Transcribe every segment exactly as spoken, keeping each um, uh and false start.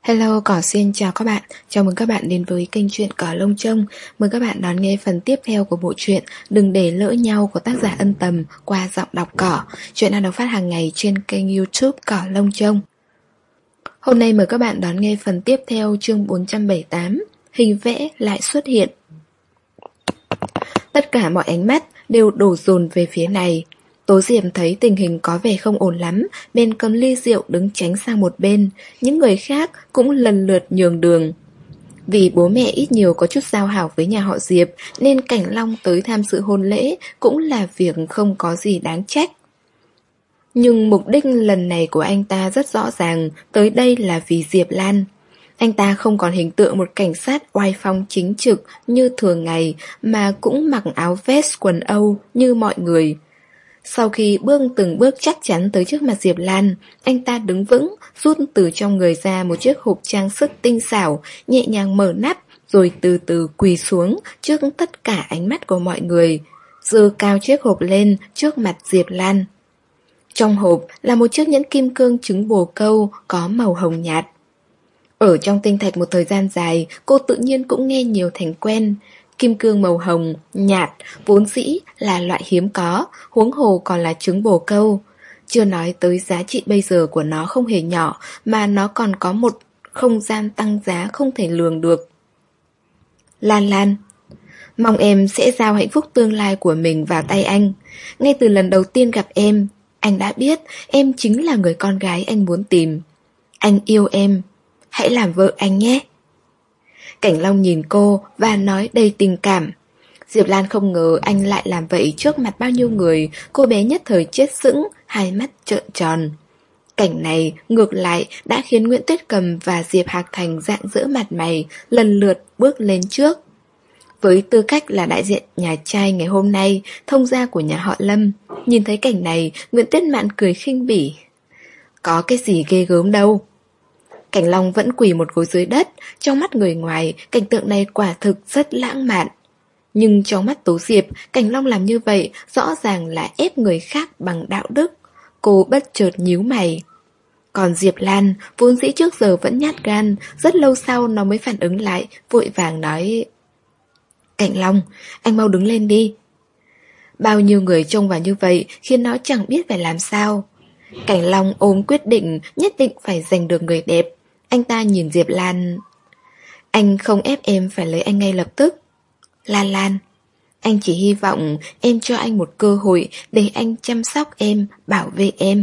Hello, Cỏ xin chào các bạn. Chào mừng các bạn đến với kênh truyện Cỏ Lông Trông. Mời các bạn đón nghe phần tiếp theo của bộ truyện Đừng để lỡ nhau của tác giả Ân Tầm qua giọng đọc Cỏ. Truyện đang được phát hàng ngày trên kênh YouTube Cỏ Lông Trông. Hôm nay mời các bạn đón nghe phần tiếp theo chương bốn trăm bảy mươi tám. Hình vẽ lại xuất hiện. Tất cả mọi ánh mắt đều đổ dồn về phía này. Tố Diệp thấy tình hình có vẻ không ổn lắm, bèn cầm ly rượu đứng tránh sang một bên. Những người khác cũng lần lượt nhường đường. Vì bố mẹ ít nhiều có chút giao hảo với nhà họ Diệp, nên Cảnh Long tới tham dự hôn lễ cũng là việc không có gì đáng trách. Nhưng mục đích lần này của anh ta rất rõ ràng, tới đây là vì Diệp Lan. Anh ta không còn hình tượng một cảnh sát oai phong chính trực như thường ngày, mà cũng mặc áo vest quần Âu như mọi người. Sau khi bước từng bước chắc chắn tới trước mặt Diệp Lan, anh ta đứng vững, rút từ trong người ra một chiếc hộp trang sức tinh xảo, nhẹ nhàng mở nắp, rồi từ từ quỳ xuống trước tất cả ánh mắt của mọi người, giơ cao chiếc hộp lên trước mặt Diệp Lan. Trong hộp là một chiếc nhẫn kim cương trứng bồ câu có màu hồng nhạt. Ở trong tinh thạch một thời gian dài, cô tự nhiên cũng nghe nhiều thành quen. Kim cương màu hồng, nhạt, vốn dĩ là loại hiếm có, huống hồ còn là trứng bồ câu. Chưa nói tới giá trị bây giờ của nó không hề nhỏ, mà nó còn có một không gian tăng giá không thể lường được. Lan Lan, mong em sẽ giao hạnh phúc tương lai của mình vào tay anh. Ngay từ lần đầu tiên gặp em, anh đã biết em chính là người con gái anh muốn tìm. Anh yêu em, hãy làm vợ anh nhé. Cảnh Long nhìn cô và nói đầy tình cảm. Diệp Lan không ngờ anh lại làm vậy trước mặt bao nhiêu người. Cô bé nhất thời chết sững, hai mắt trợn tròn. Cảnh này ngược lại đã khiến Nguyễn Tuyết Cầm và Diệp Hạc Thành rạng rỡ mặt mày, lần lượt bước lên trước. Với tư cách là đại diện nhà trai ngày hôm nay, thông gia của nhà họ Lâm, nhìn thấy cảnh này, Nguyễn Tuyết Mạn cười khinh bỉ. Có cái gì ghê gớm đâu. Cảnh Long vẫn quỳ một gối dưới đất. Trong mắt người ngoài, cảnh tượng này quả thực rất lãng mạn. Nhưng trong mắt Tố Diệp, Cảnh Long làm như vậy rõ ràng là ép người khác bằng đạo đức. Cô bất chợt nhíu mày. Còn Diệp Lan, vốn dĩ trước giờ vẫn nhát gan, rất lâu sau nó mới phản ứng lại, vội vàng nói: Cảnh Long, anh mau đứng lên đi. Bao nhiêu người trông vào như vậy khiến nó chẳng biết phải làm sao. Cảnh Long ôm quyết định nhất định phải giành được người đẹp. Anh ta nhìn Diệp Lan. Anh không ép em phải lấy anh ngay lập tức. Lan Lan, anh chỉ hy vọng em cho anh một cơ hội để anh chăm sóc em, bảo vệ em.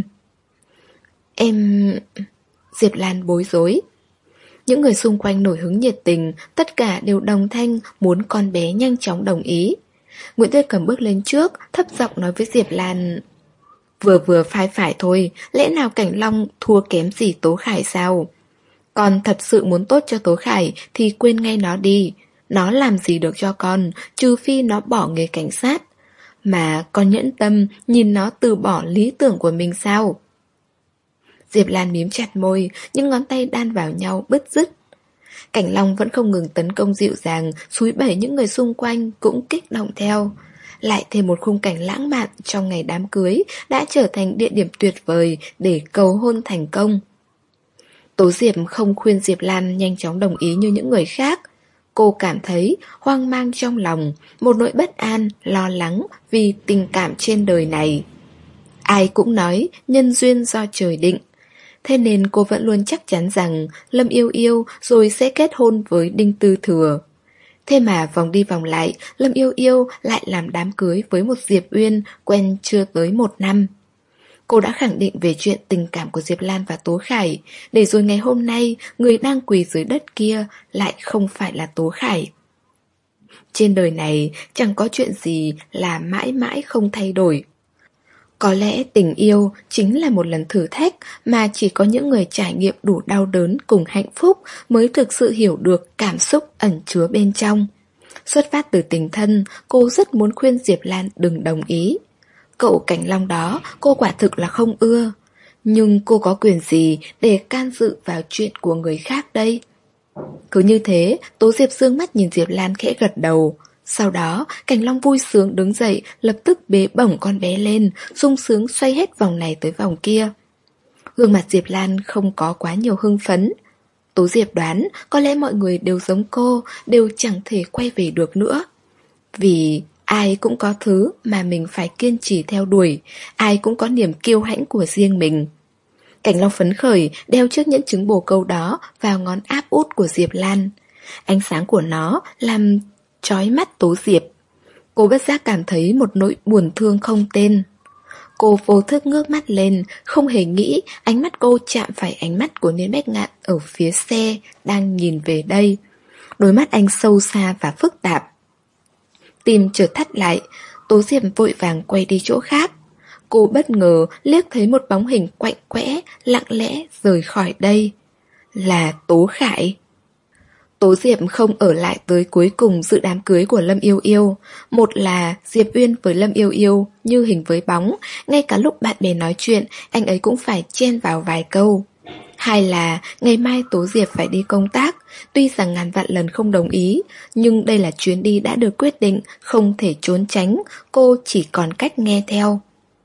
Em... Diệp Lan bối rối. Những người xung quanh nổi hứng nhiệt tình, tất cả đều đồng thanh muốn con bé nhanh chóng đồng ý. Nguyễn Tuyết Cầm bước lên trước, thấp giọng nói với Diệp Lan: Vừa vừa phai phải thôi, lẽ nào Cảnh Long thua kém gì Tố Khải sao? Con thật sự muốn tốt cho Tố Khải thì quên ngay nó đi. Nó làm gì được cho con, trừ phi nó bỏ nghề cảnh sát. Mà con nhẫn tâm nhìn nó từ bỏ lý tưởng của mình sao? Diệp Lan mím chặt môi, những ngón tay đan vào nhau bứt rứt. Cảnh Long vẫn không ngừng tấn công dịu dàng, xúi bẩy những người xung quanh cũng kích động theo. Lại thêm một khung cảnh lãng mạn trong ngày đám cưới đã trở thành địa điểm tuyệt vời để cầu hôn thành công. Tố Diệp không khuyên Diệp Lan nhanh chóng đồng ý như những người khác. Cô cảm thấy hoang mang trong lòng, một nỗi bất an, lo lắng vì tình cảm trên đời này. Ai cũng nói nhân duyên do trời định. Thế nên cô vẫn luôn chắc chắn rằng Lâm Yêu Yêu rồi sẽ kết hôn với Đinh Tư Thừa. Thế mà vòng đi vòng lại, Lâm Yêu Yêu lại làm đám cưới với một Diệp Uyên quen chưa tới một năm. Cô đã khẳng định về chuyện tình cảm của Diệp Lan và Tố Khải, để rồi ngày hôm nay người đang quỳ dưới đất kia lại không phải là Tố Khải. Trên đời này chẳng có chuyện gì là mãi mãi không thay đổi. Có lẽ tình yêu chính là một lần thử thách mà chỉ có những người trải nghiệm đủ đau đớn cùng hạnh phúc mới thực sự hiểu được cảm xúc ẩn chứa bên trong. Xuất phát từ tình thân, cô rất muốn khuyên Diệp Lan đừng đồng ý. Cậu Cảnh Long đó cô quả thực là không ưa. Nhưng cô có quyền gì để can dự vào chuyện của người khác đây? Cứ như thế, Tố Diệp dương mắt nhìn Diệp Lan khẽ gật đầu. Sau đó, Cảnh Long vui sướng đứng dậy, lập tức bế bổng con bé lên, sung sướng xoay hết vòng này tới vòng kia. Gương mặt Diệp Lan không có quá nhiều hưng phấn. Tố Diệp đoán có lẽ mọi người đều giống cô, đều chẳng thể quay về được nữa. Vì ai cũng có thứ mà mình phải kiên trì theo đuổi, ai cũng có niềm kiêu hãnh của riêng mình. Cảnh Long phấn khởi đeo chiếc nhẫn trứng bồ câu đó vào ngón áp út của Diệp Lan. Ánh sáng của nó làm chói mắt Tố Diệp. Cô bất giác cảm thấy một nỗi buồn thương không tên. Cô vô thức ngước mắt lên, không hề nghĩ ánh mắt cô chạm phải ánh mắt của Niên Bách Ngạn ở phía xe đang nhìn về đây. Đôi mắt anh sâu xa và phức tạp. Tim chợt thắt lại, Tố Diệp vội vàng quay đi chỗ khác. Cô bất ngờ liếc thấy một bóng hình quạnh quẽ, lặng lẽ rời khỏi đây. Là Tố Khải. Tố Diệp không ở lại tới cuối cùng dự đám cưới của Lâm Yêu Yêu. Một là Diệp Uyên với Lâm Yêu Yêu như hình với bóng, ngay cả lúc bạn bè nói chuyện, anh ấy cũng phải chen vào vài câu. Hai là ngày mai Tố Diệp phải đi công tác, tuy rằng ngàn vạn lần không đồng ý, nhưng đây là chuyến đi đã được quyết định, không thể trốn tránh, cô chỉ còn cách nghe theo.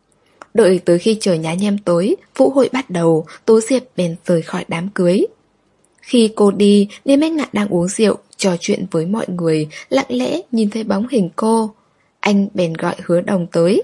Đợi tới khi trời nhá nhem tối, vũ hội bắt đầu, Tố Diệp bèn rời khỏi đám cưới. Khi cô đi, Niên Bách Ngạn đang uống rượu, trò chuyện với mọi người, lặng lẽ nhìn thấy bóng hình cô. Anh bèn gọi Hứa Đồng tới.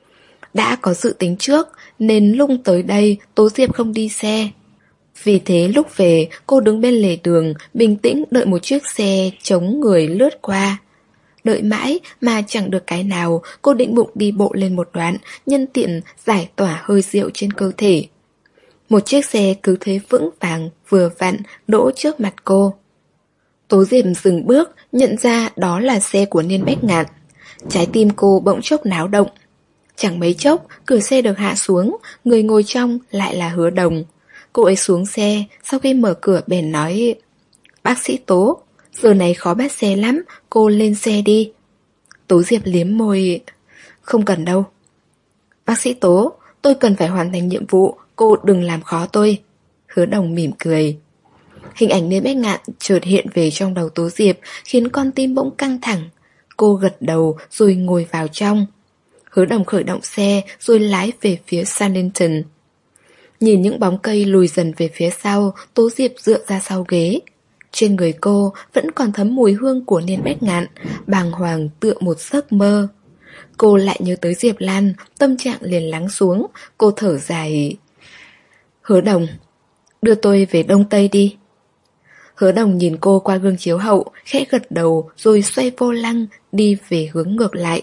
Đã có dự tính trước, nên lúc tới đây Tố Diệp không đi xe. Vì thế lúc về, cô đứng bên lề đường, bình tĩnh đợi một chiếc xe chống người lướt qua. Đợi mãi mà chẳng được cái nào, cô định bụng đi bộ lên một đoạn, nhân tiện giải tỏa hơi rượu trên cơ thể. Một chiếc xe cứ thế vững vàng, vừa vặn, đỗ trước mặt cô. Tố Diệp dừng bước, nhận ra đó là xe của Niên Bách Ngạn. Trái tim cô bỗng chốc náo động. Chẳng mấy chốc, cửa xe được hạ xuống, người ngồi trong lại là Hứa Đồng. Cô ấy xuống xe, sau khi mở cửa bèn nói: Bác sĩ Tố, giờ này khó bắt xe lắm, cô lên xe đi. Tố Diệp liếm môi: Không cần đâu. Bác sĩ Tố, tôi cần phải hoàn thành nhiệm vụ, cô đừng làm khó tôi. Hứa Đồng mỉm cười. Hình ảnh Niên Bách Ngạn chợt hiện về trong đầu Tố Diệp, khiến con tim bỗng căng thẳng. Cô gật đầu rồi ngồi vào trong. Hứa Đồng khởi động xe rồi lái về phía Sanditon. Nhìn những bóng cây lùi dần về phía sau, Tố Diệp dựa ra sau ghế. Trên người cô vẫn còn thấm mùi hương của Niên Bách Ngạn, bàng hoàng tựa một giấc mơ. Cô lại nhớ tới Diệp Lan, tâm trạng liền lắng xuống, cô thở dài. Hứa Đồng, đưa tôi về Đông Tây đi. Hứa Đồng nhìn cô qua gương chiếu hậu, khẽ gật đầu rồi xoay vô lăng, đi về hướng ngược lại.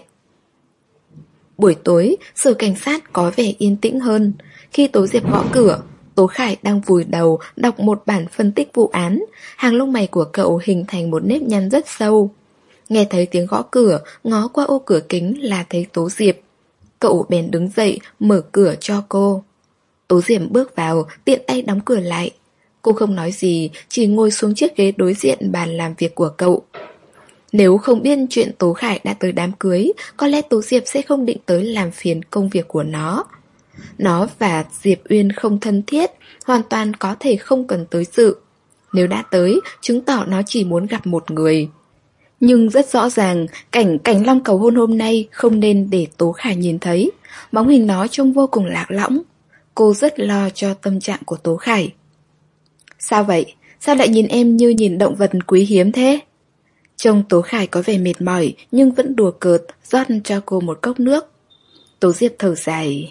Buổi tối, sở cảnh sát có vẻ yên tĩnh hơn. Khi Tố Diệp gõ cửa, Tố Khải đang vùi đầu đọc một bản phân tích vụ án. Hàng lông mày của cậu hình thành một nếp nhăn rất sâu. Nghe thấy tiếng gõ cửa, ngó qua ô cửa kính là thấy Tố Diệp. Cậu bèn đứng dậy, mở cửa cho cô. Tố Diệp bước vào, tiện tay đóng cửa lại. Cô không nói gì, chỉ ngồi xuống chiếc ghế đối diện bàn làm việc của cậu. Nếu không biết chuyện Tố Khải đã tới đám cưới, có lẽ Tố Diệp sẽ không định tới làm phiền công việc của nó. Nó và Diệp Uyên không thân thiết, hoàn toàn có thể không cần tới dự. Nếu đã tới, chứng tỏ nó chỉ muốn gặp một người. Nhưng rất rõ ràng, cảnh Cảnh Long cầu hôn hôm nay không nên để Tố Khải nhìn thấy. Bóng hình nó trông vô cùng lạc lõng. Cô rất lo cho tâm trạng của Tố Khải. Sao vậy? Sao lại nhìn em như nhìn động vật quý hiếm thế? Trông Tố Khải có vẻ mệt mỏi nhưng vẫn đùa cợt, rót cho cô một cốc nước. Tố Diệp thở dài.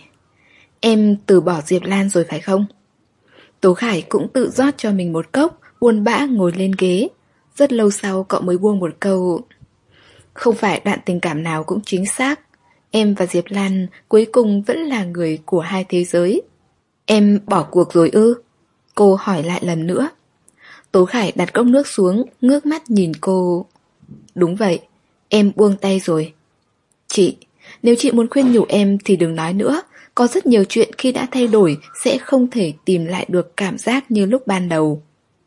Em từ bỏ Diệp Lan rồi phải không? Tố Khải cũng tự rót cho mình một cốc, buồn bã ngồi lên ghế. Rất lâu sau cậu mới buông một câu. Không phải đoạn tình cảm nào cũng chính xác. Em và Diệp Lan cuối cùng vẫn là người của hai thế giới. Em bỏ cuộc rồi ư? Cô hỏi lại lần nữa. Tố Khải đặt cốc nước xuống, ngước mắt nhìn cô. Đúng vậy, em buông tay rồi. Chị, nếu chị muốn khuyên nhủ em thì đừng nói nữa. Có rất nhiều chuyện khi đã thay đổi sẽ không thể tìm lại được cảm giác như lúc ban đầu.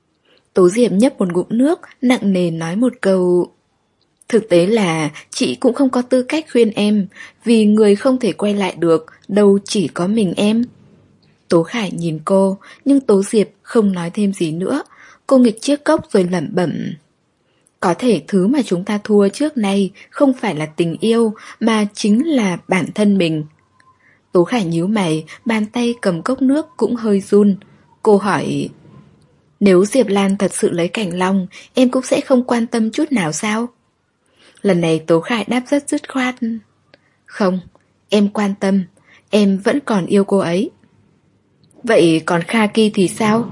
Tố Diệp nhấp một ngụm nước, nặng nề nói một câu. Thực tế là chị cũng không có tư cách khuyên em, vì người không thể quay lại được, đâu chỉ có mình em. Tố Khải nhìn cô, nhưng Tố Diệp không nói thêm gì nữa. Cô nghịch chiếc cốc rồi lẩm bẩm. Có thể thứ mà chúng ta thua trước nay không phải là tình yêu, mà chính là bản thân mình. Tố Khải nhíu mày, bàn tay cầm cốc nước cũng hơi run. Cô hỏi. Nếu Diệp Lan thật sự lấy Cảnh Long, em cũng sẽ không quan tâm chút nào sao? Lần này Tố Khải đáp rất dứt khoát. Không, em quan tâm, em vẫn còn yêu cô ấy. Vậy còn Kha Ki thì sao?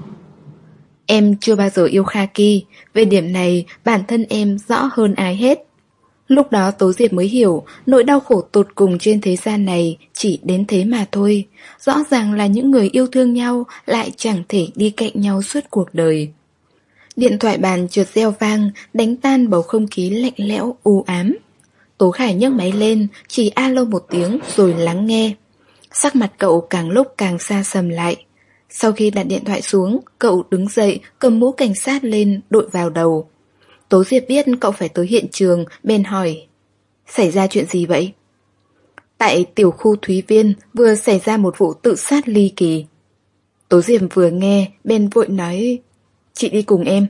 Em chưa bao giờ yêu Kha Ki, về điểm này bản thân em rõ hơn ai hết. Lúc đó Tố Diệp mới hiểu nỗi đau khổ tột cùng trên thế gian này chỉ đến thế mà thôi. Rõ ràng là những người yêu thương nhau lại chẳng thể đi cạnh nhau suốt cuộc đời. Điện thoại bàn chợt reo vang, đánh tan bầu không khí lạnh lẽo u ám. Tố Khải nhấc máy lên, chỉ alo một tiếng rồi lắng nghe. Sắc mặt cậu càng lúc càng xa sầm lại. Sau khi đặt điện thoại xuống, cậu đứng dậy, cầm mũ cảnh sát lên, đội vào đầu. Tố Diệp biết cậu phải tới hiện trường, bèn hỏi: Xảy ra chuyện gì vậy? Tại tiểu khu Thúy Viên vừa xảy ra một vụ tự sát ly kỳ. Tố Diệp vừa nghe, bèn vội nói: Chị đi cùng em.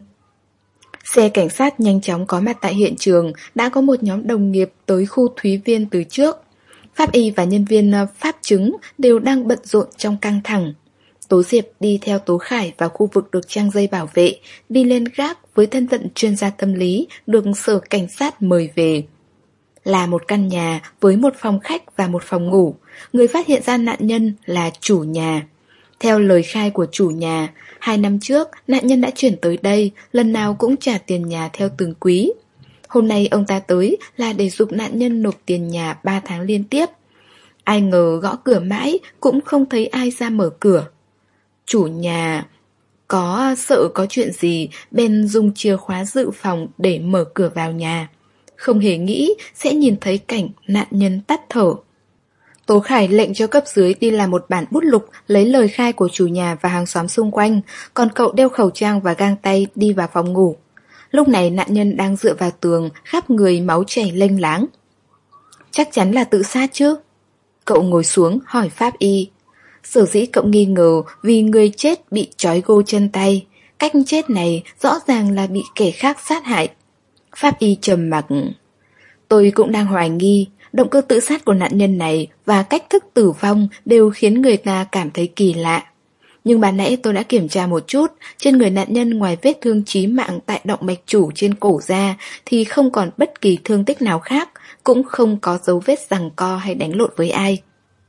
Xe cảnh sát nhanh chóng có mặt tại hiện trường, đã có một nhóm đồng nghiệp tới khu Thúy Viên từ trước. Pháp y và nhân viên pháp chứng đều đang bận rộn trong căng thẳng. Tố Diệp đi theo Tố Khải vào khu vực được trang dây bảo vệ, đi lên gác với thân phận chuyên gia tâm lý được sở cảnh sát mời về. Là một căn nhà với một phòng khách và một phòng ngủ, người phát hiện ra nạn nhân là chủ nhà. Theo lời khai của chủ nhà, hai năm trước nạn nhân đã chuyển tới đây, lần nào cũng trả tiền nhà theo từng quý. Hôm nay ông ta tới là để giục nạn nhân nộp tiền nhà ba tháng liên tiếp. Ai ngờ gõ cửa mãi cũng không thấy ai ra mở cửa. Chủ nhà có sợ có chuyện gì bèn dùng chìa khóa dự phòng để mở cửa vào nhà. Không hề nghĩ sẽ nhìn thấy cảnh nạn nhân tắt thở. Tố Khải lệnh cho cấp dưới đi làm một bản bút lục lấy lời khai của chủ nhà và hàng xóm xung quanh, còn cậu đeo khẩu trang và găng tay đi vào phòng ngủ. Lúc này nạn nhân đang dựa vào tường, khắp người máu chảy lênh láng. Chắc chắn là tự sát chứ? Cậu ngồi xuống hỏi pháp y. Sở dĩ cậu nghi ngờ vì người chết bị trói gô chân tay. Cách chết này rõ ràng là bị kẻ khác sát hại. Pháp y trầm mặc. Tôi cũng đang hoài nghi. Động cơ tự sát của nạn nhân này và cách thức tử vong đều khiến người ta cảm thấy kỳ lạ. Nhưng ban nãy tôi đã kiểm tra một chút, trên người nạn nhân ngoài vết thương chí mạng tại động mạch chủ trên cổ ra thì không còn bất kỳ thương tích nào khác, cũng không có dấu vết giằng co hay đánh lộn với ai.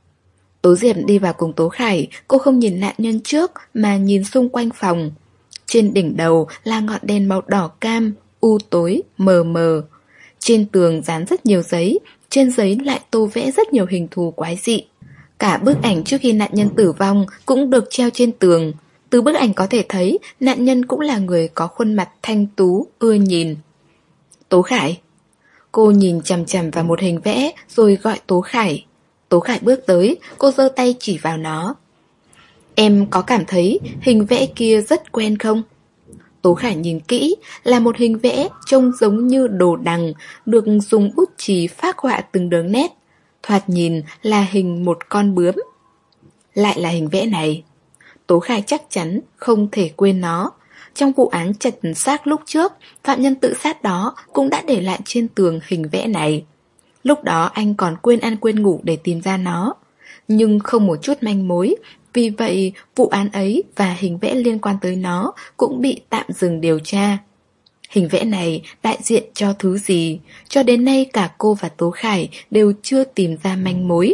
Tố Diệp đi vào cùng Tố Khải, cô không nhìn nạn nhân trước mà nhìn xung quanh phòng. Trên đỉnh đầu là ngọn đèn màu đỏ cam, u tối, mờ mờ. Trên tường dán rất nhiều giấy, trên giấy lại tô vẽ rất nhiều hình thù quái dị. Cả bức ảnh trước khi nạn nhân tử vong cũng được treo trên tường. Từ bức ảnh có thể thấy nạn nhân cũng là người có khuôn mặt thanh tú, ưa nhìn. Tố Khải. Cô nhìn chằm chằm vào một hình vẽ rồi gọi Tố Khải. Tố Khải bước tới, cô giơ tay chỉ vào nó. Em có cảm thấy hình vẽ kia rất quen không? Tố Khải nhìn kỹ, là một hình vẽ trông giống như đồ đằng, được dùng bút chì phác họa từng đường nét. Thoạt nhìn là hình một con bướm. Lại là hình vẽ này. Tố Khải chắc chắn không thể quên nó. Trong vụ án chặt xác lúc trước, phạm nhân tự sát đó cũng đã để lại trên tường hình vẽ này. Lúc đó anh còn quên ăn quên ngủ để tìm ra nó. Nhưng không một chút manh mối. Vì vậy, vụ án ấy và hình vẽ liên quan tới nó cũng bị tạm dừng điều tra. Hình vẽ này đại diện cho thứ gì? Cho đến nay cả cô và Tố Khải đều chưa tìm ra manh mối.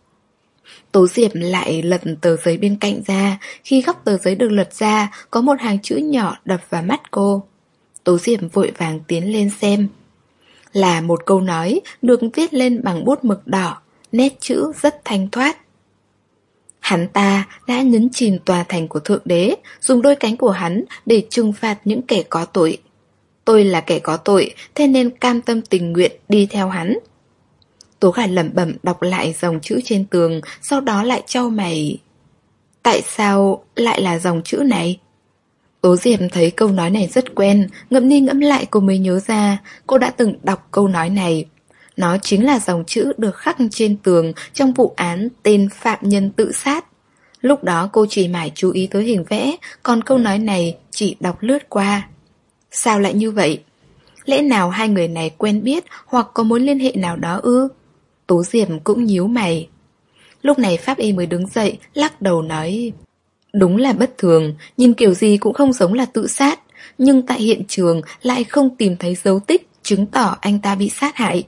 Tố Diệp lại lật tờ giấy bên cạnh ra. Khi góc tờ giấy được lật ra, có một hàng chữ nhỏ đập vào mắt cô. Tố Diệp vội vàng tiến lên xem. Là một câu nói được viết lên bằng bút mực đỏ, nét chữ rất thanh thoát. Hắn ta đã nhấn chìm tòa thành của Thượng Đế, dùng đôi cánh của hắn để trừng phạt những kẻ có tội. Tôi là kẻ có tội, thế nên cam tâm tình nguyện đi theo hắn. Tố Khải lẩm bẩm đọc lại dòng chữ trên tường, sau đó lại chau mày. Tại sao lại là dòng chữ này? Tố Diệp thấy câu nói này rất quen, ngẫm đi ngẫm lại cô mới nhớ ra, cô đã từng đọc câu nói này. Nó chính là dòng chữ được khắc trên tường trong vụ án tên phạm nhân tự sát. Lúc đó cô chỉ mải chú ý tới hình vẽ, còn câu nói này chỉ đọc lướt qua. Sao lại như vậy? Lẽ nào hai người này quen biết hoặc có mối liên hệ nào đó ư? Tố Diệp cũng nhíu mày. Lúc này pháp y mới đứng dậy, lắc đầu nói: Đúng là bất thường, nhìn kiểu gì cũng không giống là tự sát, nhưng tại hiện trường lại không tìm thấy dấu tích chứng tỏ anh ta bị sát hại.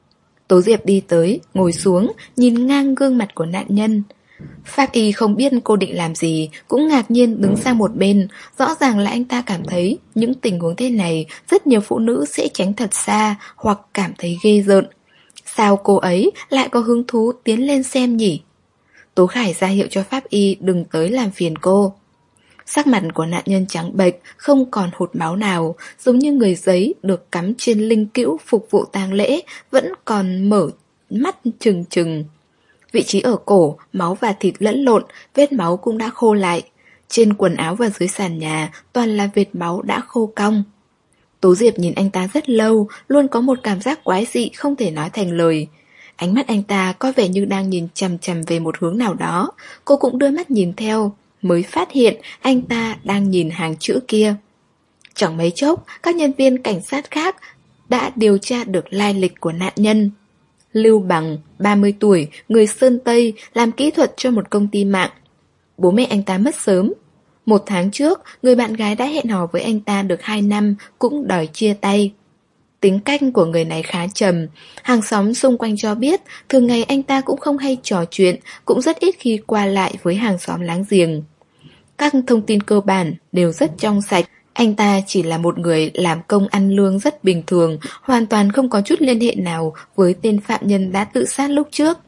Tố Diệp đi tới, ngồi xuống, nhìn ngang gương mặt của nạn nhân. Pháp y không biết cô định làm gì, cũng ngạc nhiên đứng sang một bên. Rõ ràng là anh ta cảm thấy những tình huống thế này rất nhiều phụ nữ sẽ tránh thật xa hoặc cảm thấy ghê rợn. Sao cô ấy lại có hứng thú tiến lên xem nhỉ? Tố Khải ra hiệu cho pháp y đừng tới làm phiền cô. Sắc mặt của nạn nhân trắng bệch, không còn hột máu nào, giống như người giấy được cắm trên linh cữu phục vụ tang lễ, vẫn còn mở mắt trừng trừng. Vị trí ở cổ, máu và thịt lẫn lộn, vết máu cũng đã khô lại. Trên quần áo và dưới sàn nhà, toàn là vệt máu đã khô cong. Tố Diệp nhìn anh ta rất lâu, luôn có một cảm giác quái dị không thể nói thành lời. Ánh mắt anh ta có vẻ như đang nhìn chằm chằm về một hướng nào đó. Cô cũng đưa mắt nhìn theo, mới phát hiện anh ta đang nhìn hàng chữ kia. Chẳng mấy chốc, các nhân viên cảnh sát khác đã điều tra được lai lịch của nạn nhân. Lưu Bằng, ba mươi tuổi, người Sơn Tây, làm kỹ thuật cho một công ty mạng. Bố mẹ anh ta mất sớm. Một tháng trước, người bạn gái đã hẹn hò với anh ta được hai năm, cũng đòi chia tay. Tính cách của người này khá trầm. Hàng xóm xung quanh cho biết, thường ngày anh ta cũng không hay trò chuyện, cũng rất ít khi qua lại với hàng xóm láng giềng. Các thông tin cơ bản đều rất trong sạch. Anh ta chỉ là một người làm công ăn lương rất bình thường, hoàn toàn không có chút liên hệ nào với tên phạm nhân đã tự sát lúc trước.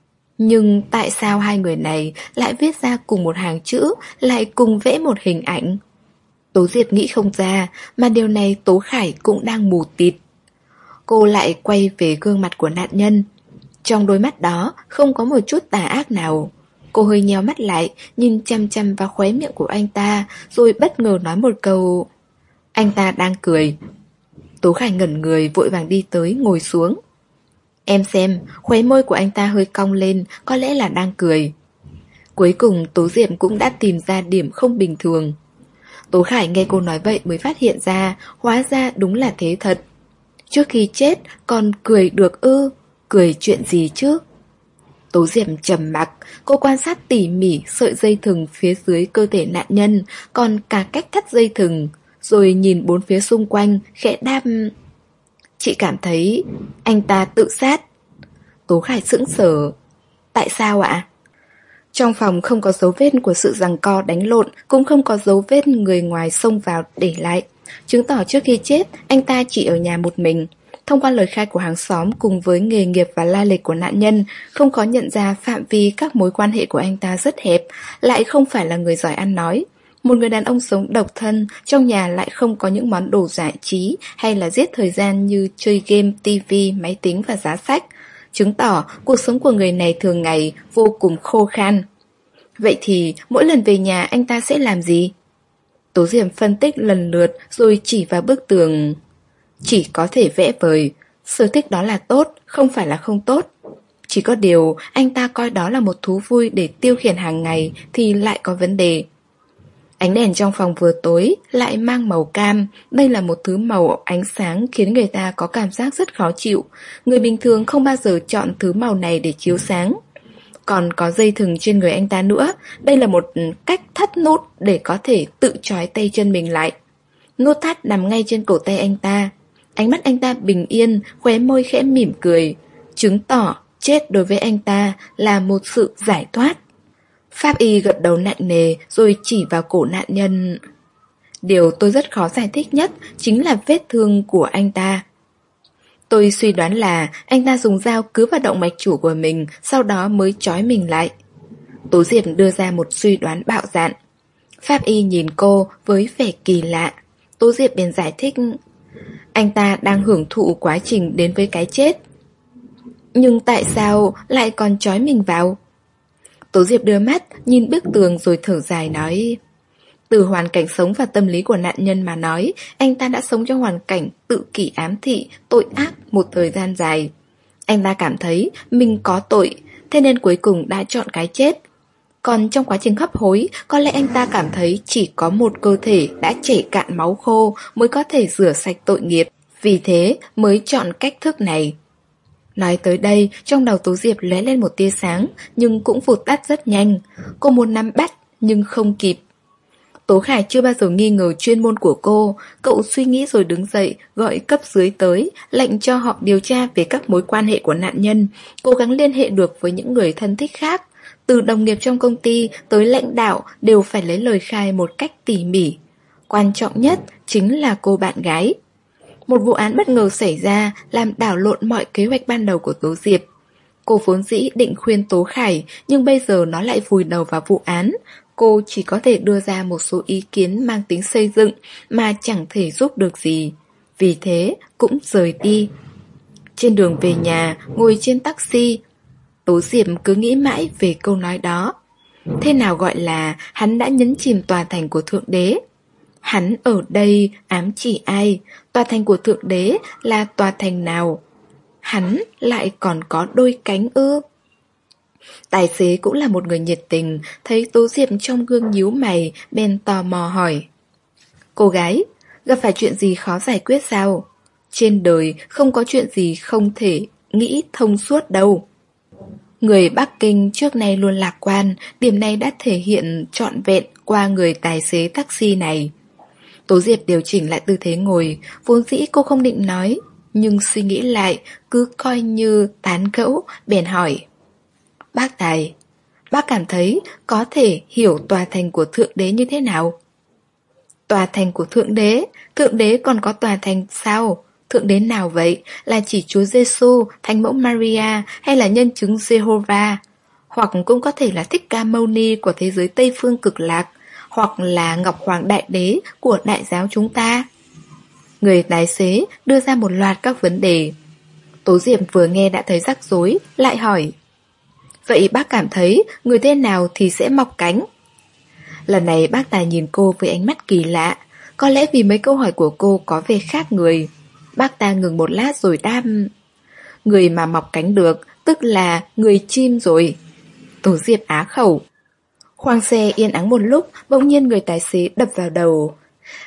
Nhưng tại sao hai người này lại viết ra cùng một hàng chữ, lại cùng vẽ một hình ảnh? Tố Diệp nghĩ không ra, mà điều này Tố Khải cũng đang mù tịt. Cô lại quay về gương mặt của nạn nhân. Trong đôi mắt đó không có một chút tà ác nào. Cô hơi nheo mắt lại, nhìn chăm chăm vào khóe miệng của anh ta, rồi bất ngờ nói một câu: anh ta đang cười. Tố Khải ngẩn người, vội vàng đi tới, ngồi xuống. Em xem, khóe môi của anh ta hơi cong lên, có lẽ là đang cười. Cuối cùng Tố Diệp cũng đã tìm ra điểm không bình thường. Tố Khải nghe cô nói vậy mới phát hiện ra, hóa ra đúng là thế thật. Trước khi chết còn cười được ư? Cười chuyện gì chứ? Tố Diệp trầm mặc, cô quan sát tỉ mỉ sợi dây thừng phía dưới cơ thể nạn nhân, còn cả cách thắt dây thừng, rồi nhìn bốn phía xung quanh, khẽ đáp: chị cảm thấy anh ta tự sát. Tố Khải sững sờ. Tại sao ạ? Trong phòng không có dấu vết của sự giằng co đánh lộn, cũng không có dấu vết người ngoài xông vào để lại, chứng tỏ trước khi chết anh ta chỉ ở nhà một mình. Thông qua lời khai của hàng xóm cùng với nghề nghiệp và lai lịch của nạn nhân, không khó nhận ra phạm vi các mối quan hệ của anh ta rất hẹp, lại không phải là người giỏi ăn nói. Một người đàn ông sống độc thân, trong nhà lại không có những món đồ giải trí hay là giết thời gian như chơi game, tivi, máy tính và giá sách, chứng tỏ cuộc sống của người này thường ngày vô cùng khô khan. Vậy thì mỗi lần về nhà anh ta sẽ làm gì? Tố Diệp phân tích lần lượt rồi chỉ vào bức tường. Chỉ có thể vẽ vời. Sở thích đó là tốt, không phải là không tốt. Chỉ có điều anh ta coi đó là một thú vui để tiêu khiển hàng ngày thì lại có vấn đề. Ánh đèn trong phòng vừa tối lại mang màu cam. Đây là một thứ màu ánh sáng khiến người ta có cảm giác rất khó chịu. Người bình thường không bao giờ chọn thứ màu này để chiếu sáng. Còn có dây thừng trên người anh ta nữa. Đây là một cách thắt nút để có thể tự trói tay chân mình lại. Nút thắt nằm ngay trên cổ tay anh ta. Ánh mắt anh ta bình yên, khóe môi khẽ mỉm cười, chứng tỏ chết đối với anh ta là một sự giải thoát. Pháp y gật đầu nặng nề rồi chỉ vào cổ nạn nhân. Điều tôi rất khó giải thích nhất chính là vết thương của anh ta. Tôi suy đoán là anh ta dùng dao cứa vào động mạch chủ của mình, sau đó mới trói mình lại. Tố Diệp đưa ra một suy đoán bạo dạn. Pháp y nhìn cô với vẻ kỳ lạ. Tố Diệp bèn giải thích: anh ta đang hưởng thụ quá trình đến với cái chết. Nhưng tại sao lại còn trói mình vào? Tố Diệp đưa mắt, nhìn bức tường rồi thở dài nói: từ hoàn cảnh sống và tâm lý của nạn nhân mà nói, anh ta đã sống trong hoàn cảnh tự kỷ ám thị, tội ác một thời gian dài. Anh ta cảm thấy mình có tội, thế nên cuối cùng đã chọn cái chết. Còn trong quá trình hấp hối, có lẽ anh ta cảm thấy chỉ có một cơ thể đã chảy cạn máu khô mới có thể rửa sạch tội nghiệp, vì thế mới chọn cách thức này. Nói tới đây, trong đầu Tố Diệp lóe lên một tia sáng, nhưng cũng vụt tắt rất nhanh. Cô muốn nắm bắt nhưng không kịp. Tố Khải chưa bao giờ nghi ngờ chuyên môn của cô. Cậu suy nghĩ rồi đứng dậy, gọi cấp dưới tới, lệnh cho họ điều tra về các mối quan hệ của nạn nhân, cố gắng liên hệ được với những người thân thích khác. Từ đồng nghiệp trong công ty tới lãnh đạo đều phải lấy lời khai một cách tỉ mỉ. Quan trọng nhất chính là cô bạn gái. Một vụ án bất ngờ xảy ra làm đảo lộn mọi kế hoạch ban đầu của Tố Diệp. Cô vốn dĩ định khuyên Tố Khải, nhưng bây giờ nó lại vùi đầu vào vụ án. Cô chỉ có thể đưa ra một số ý kiến mang tính xây dựng mà chẳng thể giúp được gì. Vì thế cũng rời đi. Trên đường về nhà, ngồi trên taxi, Tố Diệp cứ nghĩ mãi về câu nói đó. Thế nào gọi là hắn đã nhấn chìm tòa thành của Thượng Đế? Hắn ở đây ám chỉ ai? Tòa thành của Thượng Đế là tòa thành nào? Hắn lại còn có đôi cánh ư? Tài xế cũng là một người nhiệt tình, thấy Tố Diệp trong gương nhíu mày, bèn tò mò hỏi. Cô gái, gặp phải chuyện gì khó giải quyết sao? Trên đời không có chuyện gì không thể nghĩ thông suốt đâu. Người Bắc Kinh trước nay luôn lạc quan, điểm này đã thể hiện trọn vẹn qua người tài xế taxi này. Tố Diệp điều chỉnh lại tư thế ngồi, vốn dĩ cô không định nói, nhưng suy nghĩ lại, cứ coi như tán gẫu, bèn hỏi. Bác Tài, bác cảm thấy có thể hiểu tòa thành của Thượng Đế như thế nào? Tòa thành của Thượng Đế? Thượng Đế còn có tòa thành sao? Thượng Đế nào vậy? Là chỉ Chúa Giêsu, Thánh mẫu Maria hay là nhân chứng Jehovah? Hoặc cũng có thể là Thích Ca Mâu Ni của thế giới Tây Phương Cực Lạc, hoặc là Ngọc Hoàng Đại Đế của Đại giáo chúng ta. Người tài xế đưa ra một loạt các vấn đề. Tố Diệp vừa nghe đã thấy rắc rối, lại hỏi. Vậy bác cảm thấy người thế nào thì sẽ mọc cánh? Lần này bác Tài nhìn cô với ánh mắt kỳ lạ. Có lẽ vì mấy câu hỏi của cô có vẻ khác người. Bác ta ngừng một lát rồi đáp. Người mà mọc cánh được, tức là người chim rồi. Tố Diệp á khẩu. Khoang xe yên ắng một lúc, bỗng nhiên người tài xế đập vào đầu.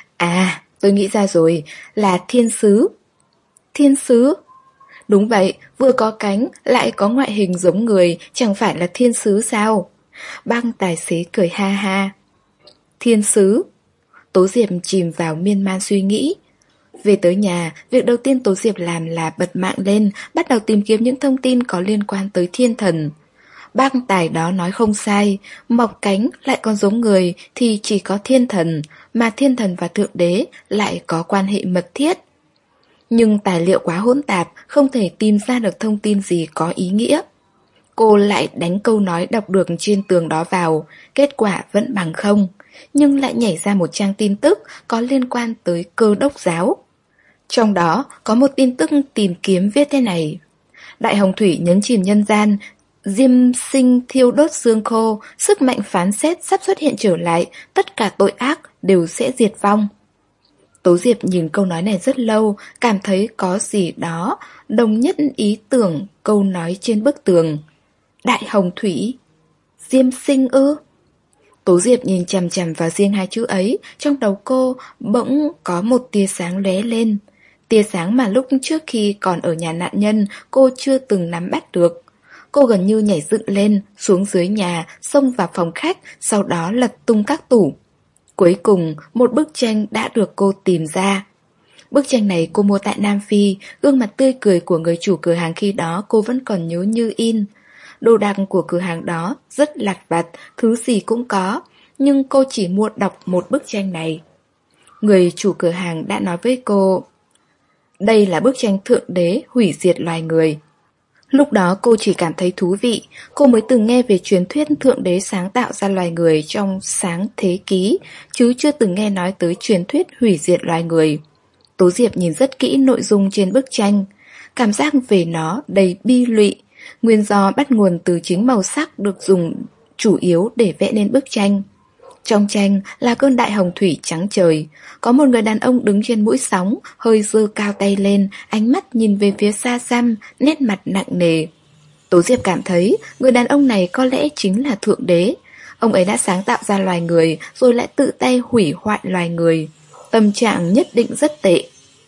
À, tôi nghĩ ra rồi, là thiên sứ. Thiên sứ? Đúng vậy, vừa có cánh, lại có ngoại hình giống người, chẳng phải là thiên sứ sao? Bác tài xế cười ha ha. Thiên sứ? Tố Diệp chìm vào miên man suy nghĩ. Về tới nhà, việc đầu tiên Tố Diệp làm là bật mạng lên, bắt đầu tìm kiếm những thông tin có liên quan tới thiên thần. Bác Tài đó nói không sai, mọc cánh lại còn giống người thì chỉ có thiên thần, mà thiên thần và Thượng Đế lại có quan hệ mật thiết. Nhưng tài liệu quá hỗn tạp, không thể tìm ra được thông tin gì có ý nghĩa. Cô lại đánh câu nói đọc được trên tường đó vào, kết quả vẫn bằng không, nhưng lại nhảy ra một trang tin tức có liên quan tới Cơ đốc giáo. Trong đó có một tin tức tìm kiếm viết thế này. Đại hồng thủy nhấn chìm nhân gian, diêm sinh thiêu đốt xương khô, sức mạnh phán xét sắp xuất hiện trở lại, tất cả tội ác đều sẽ diệt vong. Tố Diệp nhìn câu nói này rất lâu, cảm thấy có gì đó đồng nhất ý tưởng câu nói trên bức tường. Đại hồng thủy? Diêm sinh ư? Tố Diệp nhìn chằm chằm vào riêng hai chữ ấy, trong đầu cô bỗng có một tia sáng lóe lên. Tia sáng mà lúc trước khi còn ở nhà nạn nhân cô chưa từng nắm bắt được. Cô gần như nhảy dựng lên, xuống dưới nhà, xông vào phòng khách, sau đó lật tung các tủ. Cuối cùng, một bức tranh đã được cô tìm ra. Bức tranh này cô mua tại Nam Phi, gương mặt tươi cười của người chủ cửa hàng khi đó cô vẫn còn nhớ như in. Đồ đạc của cửa hàng đó rất lặt vặt, thứ gì cũng có, nhưng cô chỉ mua đọc một bức tranh này. Người chủ cửa hàng đã nói với cô, đây là bức tranh Thượng Đế hủy diệt loài người. Lúc đó cô chỉ cảm thấy thú vị, cô mới từng nghe về truyền thuyết Thượng Đế sáng tạo ra loài người trong sáng thế ký, chứ chưa từng nghe nói tới truyền thuyết hủy diệt loài người. Tố Diệp nhìn rất kỹ nội dung trên bức tranh, cảm giác về nó đầy bi lụy, nguyên do bắt nguồn từ chính màu sắc được dùng chủ yếu để vẽ nên bức tranh. Trong tranh là cơn đại hồng thủy trắng trời, có một người đàn ông đứng trên mũi sóng, hơi giơ cao tay lên, ánh mắt nhìn về phía xa xăm, nét mặt nặng nề. Tố Diệp cảm thấy người đàn ông này có lẽ chính là Thượng Đế. Ông ấy đã sáng tạo ra loài người rồi lại tự tay hủy hoại loài người. Tâm trạng nhất định rất tệ.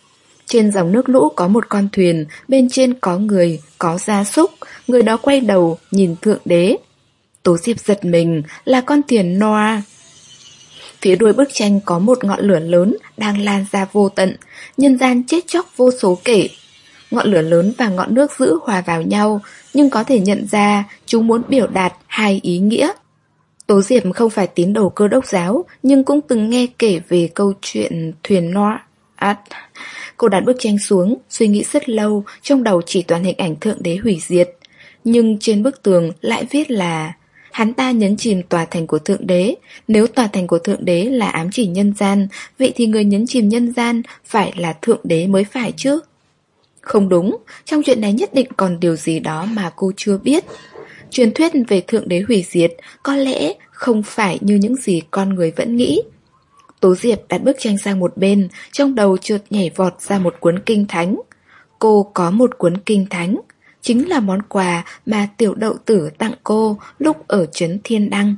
Trên dòng nước lũ có một con thuyền, bên trên có người, có gia súc, người đó quay đầu nhìn Thượng Đế. Tố Diệp giật mình, là con thuyền Noah. Phía đuôi bức tranh có một ngọn lửa lớn đang lan ra vô tận, nhân gian chết chóc vô số kể. Ngọn lửa lớn và ngọn nước dữ hòa vào nhau, nhưng có thể nhận ra chúng muốn biểu đạt hai ý nghĩa. Tố Diệp không phải tín đồ Cơ Đốc giáo, nhưng cũng từng nghe kể về câu chuyện thuyền Noah. À, cô đặt bức tranh xuống, suy nghĩ rất lâu, trong đầu chỉ toàn hình ảnh Thượng Đế hủy diệt. Nhưng trên bức tường lại viết là hắn ta nhấn chìm tòa thành của Thượng Đế. Nếu tòa thành của Thượng Đế là ám chỉ nhân gian, vậy thì người nhấn chìm nhân gian phải là Thượng Đế mới phải chứ. Không đúng, trong chuyện này nhất định còn điều gì đó mà cô chưa biết. Truyền thuyết về Thượng Đế hủy diệt có lẽ không phải như những gì con người vẫn nghĩ. Tố Diệp đặt bức tranh sang một bên, trong đầu chợt nhảy vọt ra một cuốn kinh thánh. Cô có một cuốn kinh thánh, chính là món quà mà Tiểu Đậu Tử tặng cô lúc ở trấn Thiên Đăng.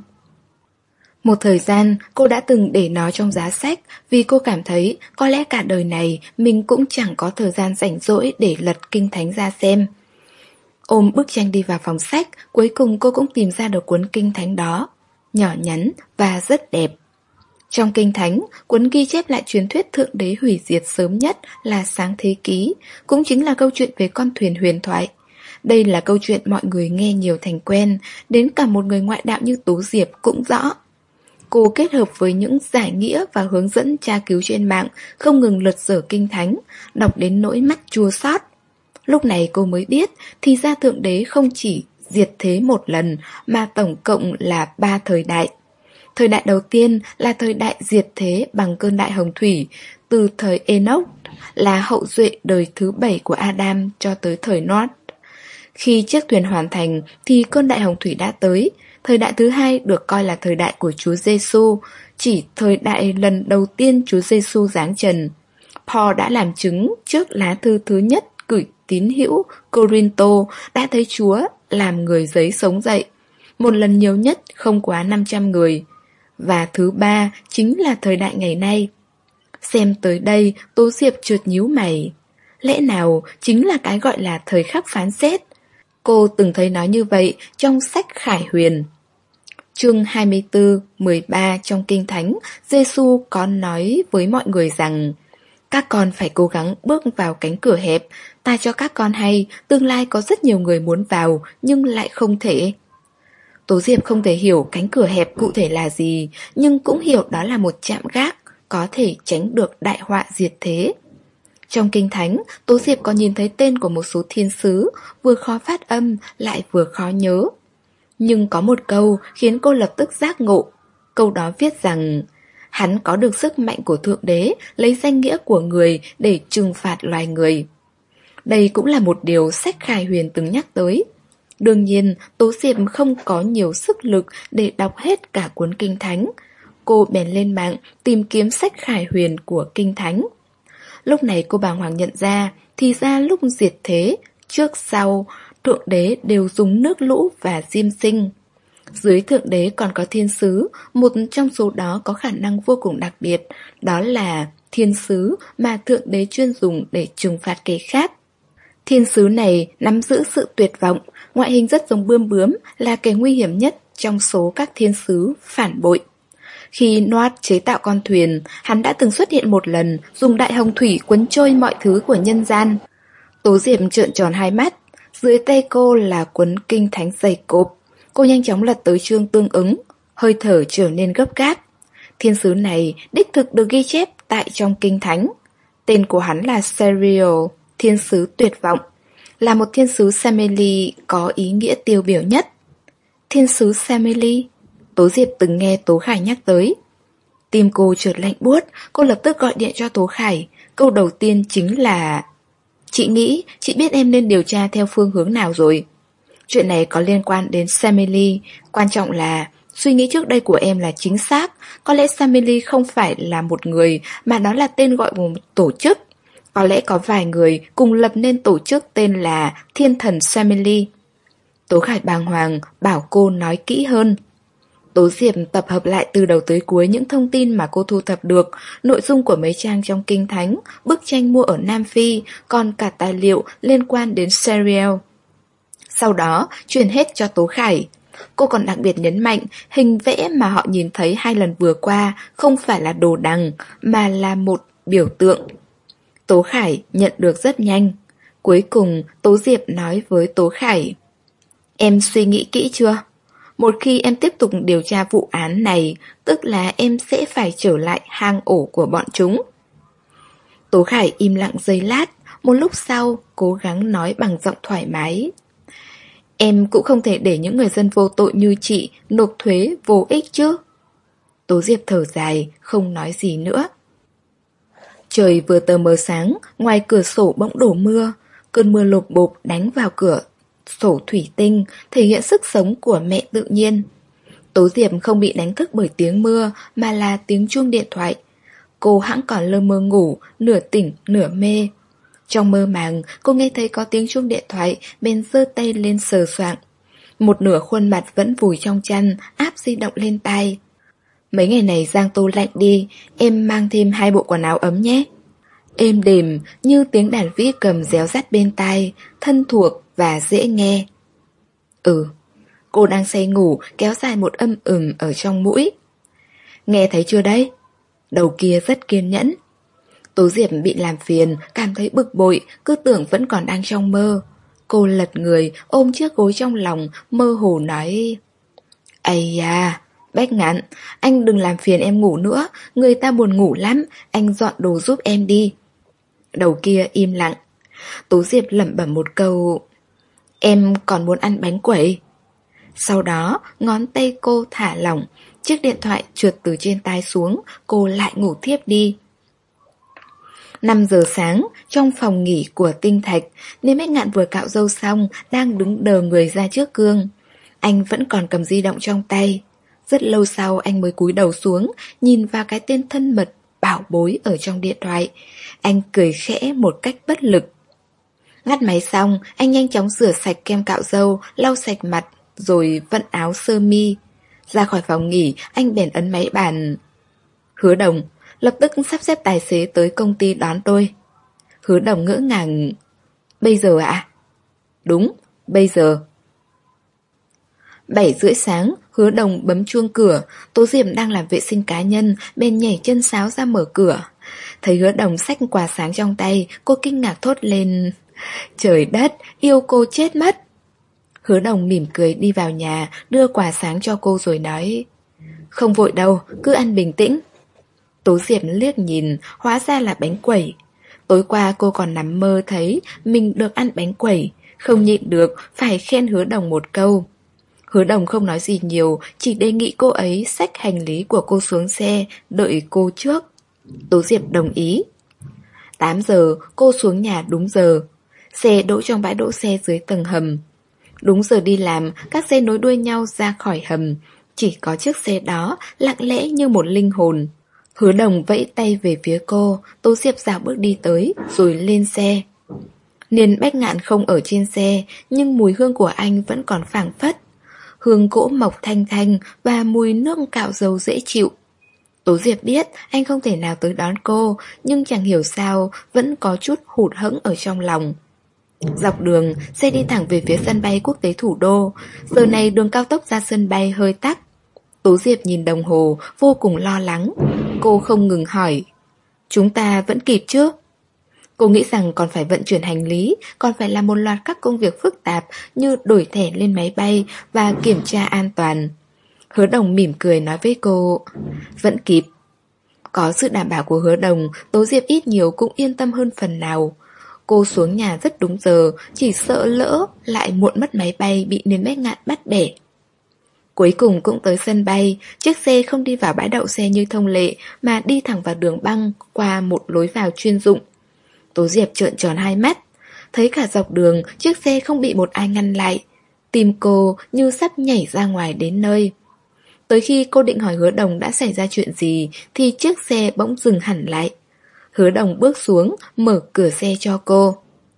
Một thời gian cô đã từng để nó trong giá sách vì cô cảm thấy có lẽ cả đời này mình cũng chẳng có thời gian rảnh rỗi để lật kinh thánh ra xem. Ôm bức tranh đi vào phòng sách, cuối cùng cô cũng tìm ra được cuốn kinh thánh đó, nhỏ nhắn và rất đẹp. Trong kinh thánh, cuốn ghi chép lại truyền thuyết Thượng Đế hủy diệt sớm nhất là Sáng Thế Ký, cũng chính là câu chuyện về con thuyền huyền thoại. Đây là câu chuyện mọi người nghe nhiều thành quen, đến cả một người ngoại đạo như Tố Diệp cũng rõ. Cô kết hợp với những giải nghĩa và hướng dẫn tra cứu trên mạng, không ngừng lật dở kinh thánh, đọc đến nỗi mắt chua xót. Lúc này cô mới biết, thì ra Thượng Đế không chỉ diệt thế một lần, mà tổng cộng là ba thời đại. Thời đại đầu tiên là thời đại diệt thế bằng cơn đại hồng thủy, từ thời Enoch là hậu duệ đời thứ bảy của Adam cho tới thời Noah. Khi chiếc thuyền hoàn thành thì cơn đại hồng thủy đã tới. Thời đại thứ hai được coi là thời đại của Chúa Giêsu, chỉ thời đại lần đầu tiên Chúa Giêsu giáng trần. Paul đã làm chứng trước lá thư thứ nhất gửi tín hữu Corinto đã thấy Chúa làm người giấy sống dậy. Một lần nhiều nhất không quá năm trăm người. Và thứ ba chính là thời đại ngày nay. Xem tới đây, Tố Diệp chợt nhíu mày. Lẽ nào chính là cái gọi là thời khắc phán xét? Cô từng thấy nói như vậy trong sách Khải Huyền. Chương hai mươi tư, mười ba trong Kinh Thánh, Giêsu có nói với mọi người rằng: các con phải cố gắng bước vào cánh cửa hẹp. Ta cho các con hay, tương lai có rất nhiều người muốn vào, nhưng lại không thể. Tố Diệp không thể hiểu cánh cửa hẹp cụ thể là gì, nhưng cũng hiểu đó là một trạm gác, có thể tránh được đại họa diệt thế. Trong Kinh Thánh, Tố Diệp có nhìn thấy tên của một số thiên sứ, vừa khó phát âm lại vừa khó nhớ. Nhưng có một câu khiến cô lập tức giác ngộ. Câu đó viết rằng: hắn có được sức mạnh của Thượng Đế, lấy danh nghĩa của người để trừng phạt loài người. Đây cũng là một điều sách Khải Huyền từng nhắc tới. Đương nhiên, Tố Diệp không có nhiều sức lực để đọc hết cả cuốn Kinh Thánh. Cô bèn lên mạng tìm kiếm sách Khải Huyền của Kinh Thánh. Lúc này cô bàng hoàng nhận ra, thì ra lúc diệt thế, trước sau, Thượng Đế đều dùng nước lũ và diêm sinh. Dưới Thượng Đế còn có thiên sứ, một trong số đó có khả năng vô cùng đặc biệt, đó là thiên sứ mà Thượng Đế chuyên dùng để trừng phạt kẻ khác. Thiên sứ này nắm giữ sự tuyệt vọng, ngoại hình rất giống bươm bướm, là kẻ nguy hiểm nhất trong số các thiên sứ phản bội. Khi Noah chế tạo con thuyền, hắn đã từng xuất hiện một lần, dùng đại hồng thủy cuốn trôi mọi thứ của nhân gian. Tố Diệp trợn tròn hai mắt, dưới tay cô là cuốn Kinh Thánh dày cộp. Cô nhanh chóng lật tới chương tương ứng, hơi thở trở nên gấp gáp. Thiên sứ này đích thực được ghi chép tại trong Kinh Thánh. Tên của hắn là Serial, thiên sứ tuyệt vọng, là một thiên sứ Semele có ý nghĩa tiêu biểu nhất. Thiên sứ Semele? Tố Diệp từng nghe Tố Khải nhắc tới. Tim cô chợt lạnh buốt, cô lập tức gọi điện cho Tố Khải. Câu đầu tiên chính là: chị nghĩ, chị biết em nên điều tra theo phương hướng nào rồi. Chuyện này có liên quan đến Semele, quan trọng là suy nghĩ trước đây của em là chính xác. Có lẽ Semele không phải là một người, mà đó là tên gọi của một tổ chức. Có lẽ có vài người cùng lập nên tổ chức tên là Thiên Thần Semele. Tố Khải bàng hoàng, bảo cô nói kỹ hơn. Tố Diệp tập hợp lại từ đầu tới cuối những thông tin mà cô thu thập được, nội dung của mấy trang trong Kinh Thánh, bức tranh mua ở Nam Phi, còn cả tài liệu liên quan đến Serial. Sau đó, truyền hết cho Tố Khải. Cô còn đặc biệt nhấn mạnh hình vẽ mà họ nhìn thấy hai lần vừa qua không phải là đồ đằng, mà là một biểu tượng. Tố Khải nhận được rất nhanh. Cuối cùng Tố Diệp nói với Tố Khải: Em suy nghĩ kỹ chưa? Một khi em tiếp tục điều tra vụ án này, tức là em sẽ phải trở lại hang ổ của bọn chúng. Tố Khải im lặng giây lát, một lúc sau cố gắng nói bằng giọng thoải mái: Em cũng không thể để những người dân vô tội như chị nộp thuế vô ích chứ. Tố Diệp thở dài, không nói gì nữa. Trời vừa tờ mờ sáng, ngoài cửa sổ bỗng đổ mưa. Cơn mưa lộp bộp đánh vào cửa sổ thủy tinh, thể hiện sức sống của mẹ tự nhiên. Tố Diệp không bị đánh thức bởi tiếng mưa, mà là tiếng chuông điện thoại. Cô hẵng còn lơ mơ ngủ, nửa tỉnh nửa mê. Trong mơ màng, cô nghe thấy có tiếng chuông điện thoại, bèn giơ tay lên sờ soạng. Một nửa khuôn mặt vẫn vùi trong chăn, áp di động lên tai. Mấy ngày này Giang Tô lạnh đi, em mang thêm hai bộ quần áo ấm nhé. Êm đềm như tiếng đàn vĩ cầm réo rắt bên tai, thân thuộc và dễ nghe. Ừ, cô đang say ngủ, kéo dài một âm ừm ở trong mũi. Nghe thấy chưa đấy? Đầu kia rất kiên nhẫn. Tố Diệp bị làm phiền, cảm thấy bực bội, cứ tưởng vẫn còn đang trong mơ. Cô lật người, ôm chiếc gối trong lòng, mơ hồ nói: Ây da, Bách Ngạn, anh đừng làm phiền em ngủ nữa, người ta buồn ngủ lắm, anh dọn đồ giúp em đi. Đầu kia im lặng. Tố Diệp lẩm bẩm một câu: Em còn muốn ăn bánh quẩy. Sau đó, ngón tay cô thả lỏng, chiếc điện thoại trượt từ trên tai xuống, cô lại ngủ thiếp đi. năm giờ sáng, trong phòng nghỉ của Tinh Thạch, Niêm Bách Ngạn vừa cạo râu xong, đang đứng đờ người ra trước gương. Anh vẫn còn cầm di động trong tay. Rất lâu sau anh mới cúi đầu xuống, nhìn vào cái tên thân mật, bảo bối ở trong điện thoại. Anh cười khẽ một cách bất lực. Ngắt máy xong, anh nhanh chóng rửa sạch kem cạo râu, lau sạch mặt, rồi vận áo sơ mi. Ra khỏi phòng nghỉ, anh bèn ấn máy bàn. Hứa Đồng, lập tức sắp xếp tài xế tới công ty đón tôi. Hứa Đồng ngỡ ngàng. Bây giờ ạ? À? Đúng, bây giờ. Bảy rưỡi sáng, Hứa Đồng bấm chuông cửa. Tố Diệp đang làm vệ sinh cá nhân, bên nhảy chân sáo ra mở cửa. Thấy Hứa Đồng xách quà sáng trong tay, cô kinh ngạc thốt lên. Trời đất, yêu cô chết mất. Hứa Đồng mỉm cười đi vào nhà, đưa quà sáng cho cô rồi nói: Không vội đâu, cứ ăn bình tĩnh. Tố Diệp liếc nhìn, hóa ra là bánh quẩy. Tối qua cô còn nằm mơ thấy mình được ăn bánh quẩy, không nhịn được phải khen Hứa Đồng một câu. Hứa Đồng không nói gì nhiều, chỉ đề nghị cô ấy xách hành lý của cô xuống xe, đợi cô trước. Tố Diệp đồng ý. Tám giờ, cô xuống nhà đúng giờ. Xe đỗ trong bãi đỗ xe dưới tầng hầm. Đúng giờ đi làm, các xe nối đuôi nhau ra khỏi hầm. Chỉ có chiếc xe đó lặng lẽ như một linh hồn. Hứa Đồng vẫy tay về phía cô. Tố Diệp dạo bước đi tới, rồi lên xe. Niên Bách Ngạn không ở trên xe, nhưng mùi hương của anh vẫn còn phảng phất. Hương gỗ mộc thanh thanh và mùi nước cạo dầu dễ chịu. Tố Diệp biết anh không thể nào tới đón cô, nhưng chẳng hiểu sao vẫn có chút hụt hẫng ở trong lòng. Dọc đường, xe đi thẳng về phía sân bay quốc tế Thủ Đô. Giờ này đường cao tốc ra sân bay hơi tắc. Tố Diệp nhìn đồng hồ, vô cùng lo lắng. Cô không ngừng hỏi: Chúng ta vẫn kịp chứ? Cô nghĩ rằng còn phải vận chuyển hành lý, còn phải làm một loạt các công việc phức tạp như đổi thẻ lên máy bay và kiểm tra an toàn. Hứa Đồng mỉm cười nói với cô: Vẫn kịp. Có sự đảm bảo của Hứa Đồng, Tố Diệp ít nhiều cũng yên tâm hơn phần nào. Cô xuống nhà rất đúng giờ, chỉ sợ lỡ lại muộn mất máy bay bị Niên Bách Ngạn bắt bẻ. Cuối cùng cũng tới sân bay, chiếc xe không đi vào bãi đậu xe như thông lệ mà đi thẳng vào đường băng qua một lối vào chuyên dụng. Tố Diệp trợn tròn hai mắt, thấy cả dọc đường chiếc xe không bị một ai ngăn lại. Tim cô như sắp nhảy ra ngoài đến nơi. Tới khi cô định hỏi Hứa Đồng đã xảy ra chuyện gì thì chiếc xe bỗng dừng hẳn lại. Hứa Đồng bước xuống, mở cửa xe cho cô.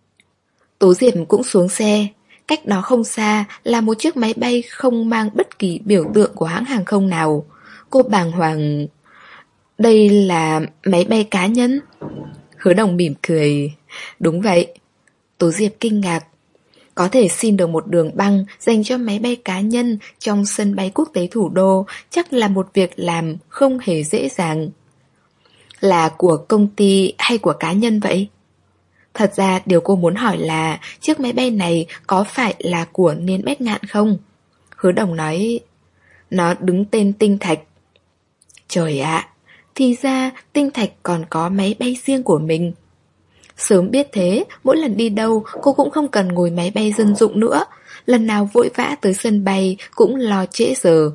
Tố Diệp cũng xuống xe. Cách đó không xa là một chiếc máy bay không mang bất kỳ biểu tượng của hãng hàng không nào. Cô bàng hoàng. Đây là máy bay cá nhân? Hứa Đồng mỉm cười. Đúng vậy. Tố Diệp kinh ngạc. Có thể xin được một đường băng dành cho máy bay cá nhân trong sân bay quốc tế thủ đô chắc là một việc làm không hề dễ dàng. Là của công ty hay của cá nhân vậy? Thật ra điều cô muốn hỏi là chiếc máy bay này có phải là của Niên Bách Ngạn không? Hứa Đồng nói, nó đứng tên Tinh Thạch. Trời ạ, thì ra Tinh Thạch còn có máy bay riêng của mình. Sớm biết thế, mỗi lần đi đâu cô cũng không cần ngồi máy bay dân dụng nữa. Lần nào vội vã tới sân bay cũng lo trễ giờ.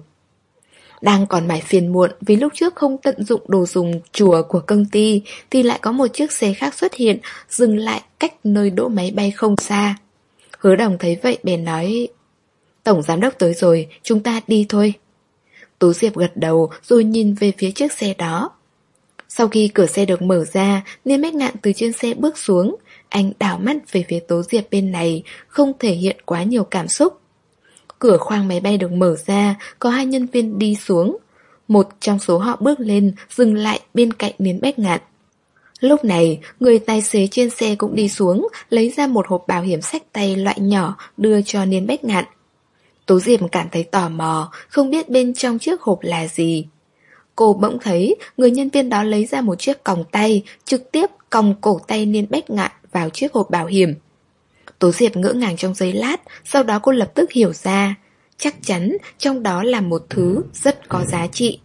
Đang còn mải phiền muộn vì lúc trước không tận dụng đồ dùng chùa của công ty thì lại có một chiếc xe khác xuất hiện, dừng lại cách nơi đỗ máy bay không xa. Hứa Đồng thấy vậy bèn nói, Tổng giám đốc tới rồi, chúng ta đi thôi. Tú Diệp gật đầu rồi nhìn về phía chiếc xe đó. Sau khi cửa xe được mở ra, Niên Bách Ngạn từ trên xe bước xuống. Anh đảo mắt về phía Tố Diệp bên này, không thể hiện quá nhiều cảm xúc. Cửa khoang máy bay được mở ra, có hai nhân viên đi xuống. Một trong số họ bước lên, dừng lại bên cạnh Niên Bách Ngạn. Lúc này, người tài xế trên xe cũng đi xuống, lấy ra một hộp bảo hiểm xách tay loại nhỏ đưa cho Niên Bách Ngạn. Tố Diệp cảm thấy tò mò, không biết bên trong chiếc hộp là gì. Cô bỗng thấy người nhân viên đó lấy ra một chiếc còng tay, trực tiếp còng cổ tay Niên Bách Ngạn vào chiếc hộp bảo hiểm. Tố Diệp ngỡ ngàng trong giây lát, sau đó cô lập tức hiểu ra. Chắc chắn trong đó là một thứ rất có giá trị.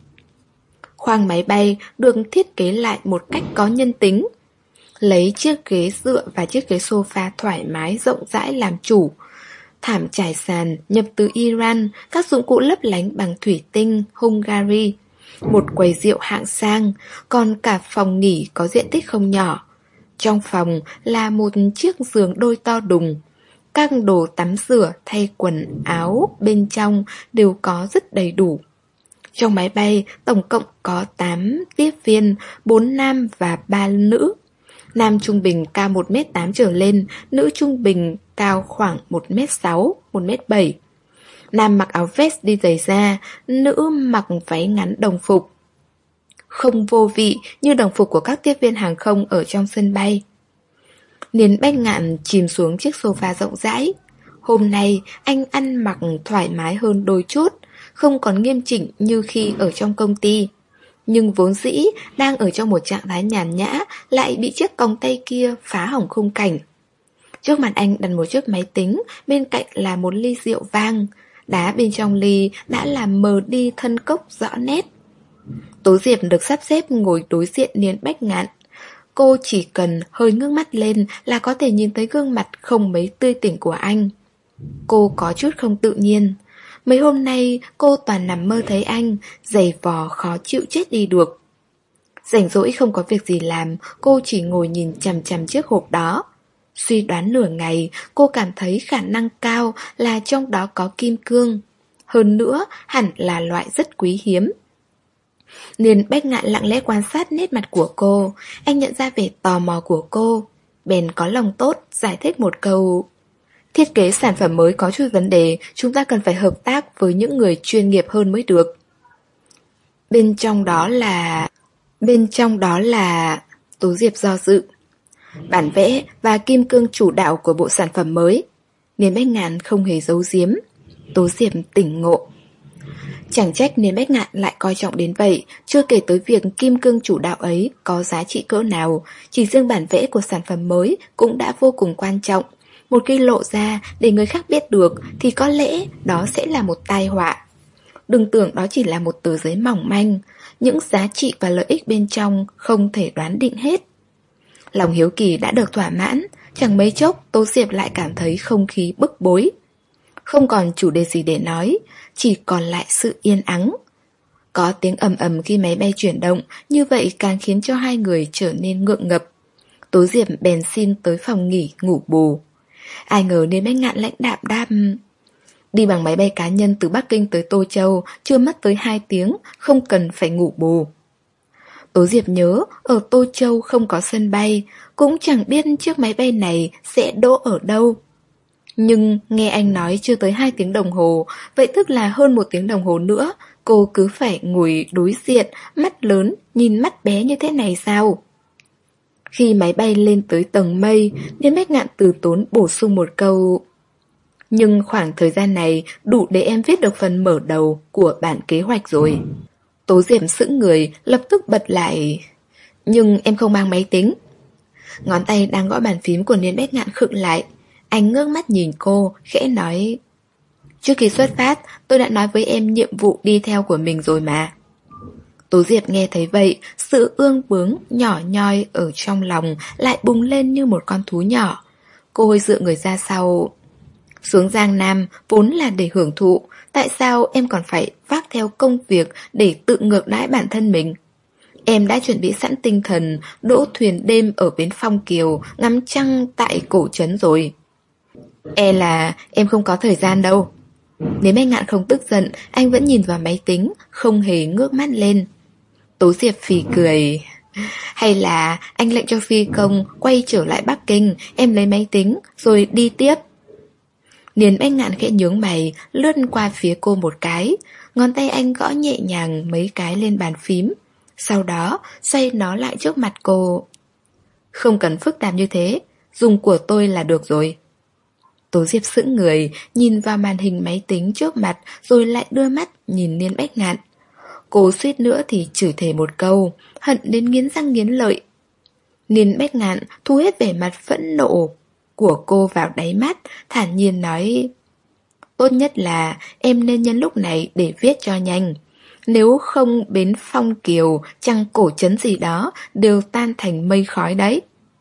Khoang máy bay được thiết kế lại một cách có nhân tính. Lấy chiếc ghế dựa và chiếc ghế sofa thoải mái rộng rãi làm chủ. Thảm trải sàn nhập từ Iran, các dụng cụ lấp lánh bằng thủy tinh Hungary. Một quầy rượu hạng sang, còn cả phòng nghỉ có diện tích không nhỏ. Trong phòng là một chiếc giường đôi to đùng. Các đồ tắm rửa, thay quần áo bên trong đều có rất đầy đủ. Trong máy bay tổng cộng có tám tiếp viên, bốn nam và ba nữ. Nam trung bình cao một mét tám trở lên, nữ trung bình cao khoảng một mét sáu, một mét bảy. Nam mặc áo vest đi giày da, nữ mặc váy ngắn đồng phục. Không vô vị như đồng phục của các tiếp viên hàng không ở trong sân bay. Niên Bách Ngạn chìm xuống chiếc sofa rộng rãi. Hôm nay anh ăn mặc thoải mái hơn đôi chút, không còn nghiêm chỉnh như khi ở trong công ty. Nhưng vốn dĩ đang ở trong một trạng thái nhàn nhã lại bị chiếc còng tay kia phá hỏng khung cảnh. Trước mặt anh đặt một chiếc máy tính, bên cạnh là một ly rượu vang. Đá bên trong ly đã làm mờ đi thân cốc rõ nét. Tố Diệp được sắp xếp ngồi đối diện Niên Bách Ngạn. Cô chỉ cần hơi ngước mắt lên là có thể nhìn thấy gương mặt không mấy tươi tỉnh của anh. Cô có chút không tự nhiên. Mấy hôm nay cô toàn nằm mơ thấy anh, giày vò khó chịu chết đi được. Rảnh rỗi không có việc gì làm, cô chỉ ngồi nhìn chằm chằm chiếc hộp đó. Suy đoán nửa ngày, cô cảm thấy khả năng cao là trong đó có kim cương. Hơn nữa, hẳn là loại rất quý hiếm. Niên Bách Ngạn lặng lẽ quan sát nét mặt của cô. Anh nhận ra vẻ tò mò của cô, bèn có lòng tốt giải thích một câu. Thiết kế sản phẩm mới có chút vấn đề, chúng ta cần phải hợp tác với những người chuyên nghiệp hơn mới được. Bên trong đó là... Bên trong đó là... Tú Diệp do dự. Bản vẽ và kim cương chủ đạo của bộ sản phẩm mới. Niên Bách Ngạn không hề giấu giếm. Tú Diệp tỉnh ngộ. Chẳng trách Niên Bách Ngạn lại coi trọng đến vậy, chưa kể tới việc kim cương chủ đạo ấy có giá trị cỡ nào, chỉ riêng bản vẽ của sản phẩm mới cũng đã vô cùng quan trọng. Một khi lộ ra để người khác biết được thì có lẽ đó sẽ là một tai họa. Đừng tưởng đó chỉ là một tờ giấy mỏng manh, những giá trị và lợi ích bên trong không thể đoán định hết. Lòng hiếu kỳ đã được thỏa mãn, chẳng mấy chốc Tố Diệp lại cảm thấy không khí bức bối. Không còn chủ đề gì để nói, chỉ còn lại sự yên ắng. Có tiếng ầm ầm khi máy bay chuyển động, như vậy càng khiến cho hai người trở nên ngượng ngập. Tố Diệp bèn xin tới phòng nghỉ ngủ bù. Ai ngờ Niên Bách Ngạn lãnh đạm đáp: đi bằng máy bay cá nhân từ Bắc Kinh tới Tô Châu chưa mất tới hai tiếng, không cần phải ngủ bù. Tố Diệp nhớ ở Tô Châu không có sân bay, cũng chẳng biết chiếc máy bay này sẽ đỗ ở đâu. Nhưng nghe anh nói chưa tới hai tiếng đồng hồ, vậy tức là hơn một tiếng đồng hồ nữa, cô cứ phải ngồi đối diện, mắt lớn, nhìn mắt bé như thế này sao? Khi máy bay lên tới tầng mây, Niên Bách Ngạn từ tốn bổ sung một câu: Nhưng khoảng thời gian này đủ để em viết được phần mở đầu của bản kế hoạch rồi. Tố Diệp sững người, lập tức bật lại. Nhưng em không mang máy tính. Ngón tay đang gõ bàn phím của Niên Bách Ngạn khựng lại. Anh ngước mắt nhìn cô, khẽ nói: Trước khi xuất phát, tôi đã nói với em nhiệm vụ đi theo của mình rồi mà. Tố Diệp nghe thấy vậy, sự ương bướng nhỏ nhoi ở trong lòng lại bùng lên như một con thú nhỏ. Cô hơi dựa người ra sau. Xuống Giang Nam vốn là để hưởng thụ, tại sao em còn phải vác theo công việc để tự ngược đãi bản thân mình? Em đã chuẩn bị sẵn tinh thần đỗ thuyền đêm ở bến Phong Kiều, ngắm trăng tại cổ trấn rồi. E là em không có thời gian đâu. Nếu Bách Ngạn không tức giận, anh vẫn nhìn vào máy tính, không hề ngước mắt lên. Tố Diệp phì cười. Hay là anh lệnh cho phi công quay trở lại Bắc Kinh, em lấy máy tính rồi đi tiếp. Niên Bách Ngạn khẽ nhướng mày, lướt qua phía cô một cái. Ngón tay anh gõ nhẹ nhàng mấy cái lên bàn phím. Sau đó xoay nó lại trước mặt cô. Không cần phức tạp như thế, dùng của tôi là được rồi. Tố Diệp sững người, nhìn vào màn hình máy tính trước mặt, rồi lại đưa mắt nhìn Niên Bách Ngạn. Cô suýt nữa thì chửi thề một câu, hận đến nghiến răng nghiến lợi. Niên Bách Ngạn thu hết vẻ mặt phẫn nộ của cô vào đáy mắt, thản nhiên nói: Tốt nhất là em nên nhân lúc này để viết cho nhanh. Nếu không bến Phong Kiều, trăng cổ trấn gì đó đều tan thành mây khói đấy.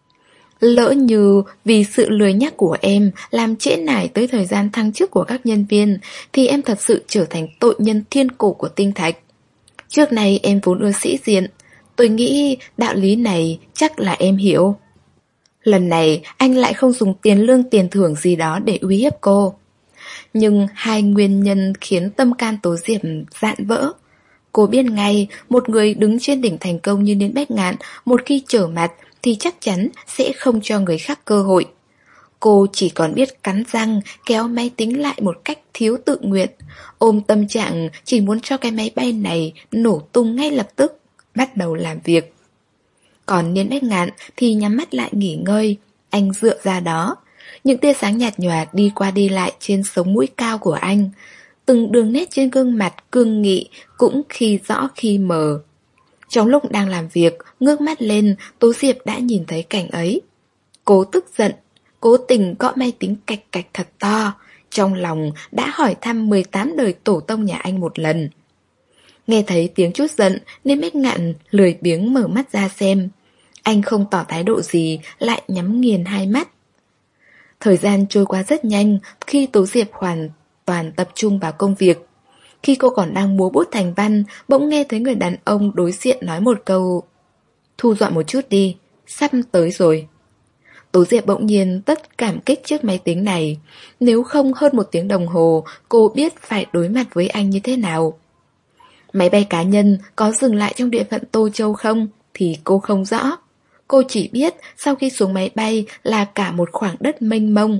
Lỡ như vì sự lười nhác của em làm trễ nải tới thời gian thăng chức của các nhân viên, thì em thật sự trở thành tội nhân thiên cổ của tinh thạch. Trước này em vốn ưa sĩ diện, tôi nghĩ đạo lý này chắc là em hiểu. Lần này anh lại không dùng tiền lương tiền thưởng gì đó để uy hiếp cô. Nhưng hai nguyên nhân khiến tâm can Tố Diệp dạn vỡ. Cô biết ngay, một người đứng trên đỉnh thành công như Niên Bách Ngạn, một khi trở mặt thì chắc chắn sẽ không cho người khác cơ hội. Cô chỉ còn biết cắn răng kéo máy tính lại một cách thiếu tự nguyện, ôm tâm trạng chỉ muốn cho cái máy bay này nổ tung ngay lập tức, bắt đầu làm việc. Còn Niên Bách Ngạn thì nhắm mắt lại nghỉ ngơi, anh dựa ra đó. Những tia sáng nhạt nhòa đi qua đi lại trên sống mũi cao của anh. Từng đường nét trên gương mặt cương nghị cũng khi rõ khi mờ. Trong lúc đang làm việc, ngước mắt lên, Tố Diệp đã nhìn thấy cảnh ấy. Cố tức giận, cố tình gõ máy tính cạch cạch thật to. Trong lòng đã hỏi thăm mười tám đời tổ tông nhà anh một lần. Nghe thấy tiếng chút giận nên Bách Ngạn lười biếng mở mắt ra xem. Anh không tỏ thái độ gì, lại nhắm nghiền hai mắt. Thời gian trôi qua rất nhanh khi Tố Diệp hoàn toàn tập trung vào công việc. Khi cô còn đang múa bút thành văn, bỗng nghe thấy người đàn ông đối diện nói một câu: Thu dọn một chút đi, sắp tới rồi. Tố Diệp bỗng nhiên tất cảm kích trước máy tính này. Nếu không hơn một tiếng đồng hồ, cô biết phải đối mặt với anh như thế nào. Máy bay cá nhân có dừng lại trong địa phận Tô Châu không thì cô không rõ. Cô chỉ biết sau khi xuống máy bay là cả một khoảng đất mênh mông.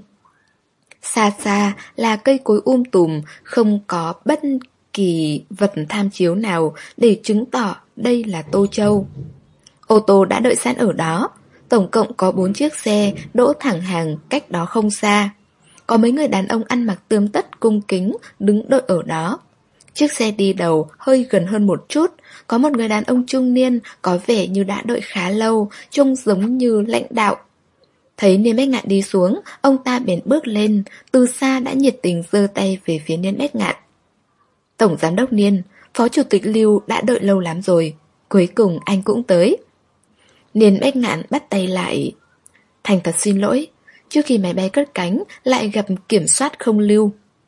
Xa xa là cây cối um tùm, không có bất kỳ vật tham chiếu nào để chứng tỏ đây là Tô Châu. Ô tô đã đợi sẵn ở đó. Tổng cộng có bốn chiếc xe đỗ thẳng hàng cách đó không xa. Có mấy người đàn ông ăn mặc tươm tất cung kính đứng đợi ở đó. Chiếc xe đi đầu hơi gần hơn một chút. Có một người đàn ông trung niên có vẻ như đã đợi khá lâu, trông giống như lãnh đạo. Thấy Niên Bách Ngạn đi xuống, ông ta bèn bước lên, từ xa đã nhiệt tình giơ tay về phía Niên Bách Ngạn. Tổng giám đốc Niên, Phó Chủ tịch Lưu đã đợi lâu lắm rồi, cuối cùng anh cũng tới. Niên Bách Ngạn bắt tay lại. Thành thật xin lỗi, trước khi máy bay cất cánh lại gặp kiểm soát không lưu.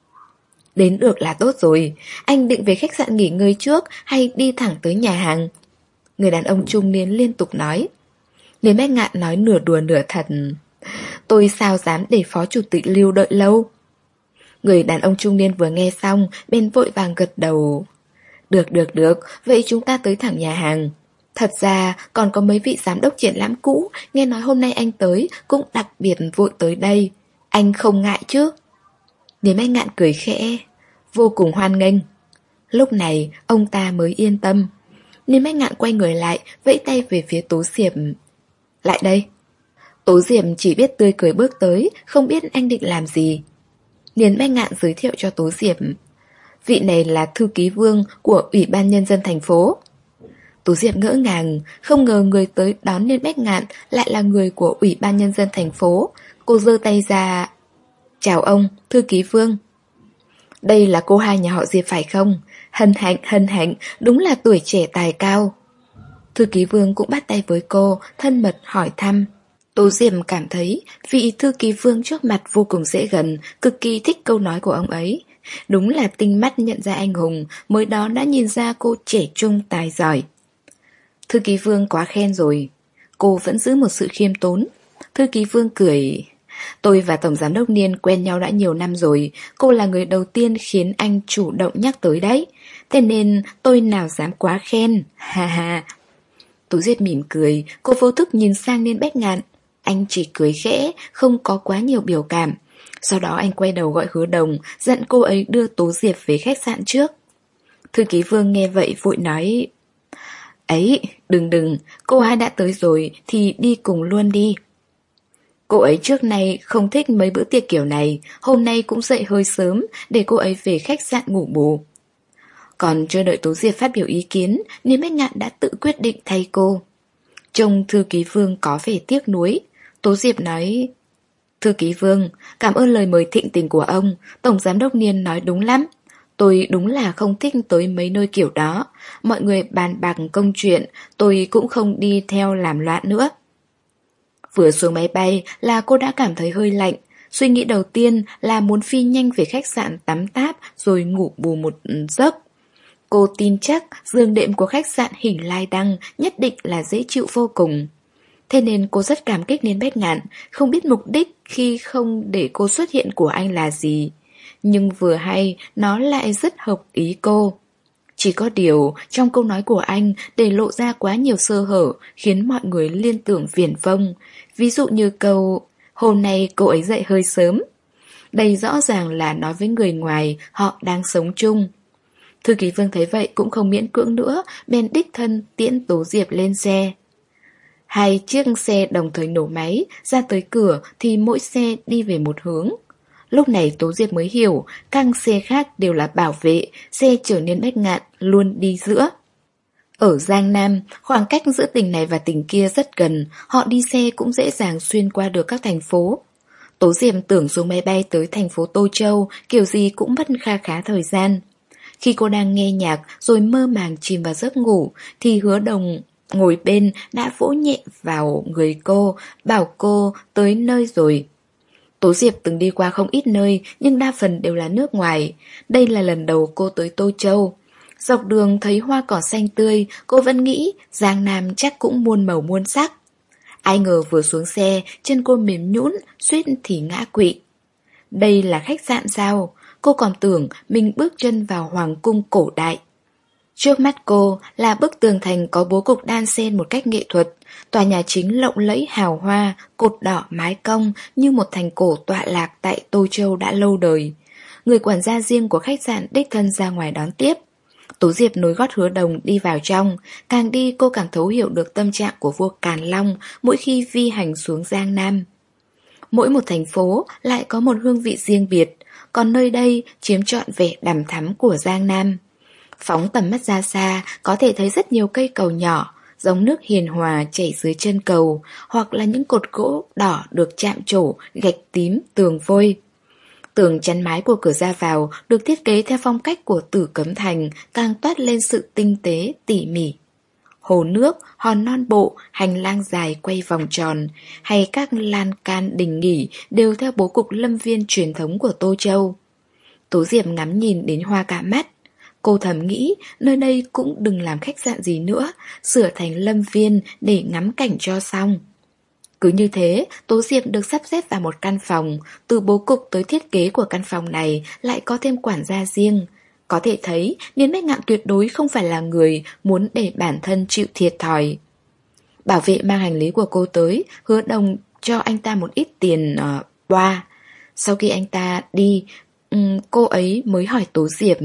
Đến được là tốt rồi, anh định về khách sạn nghỉ ngơi trước hay đi thẳng tới nhà hàng? Người đàn ông trung niên liên tục nói. Niên Bách Ngạn nói nửa đùa nửa thật. Tôi sao dám để Phó Chủ tịch Lưu đợi lâu. Người đàn ông trung niên vừa nghe xong bên vội vàng gật đầu. Được được được, vậy chúng ta tới thẳng nhà hàng. Thật ra còn có mấy vị giám đốc triển lãm cũ, nghe nói hôm nay anh tới cũng đặc biệt vội tới đây. Anh không ngại chứ? Niên Bách Ngạn cười khẽ, vô cùng hoan nghênh. Lúc này ông ta mới yên tâm. Niên Bách Ngạn quay người lại, vẫy tay về phía Tố Diệp. Lại đây. Tố Diệp chỉ biết tươi cười bước tới, không biết anh định làm gì. Niên Bách Ngạn giới thiệu cho Tố Diệp. Vị này là thư ký Vương của Ủy ban Nhân dân thành phố. Tố Diệp ngỡ ngàng, không ngờ người tới đón Niên Bách Ngạn lại là người của Ủy ban Nhân dân thành phố. Cô giơ tay ra. Chào ông, thư ký Vương. Đây là cô hai nhà họ Diệp phải không? Hân hạnh, hân hạnh, đúng là tuổi trẻ tài cao. Thư ký Vương cũng bắt tay với cô, thân mật hỏi thăm. Tố Diệp cảm thấy vị thư ký Vương trước mặt vô cùng dễ gần, cực kỳ thích câu nói của ông ấy. Đúng là tinh mắt nhận ra anh hùng, mới đó đã nhìn ra cô trẻ trung tài giỏi. Thư ký Vương quá khen rồi. Cô vẫn giữ một sự khiêm tốn. Thư ký Vương cười. Tôi và Tổng Giám đốc Niên quen nhau đã nhiều năm rồi. Cô là người đầu tiên khiến anh chủ động nhắc tới đấy. Thế nên tôi nào dám quá khen. Ha ha. Tú Diệp mỉm cười. Cô vô thức nhìn sang Niên Bách Ngạn. Anh chỉ cười khẽ, không có quá nhiều biểu cảm. Sau đó anh quay đầu gọi Hứa Đồng, dặn cô ấy đưa Tố Diệp về khách sạn trước. Thư ký Vương nghe vậy vội nói. Ấy, đừng đừng, cô hai đã tới rồi thì đi cùng luôn đi. Cô ấy trước nay không thích mấy bữa tiệc kiểu này, hôm nay cũng dậy hơi sớm để cô ấy về khách sạn ngủ bù. Còn chưa đợi Tố Diệp phát biểu ý kiến, Niên Bách Ngạn đã tự quyết định thay cô. Trông thư ký Vương có vẻ tiếc nuối. Tố Diệp nói. Thư ký Vương, cảm ơn lời mời thịnh tình của ông. Tổng Giám đốc Niên nói đúng lắm. Tôi đúng là không thích tới mấy nơi kiểu đó. Mọi người bàn bạc công chuyện, tôi cũng không đi theo làm loạn nữa. Vừa xuống máy bay là cô đã cảm thấy hơi lạnh. Suy nghĩ đầu tiên là muốn phi nhanh về khách sạn tắm táp rồi ngủ bù một giấc. Cô tin chắc giường đệm của khách sạn Hình Lai Đăng nhất định là dễ chịu vô cùng. Thế nên cô rất cảm kích Niên Bách Ngạn, không biết mục đích khi không để cô xuất hiện của anh là gì. Nhưng vừa hay, nó lại rất hợp ý cô. Chỉ có điều, trong câu nói của anh để lộ ra quá nhiều sơ hở, khiến mọi người liên tưởng viển vông. Ví dụ như câu, hôm nay cô ấy dậy hơi sớm. Đây rõ ràng là nói với người ngoài, họ đang sống chung. Thư ký Vương thấy vậy cũng không miễn cưỡng nữa, bèn đích thân tiễn Tố Diệp lên xe. Hai chiếc xe đồng thời nổ máy, ra tới cửa thì mỗi xe đi về một hướng. Lúc này Tố Diệp mới hiểu, các xe khác đều là bảo vệ, xe chở Niên Bách Ngạn luôn đi giữa. Ở Giang Nam, khoảng cách giữa tỉnh này và tỉnh kia rất gần, họ đi xe cũng dễ dàng xuyên qua được các thành phố. Tố Diệp tưởng xuống máy bay tới thành phố Tô Châu, kiểu gì cũng mất kha khá thời gian. Khi cô đang nghe nhạc rồi mơ màng chìm vào giấc ngủ, thì Hứa Đồng ngồi bên đã vỗ nhẹ vào người cô, bảo cô tới nơi rồi. Tố Diệp từng đi qua không ít nơi, nhưng đa phần đều là nước ngoài. Đây là lần đầu cô tới Tô Châu. Dọc đường thấy hoa cỏ xanh tươi, cô vẫn nghĩ Giang Nam chắc cũng muôn màu muôn sắc. Ai ngờ vừa xuống xe, chân cô mềm nhũn, suýt thì ngã quỵ. Đây là khách sạn sao? Cô còn tưởng mình bước chân vào hoàng cung cổ đại. Trước mắt cô là bức tường thành có bố cục đan xen một cách nghệ thuật. Tòa nhà chính lộng lẫy hào hoa, cột đỏ mái cong như một thành cổ tọa lạc tại Tô Châu đã lâu đời. Người quản gia riêng của khách sạn đích thân ra ngoài đón tiếp. Tố Diệp nối gót Hứa Đồng đi vào trong. Càng đi cô càng thấu hiểu được tâm trạng của vua Càn Long mỗi khi vi hành xuống Giang Nam. Mỗi một thành phố lại có một hương vị riêng biệt, còn nơi đây chiếm trọn vẻ đằm thắm của Giang Nam. Phóng tầm mắt ra xa, có thể thấy rất nhiều cây cầu nhỏ, giống nước hiền hòa chảy dưới chân cầu, hoặc là những cột gỗ đỏ được chạm trổ, gạch tím, tường vôi. Tường chắn mái của cửa ra vào được thiết kế theo phong cách của Tử Cấm Thành, càng toát lên sự tinh tế, tỉ mỉ. Hồ nước, hòn non bộ, hành lang dài quay vòng tròn, hay các lan can đình nghỉ đều theo bố cục lâm viên truyền thống của Tô Châu. Tố Diệp ngắm nhìn đến hoa cả mắt. Cô thầm nghĩ nơi đây cũng đừng làm khách sạn gì nữa, sửa thành lâm viên để ngắm cảnh cho xong. Cứ như thế, Tố Diệp được sắp xếp vào một căn phòng, từ bố cục tới thiết kế của căn phòng này lại có thêm quản gia riêng. Có thể thấy, Niên Bách Ngạn tuyệt đối không phải là người muốn để bản thân chịu thiệt thòi. Bảo vệ mang hành lý của cô tới, Hứa Đồng cho anh ta một ít tiền uh, boa. Sau khi anh ta đi, um, cô ấy mới hỏi Tố Diệp,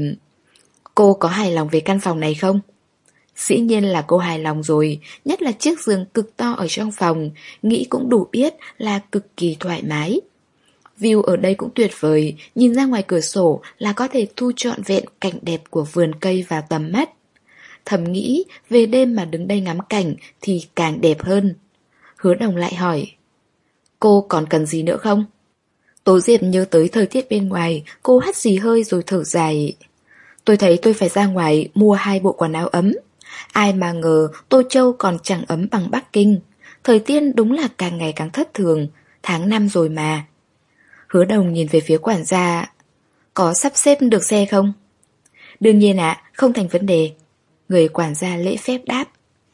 cô có hài lòng về căn phòng này không? Dĩ nhiên là cô hài lòng rồi, nhất là chiếc giường cực to ở trong phòng, nghĩ cũng đủ biết là cực kỳ thoải mái. View ở đây cũng tuyệt vời, nhìn ra ngoài cửa sổ là có thể thu trọn vẹn cảnh đẹp của vườn cây vào tầm mắt. Thầm nghĩ, về đêm mà đứng đây ngắm cảnh thì càng đẹp hơn. Hứa Đồng lại hỏi, cô còn cần gì nữa không? Tố Diệp nhớ tới thời tiết bên ngoài, cô hắt xì hơi rồi thở dài. Tôi thấy tôi phải ra ngoài mua hai bộ quần áo ấm. Ai mà ngờ Tô Châu còn chẳng ấm bằng Bắc Kinh. Thời tiết đúng là càng ngày càng thất thường, tháng năm rồi mà. Hứa Đồng nhìn về phía quản gia. Có sắp xếp được xe không? Đương nhiên ạ, không thành vấn đề. Người quản gia lễ phép đáp.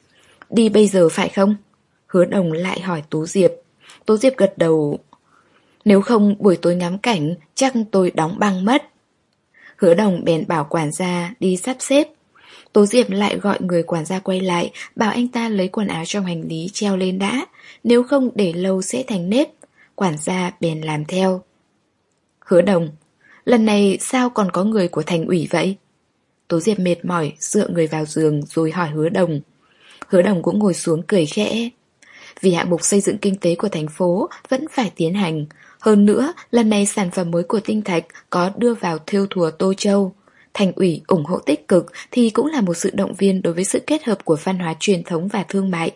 Đi bây giờ phải không? Hứa Đồng lại hỏi Tố Diệp. Tố Diệp gật đầu. Nếu không buổi tối ngắm cảnh chắc tôi đóng băng mất. Hứa Đồng bèn bảo quản gia đi sắp xếp. Tố Diệp lại gọi người quản gia quay lại, bảo anh ta lấy quần áo trong hành lý treo lên đã, nếu không để lâu sẽ thành nếp. Quản gia bèn làm theo. Hứa Đồng, lần này sao còn có người của thành ủy vậy? Tố Diệp mệt mỏi dựa người vào giường rồi hỏi Hứa Đồng. Hứa Đồng cũng ngồi xuống cười khẽ. Vì hạng mục xây dựng kinh tế của thành phố vẫn phải tiến hành. Hơn nữa, lần này sản phẩm mới của Tinh Thạch có đưa vào thêu thùa Tô Châu. Thành ủy ủng hộ tích cực thì cũng là một sự động viên đối với sự kết hợp của văn hóa truyền thống và thương mại.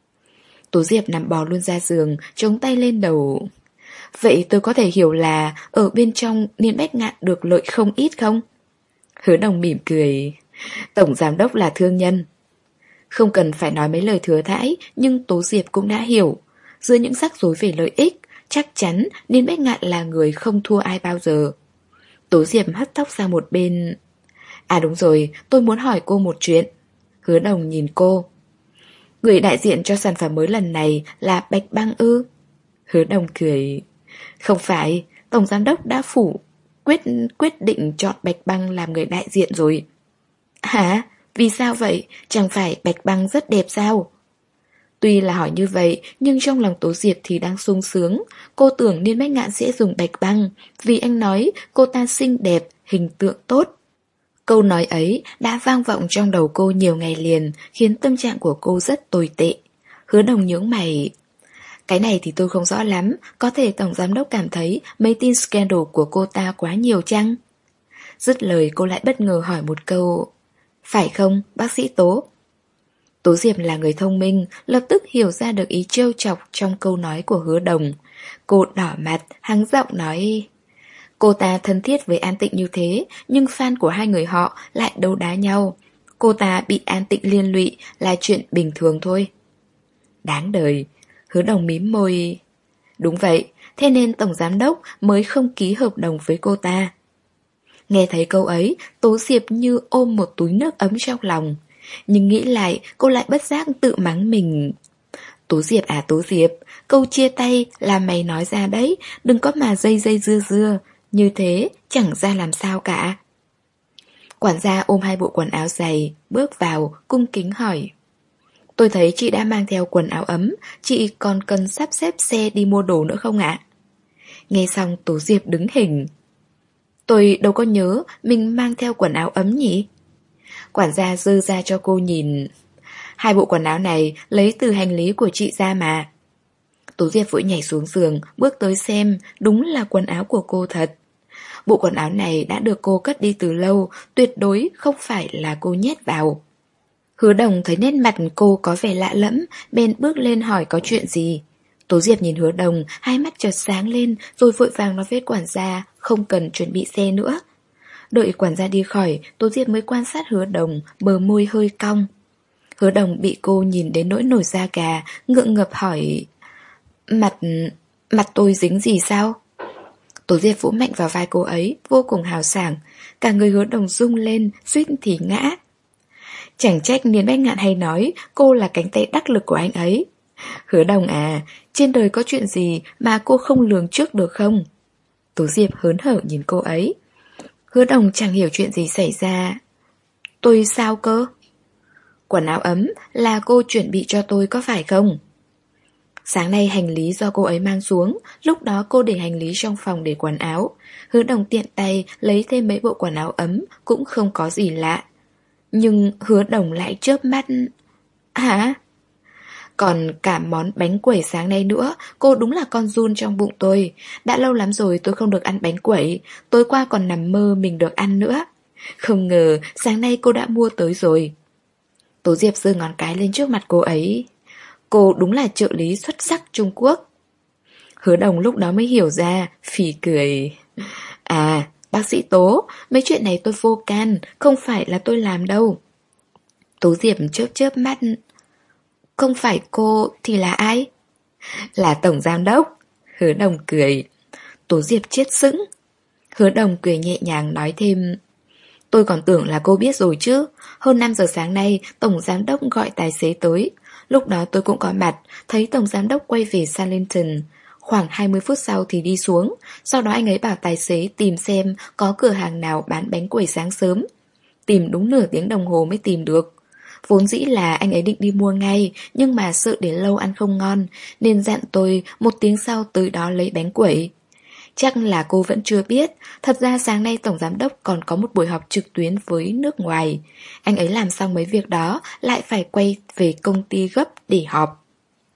Tố Diệp nằm bò luôn ra giường, chống tay lên đầu. Vậy tôi có thể hiểu là ở bên trong Niên Bách Ngạn được lợi không ít không? Hứa Đồng mỉm cười. Tổng giám đốc là thương nhân. Không cần phải nói mấy lời thừa thãi, nhưng Tố Diệp cũng đã hiểu. Giữa những rắc rối về lợi ích, chắc chắn Niên Bách Ngạn là người không thua ai bao giờ. Tố Diệp hất tóc ra một bên. À đúng rồi, tôi muốn hỏi cô một chuyện. Hứa Đồng nhìn cô. Người đại diện cho sản phẩm mới lần này là Bạch Băng ư? Hứa Đồng cười. Không phải, Tổng Giám đốc đã phủ quyết quyết định chọn Bạch Băng làm người đại diện rồi. Hả? Vì sao vậy? Chẳng phải Bạch Băng rất đẹp sao? Tuy là hỏi như vậy, nhưng trong lòng Tố Diệp thì đang sung sướng. Cô tưởng Niên Bách Ngạn sẽ dùng Bạch Băng, vì anh nói cô ta xinh đẹp, hình tượng tốt. Câu nói ấy đã vang vọng trong đầu cô nhiều ngày liền, khiến tâm trạng của cô rất tồi tệ. Hứa Đồng nhướng mày. Cái này thì tôi không rõ lắm, có thể Tổng Giám đốc cảm thấy mấy tin scandal của cô ta quá nhiều chăng? Dứt lời cô lại bất ngờ hỏi một câu. Phải không, bác sĩ Tố? Tố Diệp là người thông minh, lập tức hiểu ra được ý trêu chọc trong câu nói của Hứa Đồng. Cô đỏ mặt, hắng giọng nói. Cô ta thân thiết với An Tịnh như thế, nhưng fan của hai người họ lại đấu đá nhau. Cô ta bị An Tịnh liên lụy là chuyện bình thường thôi. Đáng đời. Hứa Đồng mím môi. Đúng vậy, thế nên Tổng Giám đốc mới không ký hợp đồng với cô ta. Nghe thấy câu ấy, Tố Diệp như ôm một túi nước ấm trong lòng. Nhưng nghĩ lại, cô lại bất giác tự mắng mình. Tố Diệp à Tố Diệp, câu chia tay là mày nói ra đấy, đừng có mà dây dây dưa dưa, như thế chẳng ra làm sao cả. Quản gia ôm hai bộ quần áo dày, bước vào, cung kính hỏi. Tôi thấy chị đã mang theo quần áo ấm, chị còn cần sắp xếp xe đi mua đồ nữa không ạ? Nghe xong Tố Diệp đứng hình. Tôi đâu có nhớ mình mang theo quần áo ấm nhỉ? Quản gia dơ ra cho cô nhìn. Hai bộ quần áo này lấy từ hành lý của chị ra mà. Tố Diệp vội nhảy xuống giường, bước tới xem, đúng là quần áo của cô thật. Bộ quần áo này đã được cô cất đi từ lâu, tuyệt đối không phải là cô nhét vào. Hứa Đồng thấy nét mặt cô có vẻ lạ lẫm, bèn bước lên hỏi có chuyện gì. Tố Diệp nhìn Hứa Đồng, hai mắt chợt sáng lên, rồi vội vàng nói với quản gia, không cần chuẩn bị xe nữa. Đợi quản gia đi khỏi, Tố Diệp mới quan sát Hứa Đồng, bờ môi hơi cong. Hứa Đồng bị cô nhìn đến nỗi nổi da gà, ngượng ngập hỏi. Mặt... mặt tôi dính gì sao? Tố Diệp vỗ mạnh vào vai cô ấy, vô cùng hào sảng. Cả người Hứa Đồng rung lên, suýt thì ngã. Chẳng trách Niên Bách Ngạn hay nói cô là cánh tay đắc lực của anh ấy. Hứa Đồng à, trên đời có chuyện gì mà cô không lường trước được không? Tố Diệp hớn hở nhìn cô ấy. Hứa Đồng chẳng hiểu chuyện gì xảy ra. Tôi sao cơ? Quần áo ấm là cô chuẩn bị cho tôi có phải không? Sáng nay hành lý do cô ấy mang xuống, lúc đó cô để hành lý trong phòng để quần áo. Hứa Đồng tiện tay lấy thêm mấy bộ quần áo ấm, cũng không có gì lạ. Nhưng Hứa Đồng lại chớp mắt. Hả? Còn cả món bánh quẩy sáng nay nữa, cô đúng là con giun trong bụng tôi. Đã lâu lắm rồi tôi không được ăn bánh quẩy, tối qua còn nằm mơ mình được ăn nữa. Không ngờ sáng nay cô đã mua tới rồi. Tố Diệp giơ ngón cái lên trước mặt cô ấy. Cô đúng là trợ lý xuất sắc Trung Quốc. Hứa Đồng lúc đó mới hiểu ra, phì cười. À, bác sĩ Tố, mấy chuyện này tôi vô can, không phải là tôi làm đâu. Tố Diệp chớp chớp mắt. Không phải cô thì là ai? Là Tổng Giám Đốc. Hứa Đồng cười. Tố Diệp chết sững. Hứa Đồng cười nhẹ nhàng nói thêm. Tôi còn tưởng là cô biết rồi chứ. Hơn năm giờ sáng nay, Tổng Giám Đốc gọi tài xế tới. Lúc đó tôi cũng có mặt, thấy Tổng Giám Đốc quay về Salinton. Khoảng hai mươi phút sau thì đi xuống. Sau đó anh ấy bảo tài xế tìm xem có cửa hàng nào bán bánh quẩy sáng sớm. Tìm đúng nửa tiếng đồng hồ mới tìm được. Vốn dĩ là anh ấy định đi mua ngay, nhưng mà sợ để lâu ăn không ngon, nên dặn tôi một tiếng sau tới đó lấy bánh quẩy. Chắc là cô vẫn chưa biết, thật ra sáng nay Tổng Giám Đốc còn có một buổi họp trực tuyến với nước ngoài. Anh ấy làm xong mấy việc đó, lại phải quay về công ty gấp để họp.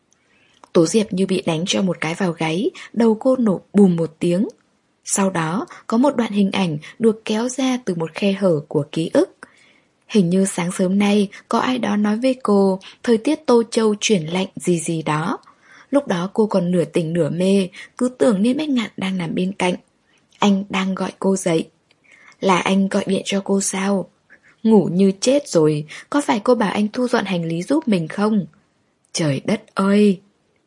Tố Diệp như bị đánh cho một cái vào gáy, đầu cô nổ bùm một tiếng. Sau đó, có một đoạn hình ảnh được kéo ra từ một khe hở của ký ức. Hình như sáng sớm nay có ai đó nói với cô thời tiết Tô Châu chuyển lạnh gì gì đó. Lúc đó cô còn nửa tỉnh nửa mê, cứ tưởng Niên Bách Ngạn đang nằm bên cạnh. Anh đang gọi cô dậy. Là anh gọi điện cho cô sao? Ngủ như chết rồi, có phải cô bảo anh thu dọn hành lý giúp mình không? Trời đất ơi!